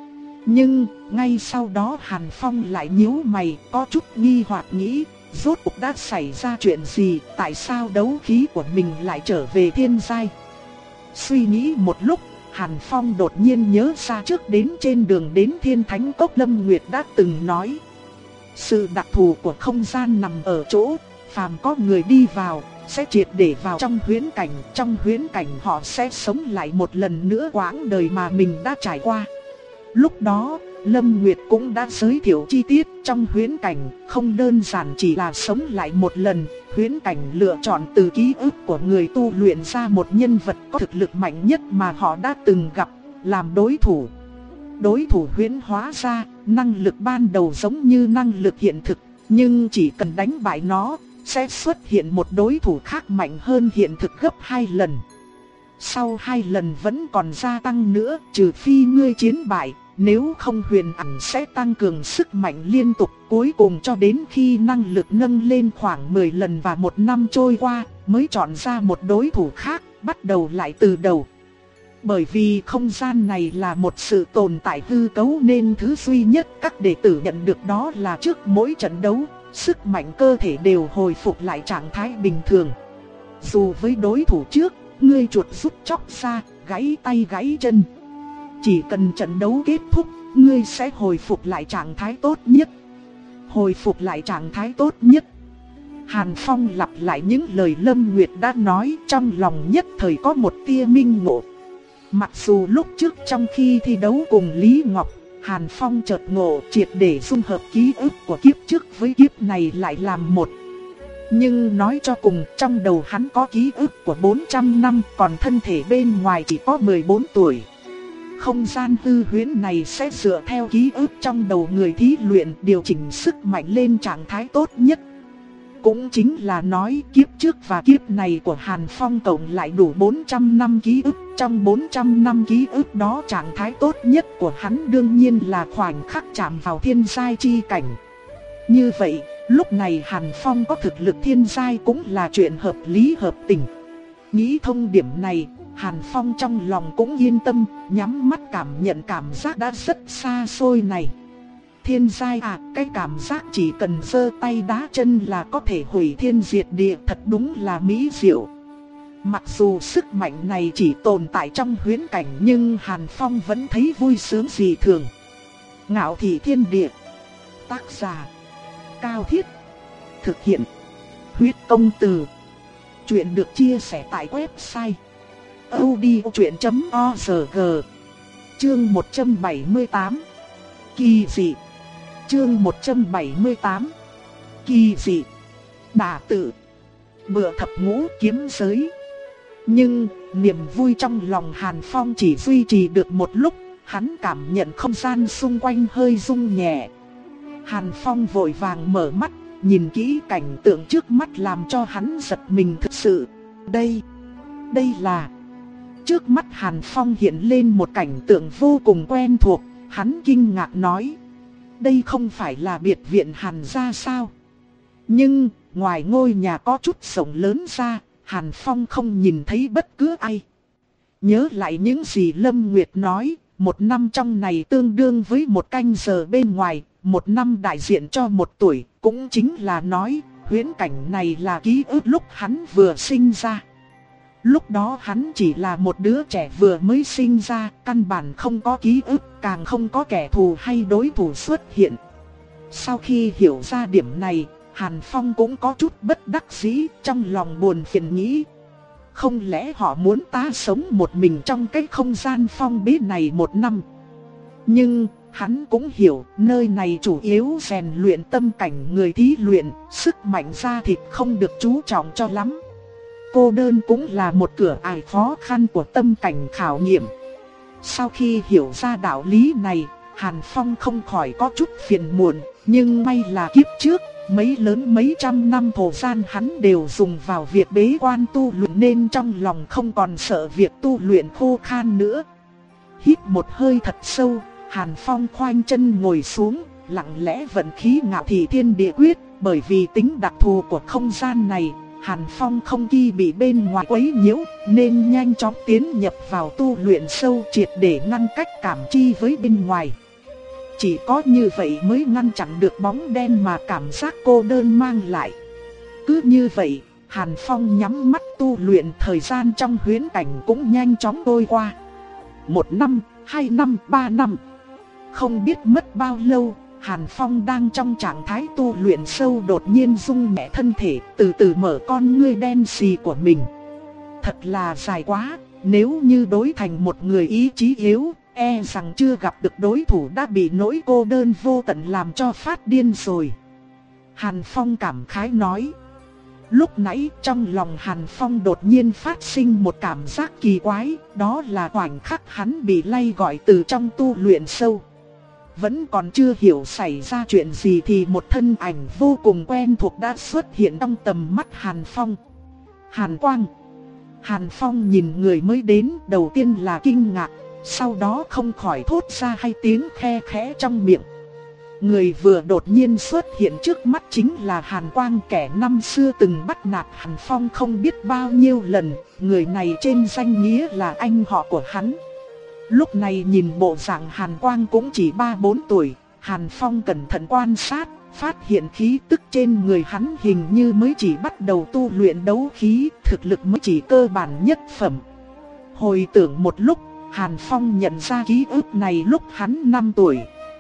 Nhưng, ngay sau đó Hàn Phong lại nhíu mày, có chút nghi hoặc nghĩ, rốt cuộc đã xảy ra chuyện gì, tại sao đấu khí của mình lại trở về thiên giai. Suy nghĩ một lúc, Hàn Phong đột nhiên nhớ ra trước đến trên đường đến Thiên Thánh Cốc Lâm Nguyệt đã từng nói. Sự đặc thù của không gian nằm ở chỗ, phàm có người đi vào, sẽ triệt để vào trong huyễn cảnh, trong huyễn cảnh họ sẽ sống lại một lần nữa quãng đời mà mình đã trải qua. Lúc đó, Lâm Nguyệt cũng đã giới thiệu chi tiết trong huyễn cảnh, không đơn giản chỉ là sống lại một lần, huyễn cảnh lựa chọn từ ký ức của người tu luyện ra một nhân vật có thực lực mạnh nhất mà họ đã từng gặp, làm đối thủ. Đối thủ huyễn hóa ra, năng lực ban đầu giống như năng lực hiện thực, nhưng chỉ cần đánh bại nó, sẽ xuất hiện một đối thủ khác mạnh hơn hiện thực gấp hai lần. Sau hai lần vẫn còn gia tăng nữa, trừ phi ngươi chiến bại, nếu không huyền ảnh sẽ tăng cường sức mạnh liên tục, cuối cùng cho đến khi năng lực nâng lên khoảng mười lần và một năm trôi qua, mới chọn ra một đối thủ khác, bắt đầu lại từ đầu. Bởi vì không gian này là một sự tồn tại hư cấu nên thứ duy nhất các đệ tử nhận được đó là trước mỗi trận đấu, sức mạnh cơ thể đều hồi phục lại trạng thái bình thường. Dù với đối thủ trước, ngươi chuột rút chóc ra, gãy tay gãy chân, chỉ cần trận đấu kết thúc, ngươi sẽ hồi phục lại trạng thái tốt nhất. Hồi phục lại trạng thái tốt nhất. Hàn Phong lặp lại những lời Lâm Nguyệt đã nói, trong lòng nhất thời có một tia minh ngộ. Mặc dù lúc trước trong khi thi đấu cùng Lý Ngọc, Hàn Phong chợt ngộ triệt để dung hợp ký ức của kiếp trước với kiếp này lại làm một. Nhưng nói cho cùng, trong đầu hắn có ký ức của bốn trăm năm, còn thân thể bên ngoài chỉ có mười bốn tuổi. Không gian hư huyễn này sẽ dựa theo ký ức trong đầu người thí luyện điều chỉnh sức mạnh lên trạng thái tốt nhất. Cũng chính là nói kiếp trước và kiếp này của Hàn Phong cộng lại đủ bốn trăm năm ký ức. Trong bốn trăm năm ký ức đó, trạng thái tốt nhất của hắn đương nhiên là khoảnh khắc chạm vào thiên giai chi cảnh. Như vậy, lúc này Hàn Phong có thực lực thiên giai cũng là chuyện hợp lý hợp tình. Nghĩ thông điểm này, Hàn Phong trong lòng cũng yên tâm, nhắm mắt cảm nhận cảm giác đã rất xa xôi này. Thiên giai à, cái cảm giác chỉ cần giơ tay đá chân là có thể hủy thiên diệt địa, thật đúng là mỹ diệu. Mặc dù sức mạnh này chỉ tồn tại trong huyễn cảnh nhưng Hàn Phong vẫn thấy vui sướng dị thường. Ngạo thị thiên địa. Tác giả Cao Thiết. Thực hiện Huyết Công Từ. Chuyện được chia sẻ tại website audiochuyện chấm org. Chương một trăm bảy mươi tám. Kỳ dị. Chương một trăm bảy mươi tám. Kỳ dị. Đả tự. Bựa thập ngũ kiếm giới. Nhưng niềm vui trong lòng Hàn Phong chỉ duy trì được một lúc, hắn cảm nhận không gian xung quanh hơi rung nhẹ. Hàn Phong vội vàng mở mắt, nhìn kỹ cảnh tượng trước mắt làm cho hắn giật mình thực sự. Đây, đây là... Trước mắt Hàn Phong hiện lên một cảnh tượng vô cùng quen thuộc, hắn kinh ngạc nói. Đây không phải là biệt viện Hàn gia sao? Nhưng, ngoài ngôi nhà có chút rộng lớn ra, Hàn Phong không nhìn thấy bất cứ ai. Nhớ lại những gì Lâm Nguyệt nói, một năm trong này tương đương với một canh giờ bên ngoài, một năm đại diện cho một tuổi, cũng chính là nói, huyễn cảnh này là ký ức lúc hắn vừa sinh ra. Lúc đó hắn chỉ là một đứa trẻ vừa mới sinh ra, căn bản không có ký ức, càng không có kẻ thù hay đối thủ xuất hiện. Sau khi hiểu ra điểm này, Hàn Phong cũng có chút bất đắc dĩ, trong lòng buồn phiền nghĩ. Không lẽ họ muốn ta sống một mình trong cái không gian phong bế này một năm? Nhưng, hắn cũng hiểu, nơi này chủ yếu rèn luyện tâm cảnh người thí luyện, sức mạnh da thịt không được chú trọng cho lắm. Cô đơn cũng là một cửa ải khó khăn của tâm cảnh khảo nghiệm. Sau khi hiểu ra đạo lý này, Hàn Phong không khỏi có chút phiền muộn, nhưng may là kiếp trước, mấy lớn mấy trăm năm thời gian hắn đều dùng vào việc bế quan tu luyện nên trong lòng không còn sợ việc tu luyện khô khan nữa. Hít một hơi thật sâu, Hàn Phong khoanh chân ngồi xuống, lặng lẽ vận khí ngạo thị thiên địa quyết, bởi vì tính đặc thù của không gian này, Hàn Phong không kỳ bị bên ngoài quấy nhiễu, nên nhanh chóng tiến nhập vào tu luyện sâu triệt để ngăn cách cảm chi với bên ngoài. Chỉ có như vậy mới ngăn chặn được bóng đen mà cảm giác cô đơn mang lại. Cứ như vậy, Hàn Phong nhắm mắt tu luyện, thời gian trong huyễn cảnh cũng nhanh chóng trôi qua. Một năm, hai năm, ba năm. Không biết mất bao lâu, Hàn Phong đang trong trạng thái tu luyện sâu đột nhiên rung nhẹ thân thể, từ từ mở con ngươi đen xì của mình. Thật là dài quá, nếu như đối thành một người ý chí yếu, e rằng chưa gặp được đối thủ đã bị nỗi cô đơn vô tận làm cho phát điên rồi. Hàn Phong cảm khái nói. Lúc nãy trong lòng Hàn Phong đột nhiên phát sinh một cảm giác kỳ quái, đó là khoảnh khắc hắn bị lay gọi từ trong tu luyện sâu. Vẫn còn chưa hiểu xảy ra chuyện gì thì một thân ảnh vô cùng quen thuộc đã xuất hiện trong tầm mắt Hàn Phong. Hàn Quang. Hàn Phong nhìn người mới đến, đầu tiên là kinh ngạc, sau đó không khỏi thốt ra hai tiếng khe khẽ trong miệng. Người vừa đột nhiên xuất hiện trước mắt chính là Hàn Quang, kẻ năm xưa từng bắt nạt Hàn Phong không biết bao nhiêu lần. Người này trên danh nghĩa là anh họ của hắn. Lúc này nhìn bộ dạng Hàn Quang cũng chỉ ba bốn tuổi, Hàn Phong cẩn thận quan sát, phát hiện khí tức trên người hắn hình như mới chỉ bắt đầu tu luyện đấu khí, thực lực mới chỉ cơ bản nhất phẩm. Hồi tưởng một lúc, Hàn Phong nhận ra ký ức này lúc hắn năm tuổi.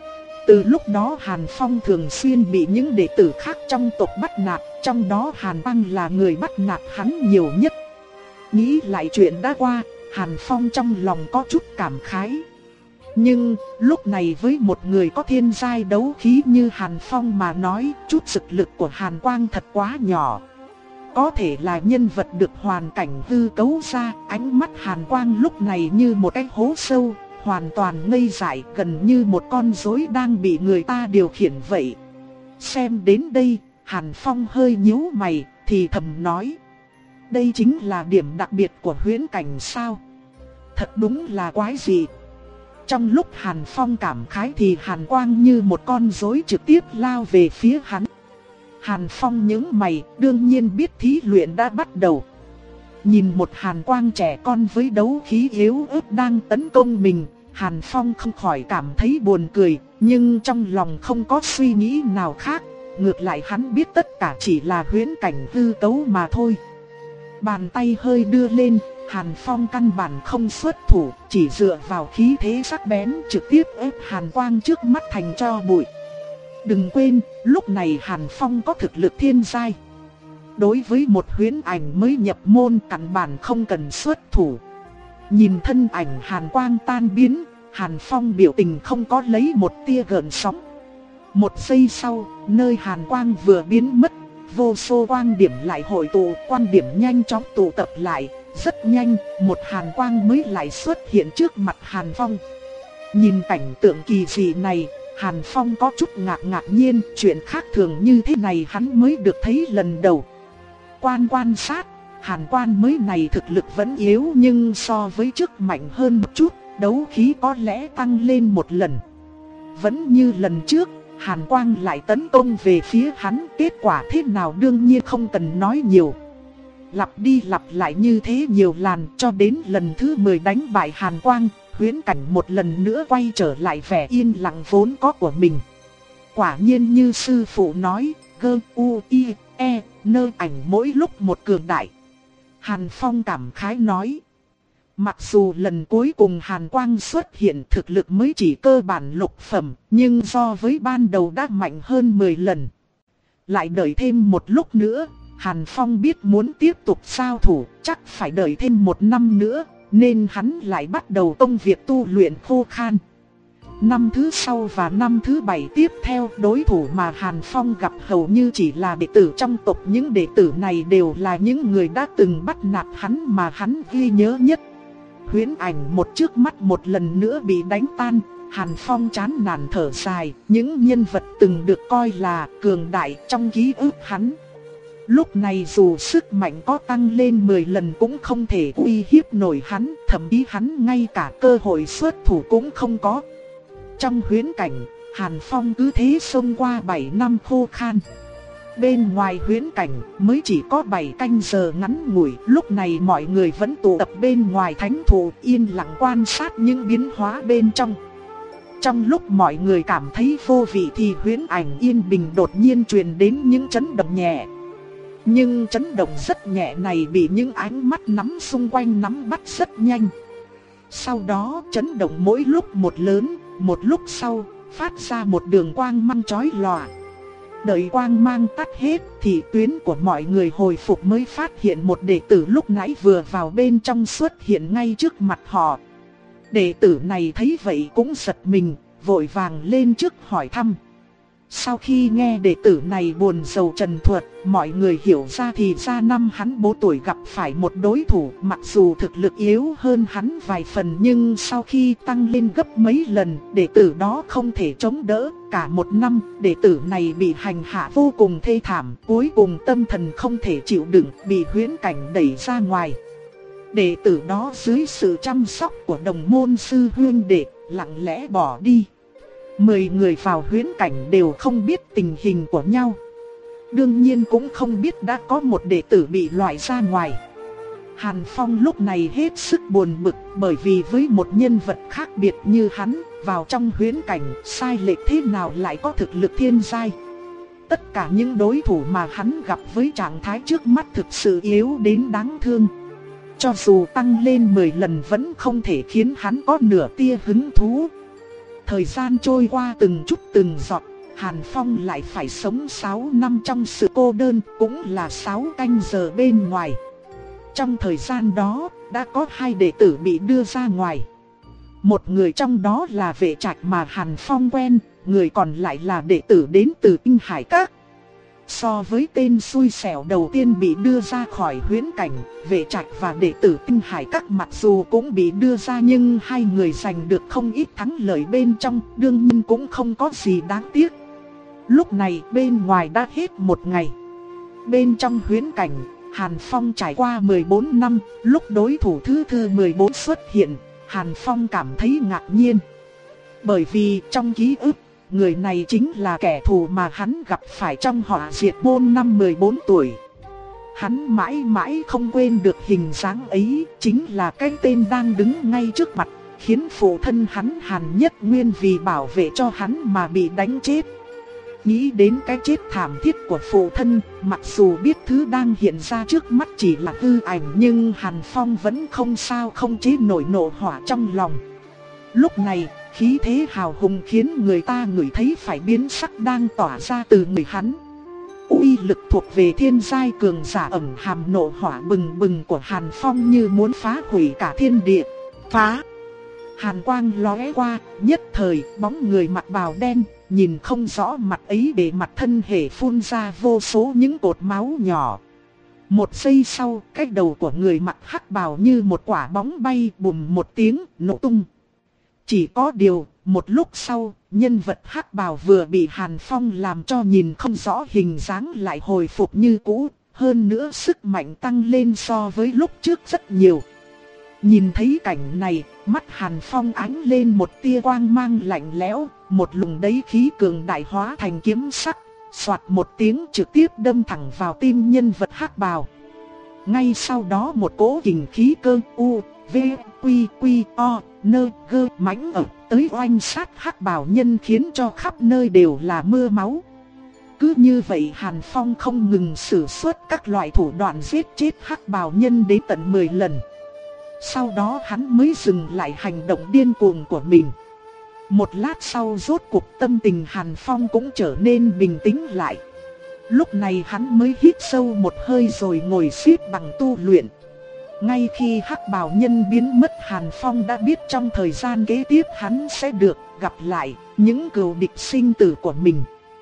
Từ lúc đó Hàn Phong thường xuyên bị những đệ tử khác trong tộc bắt nạt, trong đó Hàn Quang là người bắt nạt hắn nhiều nhất. Nghĩ lại chuyện đã qua, Hàn Phong trong lòng có chút cảm khái. Nhưng lúc này với một người có thiên giai đấu khí như Hàn Phong mà nói, chút thực lực của Hàn Quang thật quá nhỏ. Có thể là nhân vật được hoàn cảnh hư cấu ra, ánh mắt Hàn Quang lúc này như một cái hố sâu, hoàn toàn ngây dại, gần như một con rối đang bị người ta điều khiển vậy. Xem đến đây, Hàn Phong hơi nhíu mày, thì thầm nói. Đây chính là điểm đặc biệt của huyễn cảnh sao? Thật đúng là quái dị. Trong lúc Hàn Phong cảm khái thì Hàn Quang như một con rối trực tiếp lao về phía hắn. Hàn Phong nhướng mày, đương nhiên biết thí luyện đã bắt đầu. Nhìn một Hàn Quang trẻ con với đấu khí yếu ớt đang tấn công mình, Hàn Phong không khỏi cảm thấy buồn cười, nhưng trong lòng không có suy nghĩ nào khác. Ngược lại hắn biết tất cả chỉ là huyễn cảnh hư cấu mà thôi. Bàn tay hơi đưa lên, Hàn Phong căn bản không xuất thủ, chỉ dựa vào khí thế sắc bén trực tiếp ép Hàn Quang trước mắt thành tro bụi. Đừng quên, lúc này Hàn Phong có thực lực thiên giai. Đối với một huyễn ảnh mới nhập môn căn bản không cần xuất thủ. Nhìn thân ảnh Hàn Quang tan biến, Hàn Phong biểu tình không có lấy một tia gợn sóng. Một giây sau, nơi Hàn Quang vừa biến mất, vô số quang điểm lại hội tụ, quan điểm nhanh chóng tụ tập lại. Rất nhanh, một Hàn Quang mới lại xuất hiện trước mặt Hàn Phong. Nhìn cảnh tượng kỳ dị này, Hàn Phong có chút ngạc ngạc nhiên, chuyện khác thường như thế này hắn mới được thấy lần đầu. Quan quan sát, Hàn Quan mới này thực lực vẫn yếu nhưng so với trước mạnh hơn một chút, đấu khí có lẽ tăng lên một lần. Vẫn như lần trước, Hàn Quang lại tấn công về phía hắn, kết quả thế nào đương nhiên không cần nói nhiều. Lặp đi lặp lại như thế nhiều lần cho đến lần thứ mười đánh bại Hàn Quang, huyễn cảnh một lần nữa quay trở lại vẻ yên lặng vốn có của mình. Quả nhiên như sư phụ nói, gơ u i e nơ ảnh mỗi lúc một cường đại. Hàn Phong cảm khái nói. Mặc dù lần cuối cùng Hàn Quang xuất hiện thực lực mới chỉ cơ bản lục phẩm, nhưng so với ban đầu đã mạnh hơn mười lần. Lại đợi thêm một lúc nữa, Hàn Phong biết muốn tiếp tục giao thủ, chắc phải đợi thêm một năm nữa, nên hắn lại bắt đầu công việc tu luyện khô khan. Năm thứ sau và năm thứ bảy tiếp theo, đối thủ mà Hàn Phong gặp hầu như chỉ là đệ tử trong tộc. Những đệ tử này đều là những người đã từng bắt nạt hắn mà hắn ghi nhớ nhất. Huyễn ảnh một trước mắt một lần nữa bị đánh tan, Hàn Phong chán nản thở dài. Những nhân vật từng được coi là cường đại trong ký ức hắn, lúc này dù sức mạnh có tăng lên mười lần cũng không thể uy hiếp nổi hắn, thậm chí hắn ngay cả cơ hội xuất thủ cũng không có. Trong huyễn cảnh, Hàn Phong cứ thế xông qua bảy năm khô khan. Bên ngoài huyễn cảnh mới chỉ có bảy canh giờ ngắn ngủi, lúc này mọi người vẫn tụ tập bên ngoài thánh thụ yên lặng quan sát những biến hóa bên trong. Trong lúc mọi người cảm thấy vô vị thì huyễn ảnh yên bình đột nhiên truyền đến những chấn động nhẹ. Nhưng chấn động rất nhẹ này bị những ánh mắt nắm xung quanh nắm bắt rất nhanh. Sau đó chấn động mỗi lúc một lớn, một lúc sau phát ra một đường quang mang chói lòa. Đợi quang mang tắt hết thì tuyến của mọi người hồi phục mới phát hiện một đệ tử lúc nãy vừa vào bên trong xuất hiện ngay trước mặt họ. Đệ tử này thấy vậy cũng giật mình, vội vàng lên trước hỏi thăm. Sau khi nghe đệ tử này buồn rầu trần thuật, mọi người hiểu ra thì ra năm hắn bốn tuổi gặp phải một đối thủ, mặc dù thực lực yếu hơn hắn vài phần nhưng sau khi tăng lên gấp mấy lần, đệ tử đó không thể chống đỡ. Cả một năm, đệ tử này bị hành hạ vô cùng thê thảm, cuối cùng tâm thần không thể chịu đựng, bị huyễn cảnh đẩy ra ngoài. Đệ tử đó dưới sự chăm sóc của đồng môn sư huynh đệ, lặng lẽ bỏ đi. Mười người vào huyễn cảnh đều không biết tình hình của nhau. Đương nhiên cũng không biết đã có một đệ tử bị loại ra ngoài. Hàn Phong lúc này hết sức buồn bực, bởi vì với một nhân vật khác biệt như hắn, vào trong huyễn cảnh sai lệch thế nào lại có thực lực thiên giai. Tất cả những đối thủ mà hắn gặp với trạng thái trước mắt thực sự yếu đến đáng thương. Cho dù tăng lên mười lần vẫn không thể khiến hắn có nửa tia hứng thú. Thời gian trôi qua từng chút từng giọt, Hàn Phong lại phải sống sáu năm trong sự cô đơn, cũng là sáu canh giờ bên ngoài. Trong thời gian đó, đã có hai đệ tử bị đưa ra ngoài. Một người trong đó là Vệ Trạch mà Hàn Phong quen, người còn lại là đệ tử đến từ Tinh Hải Các. So với tên xui xẻo đầu tiên bị đưa ra khỏi huyễn cảnh, Vệ Trạch và đệ tử Tinh Hải Các mặc dù cũng bị đưa ra nhưng hai người giành được không ít thắng lợi bên trong, đương nhiên cũng không có gì đáng tiếc. Lúc này bên ngoài đã hết một ngày. Bên trong huyễn cảnh, Hàn Phong trải qua mười bốn năm, lúc đối thủ thứ thứ mười bốn xuất hiện, Hàn Phong cảm thấy ngạc nhiên. Bởi vì trong ký ức, người này chính là kẻ thù mà hắn gặp phải trong họa diệt môn năm mười bốn tuổi. Hắn mãi mãi không quên được hình dáng ấy, chính là cái tên đang đứng ngay trước mặt, khiến phụ thân hắn Hàn Nhất Nguyên vì bảo vệ cho hắn mà bị đánh chết. Nghĩ đến cái chết thảm thiết của phụ thân, mặc dù biết thứ đang hiện ra trước mắt chỉ là hư ảnh nhưng Hàn Phong vẫn không sao không chế nổi nộ hỏa trong lòng. Lúc này, khí thế hào hùng khiến người ta ngửi thấy phải biến sắc đang tỏa ra từ người hắn. Uy lực thuộc về thiên giai cường giả ẩn hàm nộ hỏa bừng bừng của Hàn Phong như muốn phá hủy cả thiên địa. Phá! Hàn quang lóe qua, nhất thời bóng người mặc bào đen, nhìn không rõ mặt ấy để mặt thân thể phun ra vô số những cột máu nhỏ. Một giây sau, cái đầu của người mặc hắc bào như một quả bóng bay bùm một tiếng nổ tung. Chỉ có điều, một lúc sau, nhân vật hắc bào vừa bị Hàn Phong làm cho nhìn không rõ hình dáng lại hồi phục như cũ, hơn nữa sức mạnh tăng lên so với lúc trước rất nhiều. Nhìn thấy cảnh này, mắt Hàn Phong ánh lên một tia quang mang lạnh lẽo, một luồng đấy khí cường đại hóa thành kiếm sắc, xoạt một tiếng trực tiếp đâm thẳng vào tim nhân vật hắc bào. Ngay sau đó một cỗ kình khí cơ u, v, quy, quy, o, nơ, gơ mãnh ập tới oanh sát hắc bào nhân khiến cho khắp nơi đều là mưa máu. Cứ như vậy Hàn Phong không ngừng sử xuất các loại thủ đoạn giết chết hắc bào nhân đến tận mười lần. Sau đó hắn mới dừng lại hành động điên cuồng của mình. Một lát sau rốt cuộc tâm tình Hàn Phong cũng trở nên bình tĩnh lại. Lúc này hắn mới hít sâu một hơi rồi ngồi xếp bằng tu luyện. Ngay khi hắc bào nhân biến mất, Hàn Phong đã biết trong thời gian kế tiếp hắn sẽ được gặp lại những cừu địch sinh tử của mình.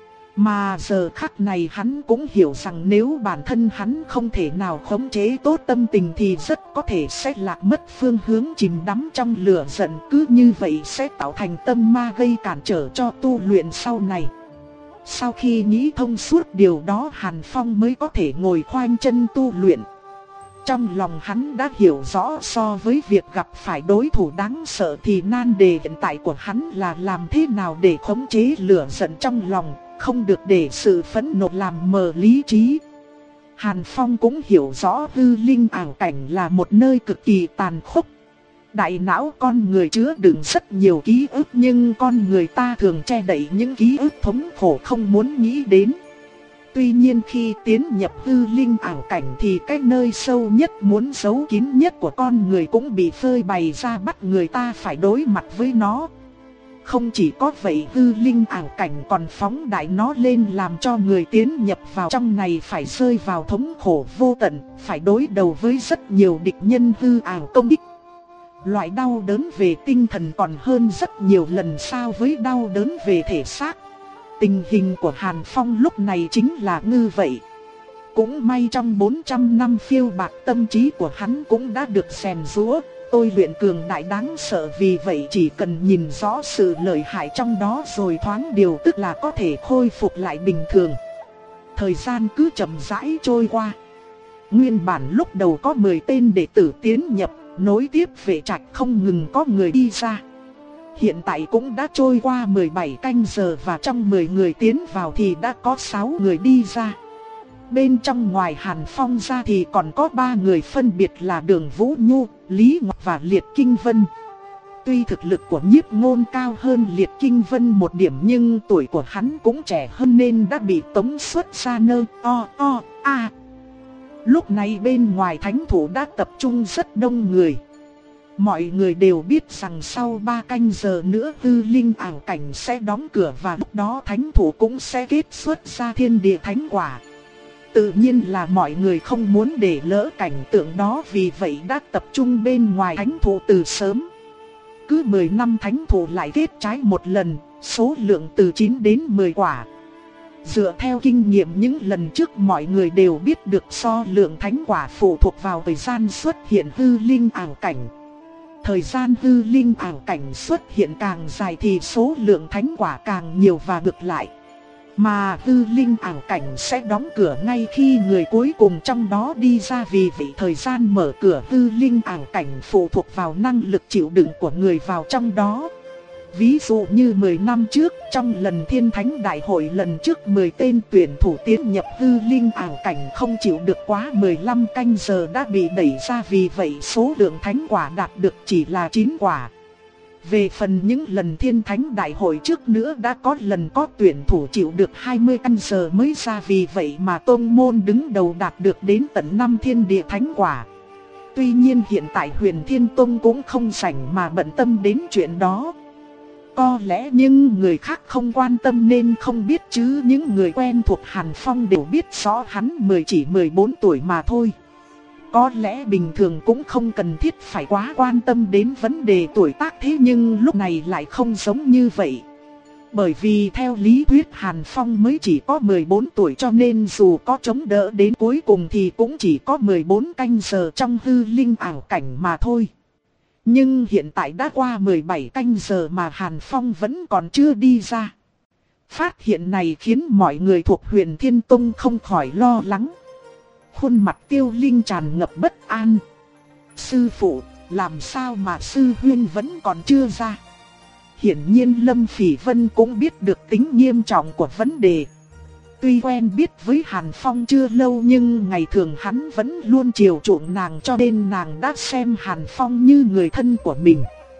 Mà giờ khắc này hắn cũng hiểu rằng nếu bản thân hắn không thể nào khống chế tốt tâm tình thì rất có thể sẽ lạc mất phương hướng, chìm đắm trong lửa giận, cứ như vậy sẽ tạo thành tâm ma gây cản trở cho tu luyện sau này. Sau khi nghĩ thông suốt điều đó, Hàn Phong mới có thể ngồi khoanh chân tu luyện. Trong lòng hắn đã hiểu rõ so với việc gặp phải đối thủ đáng sợ thì nan đề hiện tại của hắn là làm thế nào để khống chế lửa giận trong lòng, không được để sự phẫn nộ làm mờ lý trí. Hàn Phong cũng hiểu rõ hư linh ảo cảnh là một nơi cực kỳ tàn khốc. Đại não con người chứa đựng rất nhiều ký ức nhưng con người ta thường che đậy những ký ức thống khổ không muốn nghĩ đến. Tuy nhiên khi tiến nhập hư linh ảo cảnh thì cái nơi sâu nhất muốn giấu kín nhất của con người cũng bị phơi bày ra, bắt người ta phải đối mặt với nó. Không chỉ có vậy, hư linh ảo cảnh còn phóng đại nó lên làm cho người tiến nhập vào trong này phải rơi vào thống khổ vô tận, phải đối đầu với rất nhiều địch nhân hư ảo công kích. Loại đau đớn về tinh thần còn hơn rất nhiều lần so với đau đớn về thể xác. Tình hình của Hàn Phong lúc này chính là như vậy. Cũng may trong bốn trăm năm phiêu bạc tâm trí của hắn cũng đã được rèn giũa, tôi luyện cường đại đáng sợ, vì vậy chỉ cần nhìn rõ sự lợi hại trong đó rồi thoáng điều tức là có thể khôi phục lại bình thường. Thời gian cứ chậm rãi trôi qua. Nguyên bản lúc đầu có mười tên đệ tử tiến nhập, nối tiếp vệ trạch không ngừng có người đi ra. Hiện tại cũng đã trôi qua mười bảy canh giờ và trong mười người tiến vào thì đã có sáu người đi ra. Bên trong ngoài Hàn Phong ra thì còn có ba người phân biệt là Đường Vũ Nhu, Lý Ngọc và Liệt Kinh Vân. Tuy thực lực của Nhiếp Ngôn cao hơn Liệt Kinh Vân một điểm nhưng tuổi của hắn cũng trẻ hơn nên đã bị tống xuất ra nơ o o a. Lúc này bên ngoài thánh thủ đã tập trung rất đông người. Mọi người đều biết rằng sau ba canh giờ nữa Hư Linh ảo cảnh sẽ đóng cửa và lúc đó thánh thủ cũng sẽ kết xuất ra thiên địa thánh quả. Tự nhiên là mọi người không muốn để lỡ cảnh tượng đó, vì vậy đã tập trung bên ngoài thánh thủ từ sớm. Cứ mười năm thánh thủ lại kết trái một lần, số lượng từ chín đến mười quả. Dựa theo kinh nghiệm những lần trước mọi người đều biết được số lượng thánh quả phụ thuộc vào thời gian xuất hiện hư linh ảo cảnh. Thời gian hư linh ảo cảnh xuất hiện càng dài thì số lượng thánh quả càng nhiều và ngược lại. Mà hư linh ảo cảnh sẽ đóng cửa ngay khi người cuối cùng trong đó đi ra, vì vậy thời gian mở cửa hư linh ảo cảnh phụ thuộc vào năng lực chịu đựng của người vào trong đó. Ví dụ như mười năm trước, trong lần Thiên Thánh Đại hội lần trước mười tên tuyển thủ tiến nhập hư linh ảo cảnh không chịu được quá mười lăm canh giờ đã bị đẩy ra, vì vậy số lượng thánh quả đạt được chỉ là chín quả. Về phần những lần Thiên Thánh Đại hội trước nữa đã có lần có tuyển thủ chịu được hai mươi canh giờ mới ra, vì vậy mà tôn môn đứng đầu đạt được đến tận năm thiên địa thánh quả. Tuy nhiên hiện tại Huyền Thiên Tông cũng không rảnh mà bận tâm đến chuyện đó. Có lẽ nhưng người khác không quan tâm nên không biết, chứ những người quen thuộc Hàn Phong đều biết rõ hắn mới chỉ mười bốn tuổi mà thôi. Có lẽ bình thường cũng không cần thiết phải quá quan tâm đến vấn đề tuổi tác, thế nhưng lúc này lại không giống như vậy. Bởi vì theo lý thuyết Hàn Phong mới chỉ có mười bốn tuổi, cho nên dù có chống đỡ đến cuối cùng thì cũng chỉ có mười bốn canh giờ trong hư linh ảo cảnh mà thôi. Nhưng hiện tại đã qua mười bảy canh giờ mà Hàn Phong vẫn còn chưa đi ra. Phát hiện này khiến mọi người thuộc Huyền Thiên Tông không khỏi lo lắng. Khuôn mặt Tiêu Linh tràn ngập bất an. Sư phụ, làm sao mà sư huynh vẫn còn chưa ra? Hiển nhiên Lâm Phỉ Vân cũng biết được tính nghiêm trọng của vấn đề. Tuy quen biết với Hàn Phong chưa lâu nhưng ngày thường hắn vẫn luôn chiều chuộng nàng, cho nên nàng đã xem Hàn Phong như người thân của mình.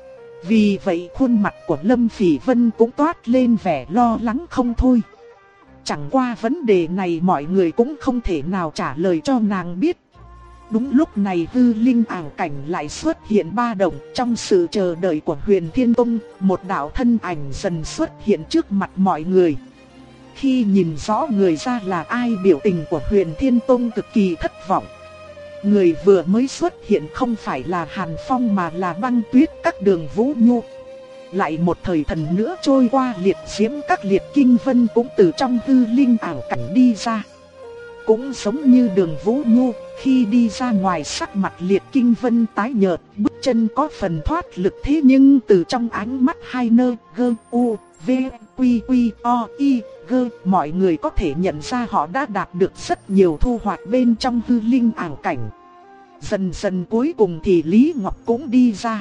Vì vậy khuôn mặt của Lâm Phỉ Vân cũng toát lên vẻ lo lắng không thôi. Chẳng qua vấn đề này mọi người cũng không thể nào trả lời cho nàng biết. Đúng lúc này hư linh ảo cảnh lại xuất hiện ba động. Trong sự chờ đợi của Huyền Thiên Tông, một đạo thân ảnh dần xuất hiện trước mặt mọi người. Khi nhìn rõ người ra là ai, biểu tình của Huyền Thiên Tông cực kỳ thất vọng. Người vừa mới xuất hiện không phải là Hàn Phong mà là Băng Tuyết các Đường Vũ Nhu. Lại một thời thần nữa trôi qua, Liệt Diễm các Liệt Kinh Vân cũng từ trong hư linh ảo cảnh đi ra. Cũng giống như Đường Vũ Nhu, khi đi ra ngoài sắc mặt Liệt Kinh Vân tái nhợt, bước chân có phần thoát lực, thế nhưng từ trong ánh mắt hai nơ gơ u v quy quy o i gơ, mọi người có thể nhận ra họ đã đạt được rất nhiều thu hoạch bên trong hư linh ảo cảnh. Dần dần cuối cùng thì Lý Ngọc cũng đi ra.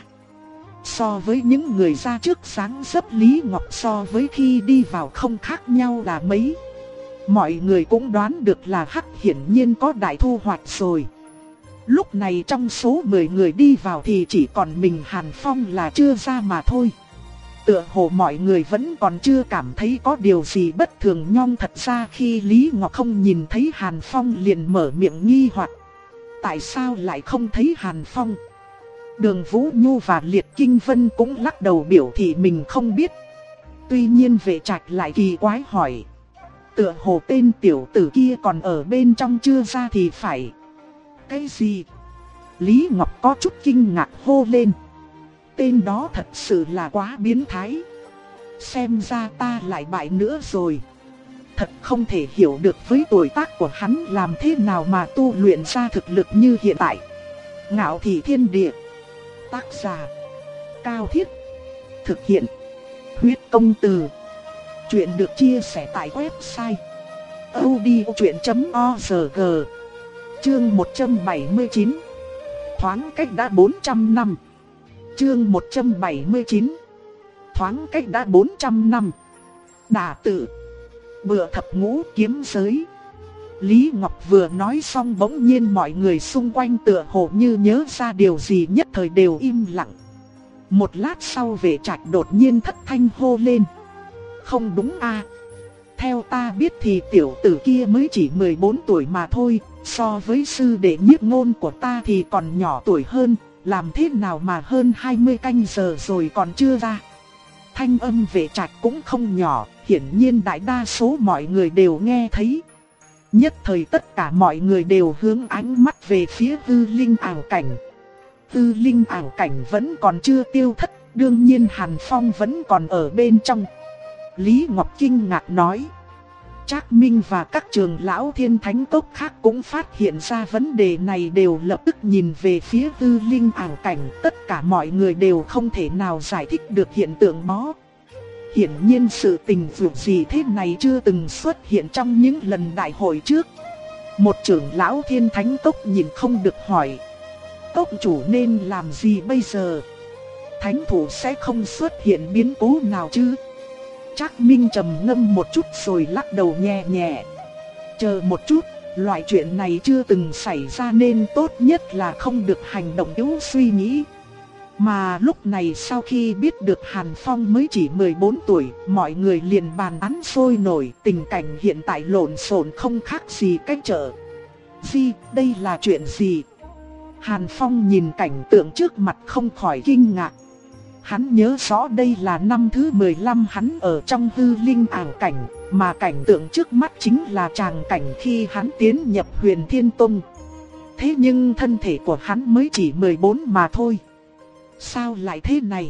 So với những người ra trước, sáng dấp Lý Ngọc so với khi đi vào không khác nhau là mấy. Mọi người cũng đoán được là Hắc hiển nhiên có đại thu hoạch rồi. Lúc này trong số mười người đi vào thì chỉ còn mình Hàn Phong là chưa ra mà thôi. Tựa hồ mọi người vẫn còn chưa cảm thấy có điều gì bất thường, nhưng thật ra khi Lý Ngọc không nhìn thấy Hàn Phong liền mở miệng nghi hoặc. Tại sao lại không thấy Hàn Phong? Đường Vũ Nhu và Liệt Kinh Vân cũng lắc đầu biểu thị mình không biết. Tuy nhiên Vệ Trạch lại kỳ quái hỏi. Tựa hồ tên tiểu tử kia còn ở bên trong chưa ra thì phải. Cái gì? Lý Ngọc có chút kinh ngạc hô lên. Tên đó thật sự là quá biến thái. Xem ra ta lại bại nữa rồi. Thật không thể hiểu được với tuổi tác của hắn làm thế nào mà tu luyện ra thực lực như hiện tại. Ngạo thị thiên địa. Tác giả Cao Thiết. Thực hiện Huyết Công Từ. Chuyện được chia sẻ tại website audiochuyện chấm org. Chương một trăm bảy mươi chín. Thoáng cách đã bốn trăm năm. Chương một trăm bảy mươi chín. Thoáng cách đã bốn trăm năm. Đả tự. Bựa thập ngũ kiếm giới. Lý Ngọc vừa nói xong bỗng nhiên mọi người xung quanh tựa hồ như nhớ ra điều gì, nhất thời đều im lặng. Một lát sau Vệ Trạch đột nhiên thất thanh hô lên. Không đúng a, theo ta biết thì tiểu tử kia mới chỉ mười bốn tuổi mà thôi, so với sư đệ Nhiếp Ngôn của ta thì còn nhỏ tuổi hơn, làm thế nào mà hơn hai mươi canh giờ rồi còn chưa ra. Thanh âm Vệ Trạch cũng không nhỏ, hiển nhiên đại đa số mọi người đều nghe thấy. Nhất thời tất cả mọi người đều hướng ánh mắt về phía Hư Linh ảo cảnh. Hư Linh ảo cảnh vẫn còn chưa tiêu thất, đương nhiên Hàn Phong vẫn còn ở bên trong. Lý Ngọc kinh ngạc nói. Trác Minh và các trưởng lão Thiên Thánh Tốc khác cũng phát hiện ra vấn đề này, đều lập tức nhìn về phía Hư Linh ảo cảnh. Tất cả mọi người đều không thể nào giải thích được hiện tượng đó. Hiển nhiên sự tình vượt gì thế này chưa từng xuất hiện trong những lần đại hội trước. Một trưởng lão Thiên Thánh Tốc nhìn không được hỏi. Tốc chủ nên làm gì bây giờ? Thánh thủ sẽ không xuất hiện biến cố nào chứ? Trác Minh trầm ngâm một chút rồi lắc đầu nhẹ nhẹ. Chờ một chút, loại chuyện này chưa từng xảy ra nên tốt nhất là không được hành động yếu suy nghĩ. Mà lúc này sau khi biết được Hàn Phong mới chỉ mười bốn tuổi, mọi người liền bàn tán sôi nổi, tình cảnh hiện tại lộn xộn không khác gì cách chợ. Gì, đây là chuyện gì? Hàn Phong nhìn cảnh tượng trước mặt không khỏi kinh ngạc. Hắn nhớ rõ đây là năm thứ mười lăm hắn ở trong Hư Linh ảo cảnh, mà cảnh tượng trước mắt chính là tràng cảnh khi hắn tiến nhập Huyền Thiên Tông. Thế nhưng thân thể của hắn mới chỉ mười bốn mà thôi. Sao lại thế này?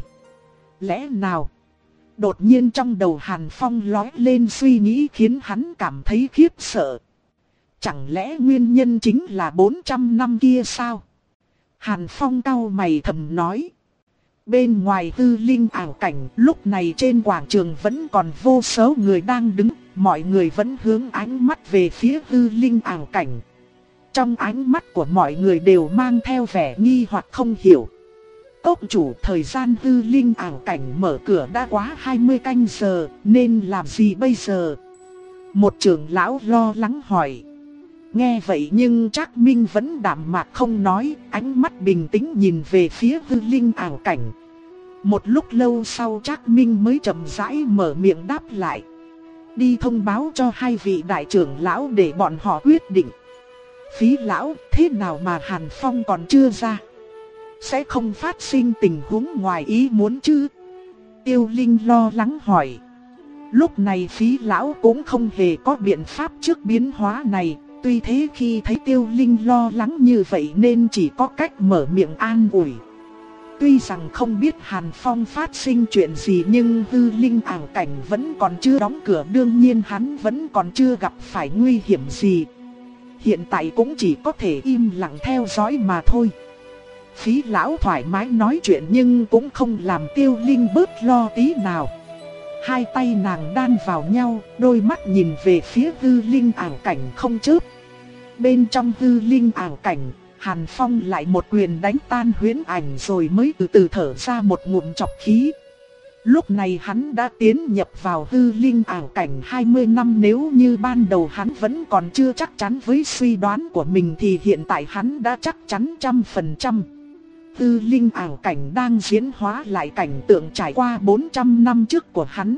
Lẽ nào? Đột nhiên trong đầu Hàn Phong lóe lên suy nghĩ khiến hắn cảm thấy khiếp sợ. Chẳng lẽ nguyên nhân chính là bốn trăm năm kia sao? Hàn Phong cau mày thầm nói. Bên ngoài Hư Linh ảo cảnh, lúc này trên quảng trường vẫn còn vô số người đang đứng, mọi người vẫn hướng ánh mắt về phía Hư Linh ảo cảnh. Trong ánh mắt của mọi người đều mang theo vẻ nghi hoặc không hiểu. Cốc chủ, thời gian Hư Linh ảo cảnh mở cửa đã quá hai mươi canh giờ, nên làm gì bây giờ? Một trưởng lão lo lắng hỏi. Nghe vậy nhưng Trác Minh vẫn đạm mạc không nói, ánh mắt bình tĩnh nhìn về phía Hư Linh ảo cảnh. Một lúc lâu sau Trác Minh mới chậm rãi mở miệng đáp lại. Đi thông báo cho hai vị đại trưởng lão để bọn họ quyết định. Phí lão, thế nào mà Hàn Phong còn chưa ra? Sẽ không phát sinh tình huống ngoài ý muốn chứ? Tiêu Linh lo lắng hỏi. Lúc này Phí lão cũng không hề có biện pháp trước biến hóa này. Tuy thế khi thấy Tiêu Linh lo lắng như vậy nên chỉ có cách mở miệng an ủi. Tuy rằng không biết Hàn Phong phát sinh chuyện gì nhưng Hư Linh ảo cảnh vẫn còn chưa đóng cửa, đương nhiên hắn vẫn còn chưa gặp phải nguy hiểm gì. Hiện tại cũng chỉ có thể im lặng theo dõi mà thôi. Phí lão thoải mái nói chuyện nhưng cũng không làm Tiêu Linh bớt lo tí nào. Hai tay nàng đan vào nhau, đôi mắt nhìn về phía Hư Linh ảo cảnh không chớp. Bên trong Hư Linh ảo cảnh, Hàn Phong lại một quyền đánh tan huyễn ảnh rồi mới từ từ thở ra một ngụm trọc khí. Lúc này hắn đã tiến nhập vào Hư Linh ảo cảnh hai mươi năm, nếu như ban đầu hắn vẫn còn chưa chắc chắn với suy đoán của mình thì hiện tại hắn đã chắc chắn trăm phần trăm. Hư Linh ảo cảnh đang diễn hóa lại cảnh tượng trải qua bốn trăm năm trước của hắn.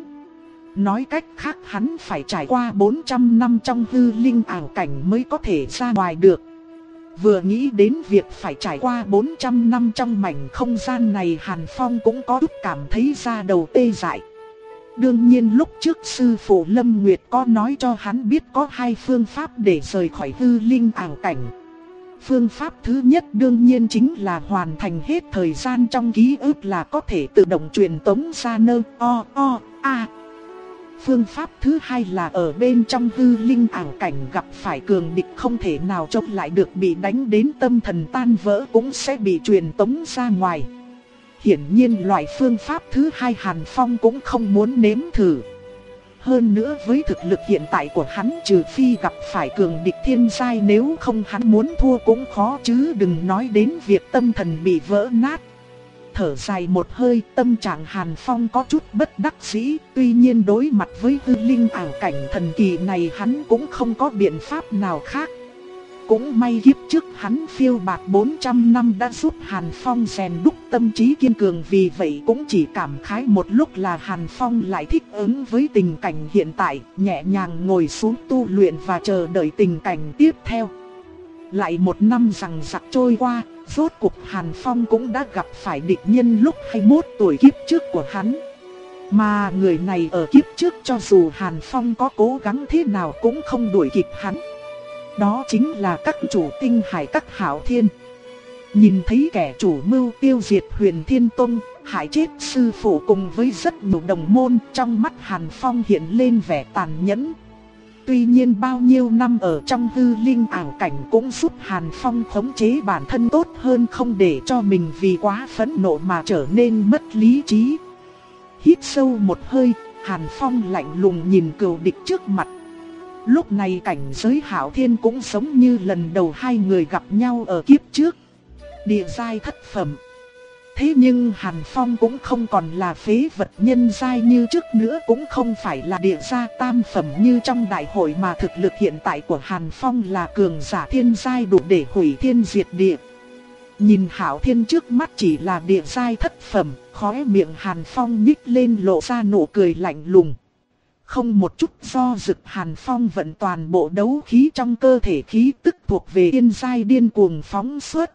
Nói cách khác hắn phải trải qua bốn trăm năm trong Hư Linh ảo cảnh mới có thể ra ngoài được. Vừa nghĩ đến việc phải trải qua bốn trăm năm trong mảnh không gian này, Hàn Phong cũng có chút cảm thấy da đầu tê dại. Đương nhiên lúc trước sư phụ Lâm Nguyệt có nói cho hắn biết có hai phương pháp để rời khỏi Hư Linh ảo cảnh. Phương pháp thứ nhất đương nhiên chính là hoàn thành hết thời gian trong ký ức là có thể tự động truyền tống ra nơ o o a. Phương pháp thứ hai là ở bên trong hư linh ảo cảnh gặp phải cường địch không thể nào chống lại được, bị đánh đến tâm thần tan vỡ cũng sẽ bị truyền tống ra ngoài. Hiển nhiên loại phương pháp thứ hai Hàn Phong cũng không muốn nếm thử. Hơn nữa với thực lực hiện tại của hắn, trừ phi gặp phải cường địch thiên giai, nếu không hắn muốn thua cũng khó, chứ đừng nói đến việc tâm thần bị vỡ nát. Thở dài một hơi, tâm trạng Hàn Phong có chút bất đắc dĩ, tuy nhiên đối mặt với hư linh ảo cảnh thần kỳ này hắn cũng không có biện pháp nào khác. Cũng may kiếp trước hắn phiêu bạt bốn trăm năm đã giúp Hàn Phong rèn đúc tâm trí kiên cường, vì vậy cũng chỉ cảm khái một lúc là Hàn Phong lại thích ứng với tình cảnh hiện tại, nhẹ nhàng ngồi xuống tu luyện và chờ đợi tình cảnh tiếp theo. Lại một năm rằng rặc trôi qua, rốt cuộc Hàn Phong cũng đã gặp phải địch nhân lúc hai mươi mốt tuổi kiếp trước của hắn. Mà người này ở kiếp trước cho dù Hàn Phong có cố gắng thế nào cũng không đuổi kịp hắn. Đó chính là các chủ tinh hải các Hạo Thiên. Nhìn thấy kẻ chủ mưu tiêu diệt Huyền Thiên Tông, hại chết sư phụ cùng với rất nhiều đồng môn, trong mắt Hàn Phong hiện lên vẻ tàn nhẫn. Tuy nhiên bao nhiêu năm ở trong hư linh ảo cảnh cũng giúp Hàn Phong khống chế bản thân tốt hơn, không để cho mình vì quá phẫn nộ mà trở nên mất lý trí. Hít sâu một hơi, Hàn Phong lạnh lùng nhìn cừu địch trước mặt. Lúc này cảnh giới Hạo Thiên cũng giống như lần đầu hai người gặp nhau ở kiếp trước. Địa giai thất phẩm. Thế nhưng Hàn Phong cũng không còn là phế vật nhân giai như trước nữa, cũng không phải là địa gia tam phẩm như trong đại hội, mà thực lực hiện tại của Hàn Phong là cường giả thiên giai đủ để hủy thiên diệt địa. Nhìn Hạo Thiên trước mắt chỉ là địa giai thất phẩm, khóe miệng Hàn Phong nhích lên lộ ra nụ cười lạnh lùng. Không một chút do dự, Hàn Phong vận toàn bộ đấu khí trong cơ thể, khí tức thuộc về thiên giai điên cuồng phóng xuất.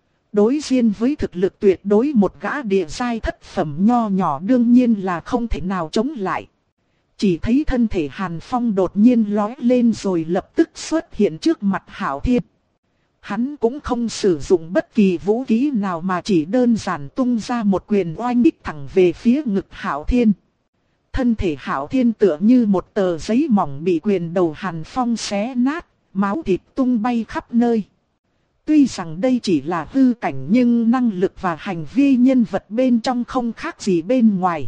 Đối diện với thực lực tuyệt đối một gã địa giai thất phẩm nho nhỏ đương nhiên là không thể nào chống lại. Chỉ thấy thân thể Hàn Phong đột nhiên lói lên rồi lập tức xuất hiện trước mặt Hạo Thiên. Hắn cũng không sử dụng bất kỳ vũ khí nào mà chỉ đơn giản tung ra một quyền oanh đích thẳng về phía ngực Hạo Thiên. Thân thể Hạo Thiên tựa như một tờ giấy mỏng bị quyền đầu Hàn Phong xé nát, máu thịt tung bay khắp nơi. Tuy rằng đây chỉ là hư cảnh nhưng năng lực và hành vi nhân vật bên trong không khác gì bên ngoài.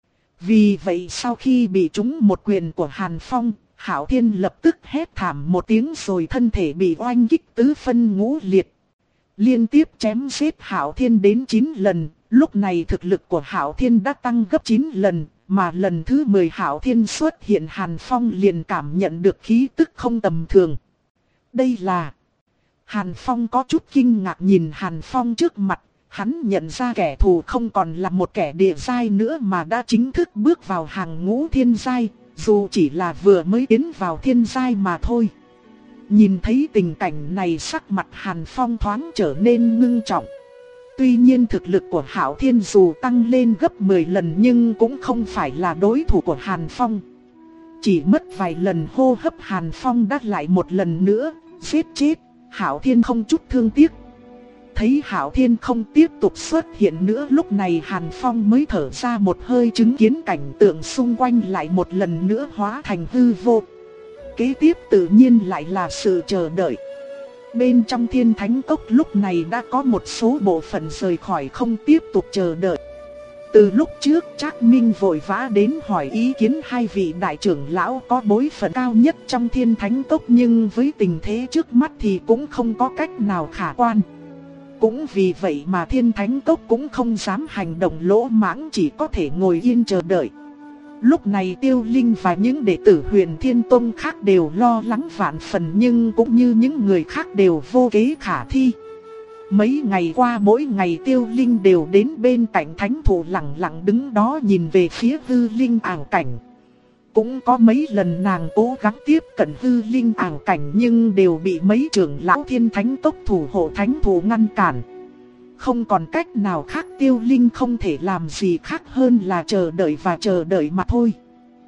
Vì vậy sau khi bị trúng một quyền của Hàn Phong, Hạo Thiên lập tức hét thảm một tiếng rồi thân thể bị oanh kích tứ phân ngũ liệt. Liên tiếp chém giết Hạo Thiên đến chín lần, lúc này thực lực của Hạo Thiên đã tăng gấp chín lần, mà lần thứ mười Hạo Thiên xuất hiện Hàn Phong liền cảm nhận được khí tức không tầm thường. Đây là... Hàn Phong có chút kinh ngạc nhìn Hàn Phong trước mặt, hắn nhận ra kẻ thù không còn là một kẻ địa giai nữa mà đã chính thức bước vào hàng ngũ thiên giai, dù chỉ là vừa mới tiến vào thiên giai mà thôi. Nhìn thấy tình cảnh này sắc mặt Hàn Phong thoáng trở nên ngưng trọng. Tuy nhiên thực lực của Hạo Thiên dù tăng lên gấp mười lần nhưng cũng không phải là đối thủ của Hàn Phong. Chỉ mất vài lần hô hấp Hàn Phong đã lại một lần nữa, giết chết. Hạo Thiên không chút thương tiếc. Thấy Hạo Thiên không tiếp tục xuất hiện nữa, lúc này Hàn Phong mới thở ra một hơi, chứng kiến cảnh tượng xung quanh lại một lần nữa hóa thành hư vô. Kế tiếp tự nhiên lại là sự chờ đợi. Bên trong Thiên Thánh Cốc lúc này đã có một số bộ phận rời khỏi, không tiếp tục chờ đợi. Từ lúc trước Trác Minh vội vã đến hỏi ý kiến hai vị đại trưởng lão có bối phận cao nhất trong Thiên Thánh Cốc, nhưng với tình thế trước mắt thì cũng không có cách nào khả quan. Cũng vì vậy mà Thiên Thánh Cốc cũng không dám hành động lỗ mãng, chỉ có thể ngồi yên chờ đợi. Lúc này Tiêu Linh và những đệ tử Huyền Thiên Tông khác đều lo lắng vạn phần, nhưng cũng như những người khác đều vô kế khả thi. Mấy ngày qua mỗi ngày Tiêu Linh đều đến bên cạnh thánh thủ lặng lặng đứng đó nhìn về phía hư linh ảo cảnh. Cũng có mấy lần nàng cố gắng tiếp cận hư linh ảo cảnh nhưng đều bị mấy trưởng lão Thiên Thánh Cốc thủ hộ thánh thủ ngăn cản. Không còn cách nào khác, Tiêu Linh không thể làm gì khác hơn là chờ đợi và chờ đợi mà thôi.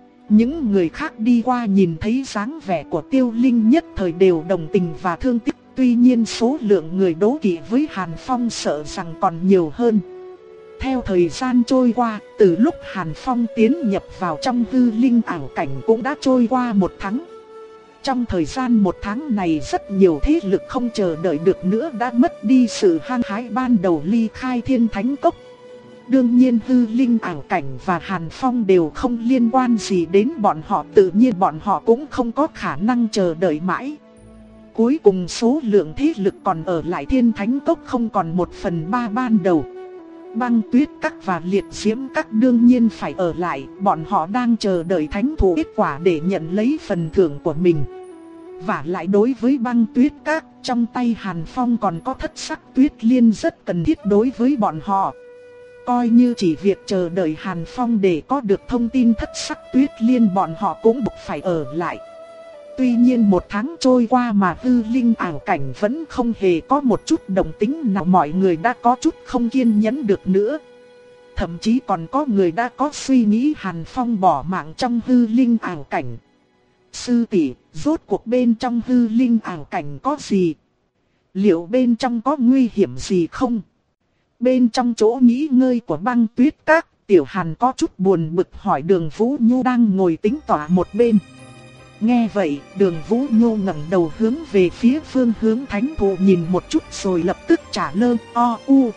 Những người khác đi qua nhìn thấy dáng vẻ của Tiêu Linh nhất thời đều đồng tình và thương tiếc. tuy nhiên số lượng người đố kỵ với Hàn Phong sợ rằng còn nhiều hơn. Theo thời gian trôi qua, từ lúc Hàn Phong tiến nhập vào trong hư linh ảo cảnh cũng đã trôi qua một tháng. Trong thời gian một tháng này rất nhiều thế lực không chờ đợi được nữa đã mất đi sự hăng hái ban đầu ly khai Thiên Thánh Cốc. Đương nhiên hư linh ảo cảnh và Hàn Phong đều không liên quan gì đến bọn họ, tự nhiên bọn họ cũng không có khả năng chờ đợi mãi. Cuối cùng số lượng thế lực còn ở lại Thiên Thánh Cốc không còn một phần ba ban đầu. Băng Tuyết Các và Liệt Diễm Các đương nhiên phải ở lại, bọn họ đang chờ đợi thánh thú kết quả để nhận lấy phần thưởng của mình. Và lại đối với Băng Tuyết Các, trong tay Hàn Phong còn có thất sắc tuyết liên rất cần thiết đối với bọn họ. Coi như chỉ việc chờ đợi Hàn Phong để có được thông tin thất sắc tuyết liên, bọn họ cũng buộc phải ở lại. Tuy nhiên một tháng trôi qua mà hư linh ảo cảnh vẫn không hề có một chút động tĩnh nào, mọi người đã có chút không kiên nhẫn được nữa. Thậm chí còn có người đã có suy nghĩ Hàn Phong bỏ mạng trong hư linh ảo cảnh. Sư tỷ, rốt cuộc bên trong hư linh ảo cảnh có gì? Liệu bên trong có nguy hiểm gì không? Bên trong chỗ nghỉ ngơi của Băng Tuyết Các, Tiểu Hàn có chút buồn bực hỏi Đường Vũ Nhu đang ngồi tĩnh tọa một bên. Nghe vậy, Đường Vũ Nhu ngẩng đầu hướng về phía phương hướng thánh thụ nhìn một chút rồi lập tức trả lời o u.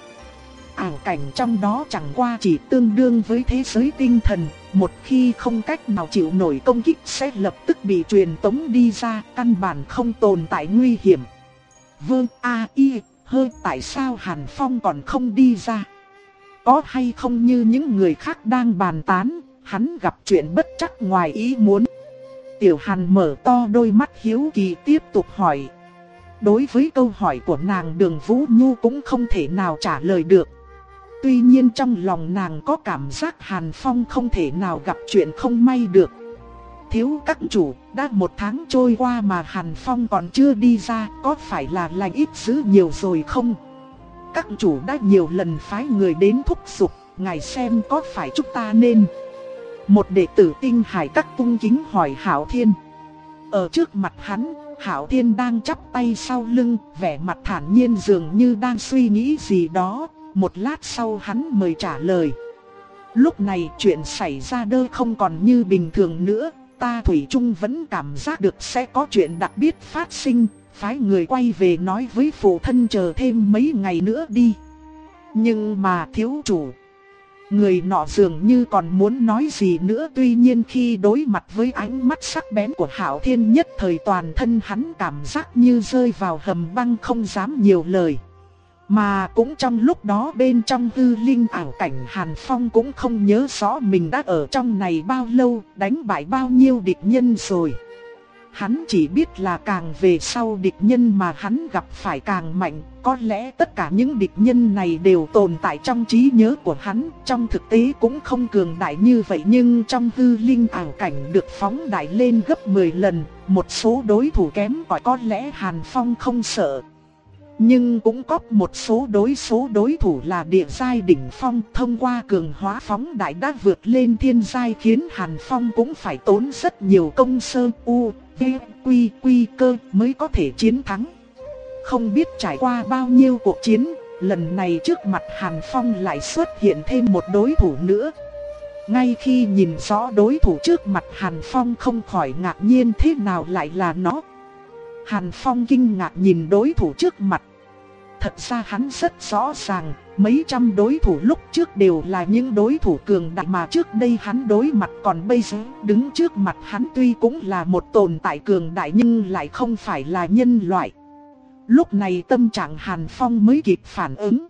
Ảo cảnh trong đó chẳng qua chỉ tương đương với thế giới tinh thần, một khi không cách nào chịu nổi công kích sẽ lập tức bị truyền tống đi ra, căn bản không tồn tại nguy hiểm. Vương a y, hơi tại sao Hàn Phong còn không đi ra? Có hay không như những người khác đang bàn tán, hắn gặp chuyện bất trắc ngoài ý muốn? Tiểu Hàn mở to đôi mắt hiếu kỳ tiếp tục hỏi. Đối với câu hỏi của nàng, Đường Vũ Nhu cũng không thể nào trả lời được. Tuy nhiên trong lòng nàng có cảm giác Hàn Phong không thể nào gặp chuyện không may được. Thiếu các chủ, đã một tháng trôi qua mà Hàn Phong còn chưa đi ra, có phải là lành ít dữ nhiều rồi không? Các chủ đã nhiều lần phái người đến thúc giục, ngài xem có phải chúng ta nên... Một đệ tử Tinh Hải Các cung kính hỏi Hạo Thiên. Ở trước mặt hắn, Hạo Thiên đang chắp tay sau lưng, vẻ mặt thản nhiên dường như đang suy nghĩ gì đó. Một lát sau hắn mới trả lời. Lúc này chuyện xảy ra đơ không còn như bình thường nữa, ta thủy chung vẫn cảm giác được sẽ có chuyện đặc biệt phát sinh, phái người quay về nói với phụ thân chờ thêm mấy ngày nữa đi. Nhưng mà thiếu chủ... Người nọ dường như còn muốn nói gì nữa, tuy nhiên khi đối mặt với ánh mắt sắc bén của Hạo Thiên nhất thời toàn thân hắn cảm giác như rơi vào hầm băng, không dám nhiều lời. Mà cũng trong lúc đó bên trong hư linh ảo cảnh, Hàn Phong cũng không nhớ rõ mình đã ở trong này bao lâu, đánh bại bao nhiêu địch nhân rồi. Hắn chỉ biết là càng về sau địch nhân mà hắn gặp phải càng mạnh, có lẽ tất cả những địch nhân này đều tồn tại trong trí nhớ của hắn, trong thực tế cũng không cường đại như vậy nhưng trong hư linh ảo cảnh được phóng đại lên gấp mười lần, một số đối thủ kém cỏi có lẽ Hàn Phong không sợ. Nhưng cũng có một số đối số đối thủ là địa giai đỉnh phong, thông qua cường hóa phóng đại đã vượt lên thiên giai khiến Hàn Phong cũng phải tốn rất nhiều công sơ u, v, quy, quy cơ mới có thể chiến thắng. Không biết trải qua bao nhiêu cuộc chiến, lần này trước mặt Hàn Phong lại xuất hiện thêm một đối thủ nữa. Ngay khi nhìn rõ đối thủ trước mặt, Hàn Phong không khỏi ngạc nhiên, thế nào lại là nó? Hàn Phong kinh ngạc nhìn đối thủ trước mặt. Thật ra hắn rất rõ ràng, mấy trăm đối thủ lúc trước đều là những đối thủ cường đại mà trước đây hắn đối mặt, còn bây giờ đứng trước mặt hắn tuy cũng là một tồn tại cường đại nhưng lại không phải là nhân loại. Lúc này tâm trạng Hàn Phong mới kịp phản ứng.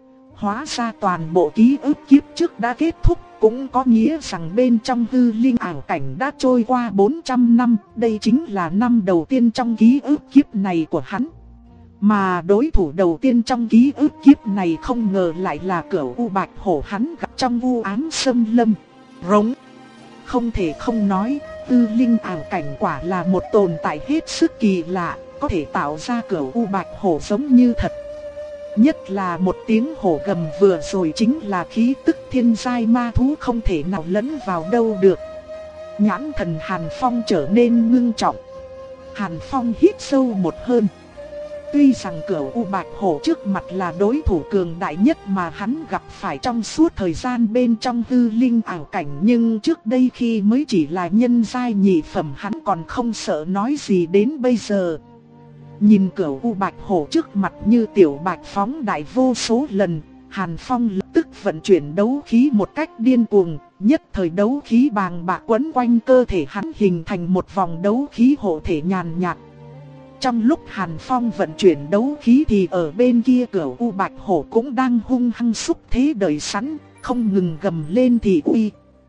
Hóa ra toàn bộ ký ức kiếp trước đã kết thúc, cũng có nghĩa rằng bên trong hư linh ảo cảnh đã trôi qua bốn trăm năm, đây chính là năm đầu tiên trong ký ức kiếp này của hắn. Mà đối thủ đầu tiên trong ký ức kiếp này không ngờ lại là Cửu U Bạch Hổ hắn gặp trong u ám xâm lâm. Rống. Không thể không nói, hư linh ảo cảnh quả là một tồn tại hết sức kỳ lạ, có thể tạo ra Cửu U Bạch Hổ giống như thật. Nhất là một tiếng hổ gầm vừa rồi chính là khí tức thiên giai ma thú, không thể nào lẫn vào đâu được. Nhãn thần Hàn Phong trở nên ngưng trọng. Hàn Phong hít sâu một hơi. Tuy rằng Cửu U Bạch Hổ trước mặt là đối thủ cường đại nhất mà hắn gặp phải trong suốt thời gian bên trong hư linh ảo cảnh, nhưng trước đây khi mới chỉ là nhân giai nhị phẩm hắn còn không sợ nói gì đến bây giờ. Nhìn Cửu U Bạch Hổ trước mặt như tiểu bạch phóng đại vô số lần, Hàn Phong lập tức vận chuyển đấu khí một cách điên cuồng, nhất thời đấu khí bàng bạc quấn quanh cơ thể hắn hình thành một vòng đấu khí hộ thể nhàn nhạt. Trong lúc Hàn Phong vận chuyển đấu khí thì ở bên kia Cửu U Bạch Hổ cũng đang hung hăng xúc thế đợi sẵn, không ngừng gầm lên thì uy.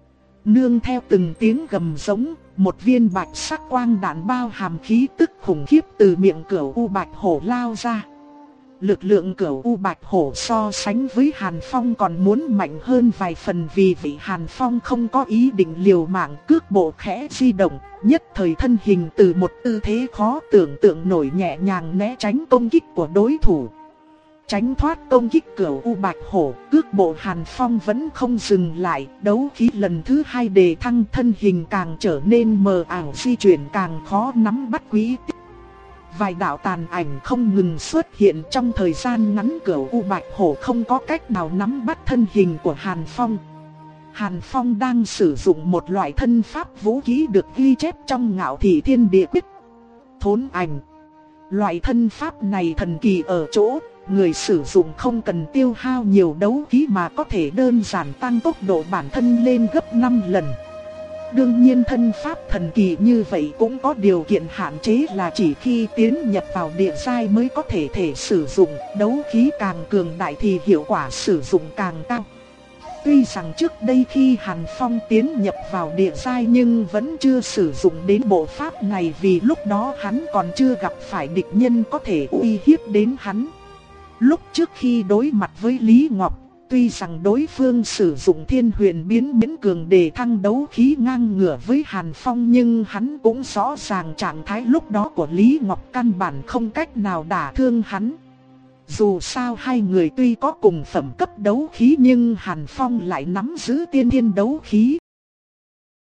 Nương theo từng tiếng gầm giống, một viên bạch sắc quang đạn bao hàm khí tức khủng khiếp từ miệng Cửu U Bạch Hổ lao ra. Lực lượng Cửu U Bạch Hổ so sánh với Hàn Phong còn muốn mạnh hơn vài phần, vì vị Hàn Phong không có ý định liều mạng, cước bộ khẽ di động, nhất thời thân hình từ một tư thế khó tưởng tượng nổi nhẹ nhàng né tránh công kích của đối thủ. Tránh thoát công kích Cửu U Bạch Hổ, cước bộ Hàn Phong vẫn không dừng lại, đấu khí lần thứ hai đề thăng, thân hình càng trở nên mờ ảo, di chuyển càng khó nắm bắt quý tích. Vài đạo tàn ảnh không ngừng xuất hiện trong thời gian ngắn, Cửu U Bạch Hổ không có cách nào nắm bắt thân hình của Hàn Phong. Hàn Phong đang sử dụng một loại thân pháp vũ khí được ghi chép trong Ngạo Thị Thiên Địa Quyết, Thốn Ảnh. Loại thân pháp này thần kỳ ở chỗ, người sử dụng không cần tiêu hao nhiều đấu khí mà có thể đơn giản tăng tốc độ bản thân lên gấp năm lần. Đương nhiên thân pháp thần kỳ như vậy cũng có điều kiện hạn chế là chỉ khi tiến nhập vào địa giai mới có thể thể sử dụng, đấu khí càng cường đại thì hiệu quả sử dụng càng cao. Tuy rằng trước đây khi Hàn Phong tiến nhập vào địa giai nhưng vẫn chưa sử dụng đến bộ pháp này, vì lúc đó hắn còn chưa gặp phải địch nhân có thể uy hiếp đến hắn. Lúc trước khi đối mặt với Lý Ngọc, tuy rằng đối phương sử dụng thiên huyền biến miễn cường để thăng đấu khí ngang ngửa với Hàn Phong, nhưng hắn cũng rõ ràng trạng thái lúc đó của Lý Ngọc căn bản không cách nào đả thương hắn. Dù sao hai người tuy có cùng phẩm cấp đấu khí nhưng Hàn Phong lại nắm giữ tiên thiên đấu khí.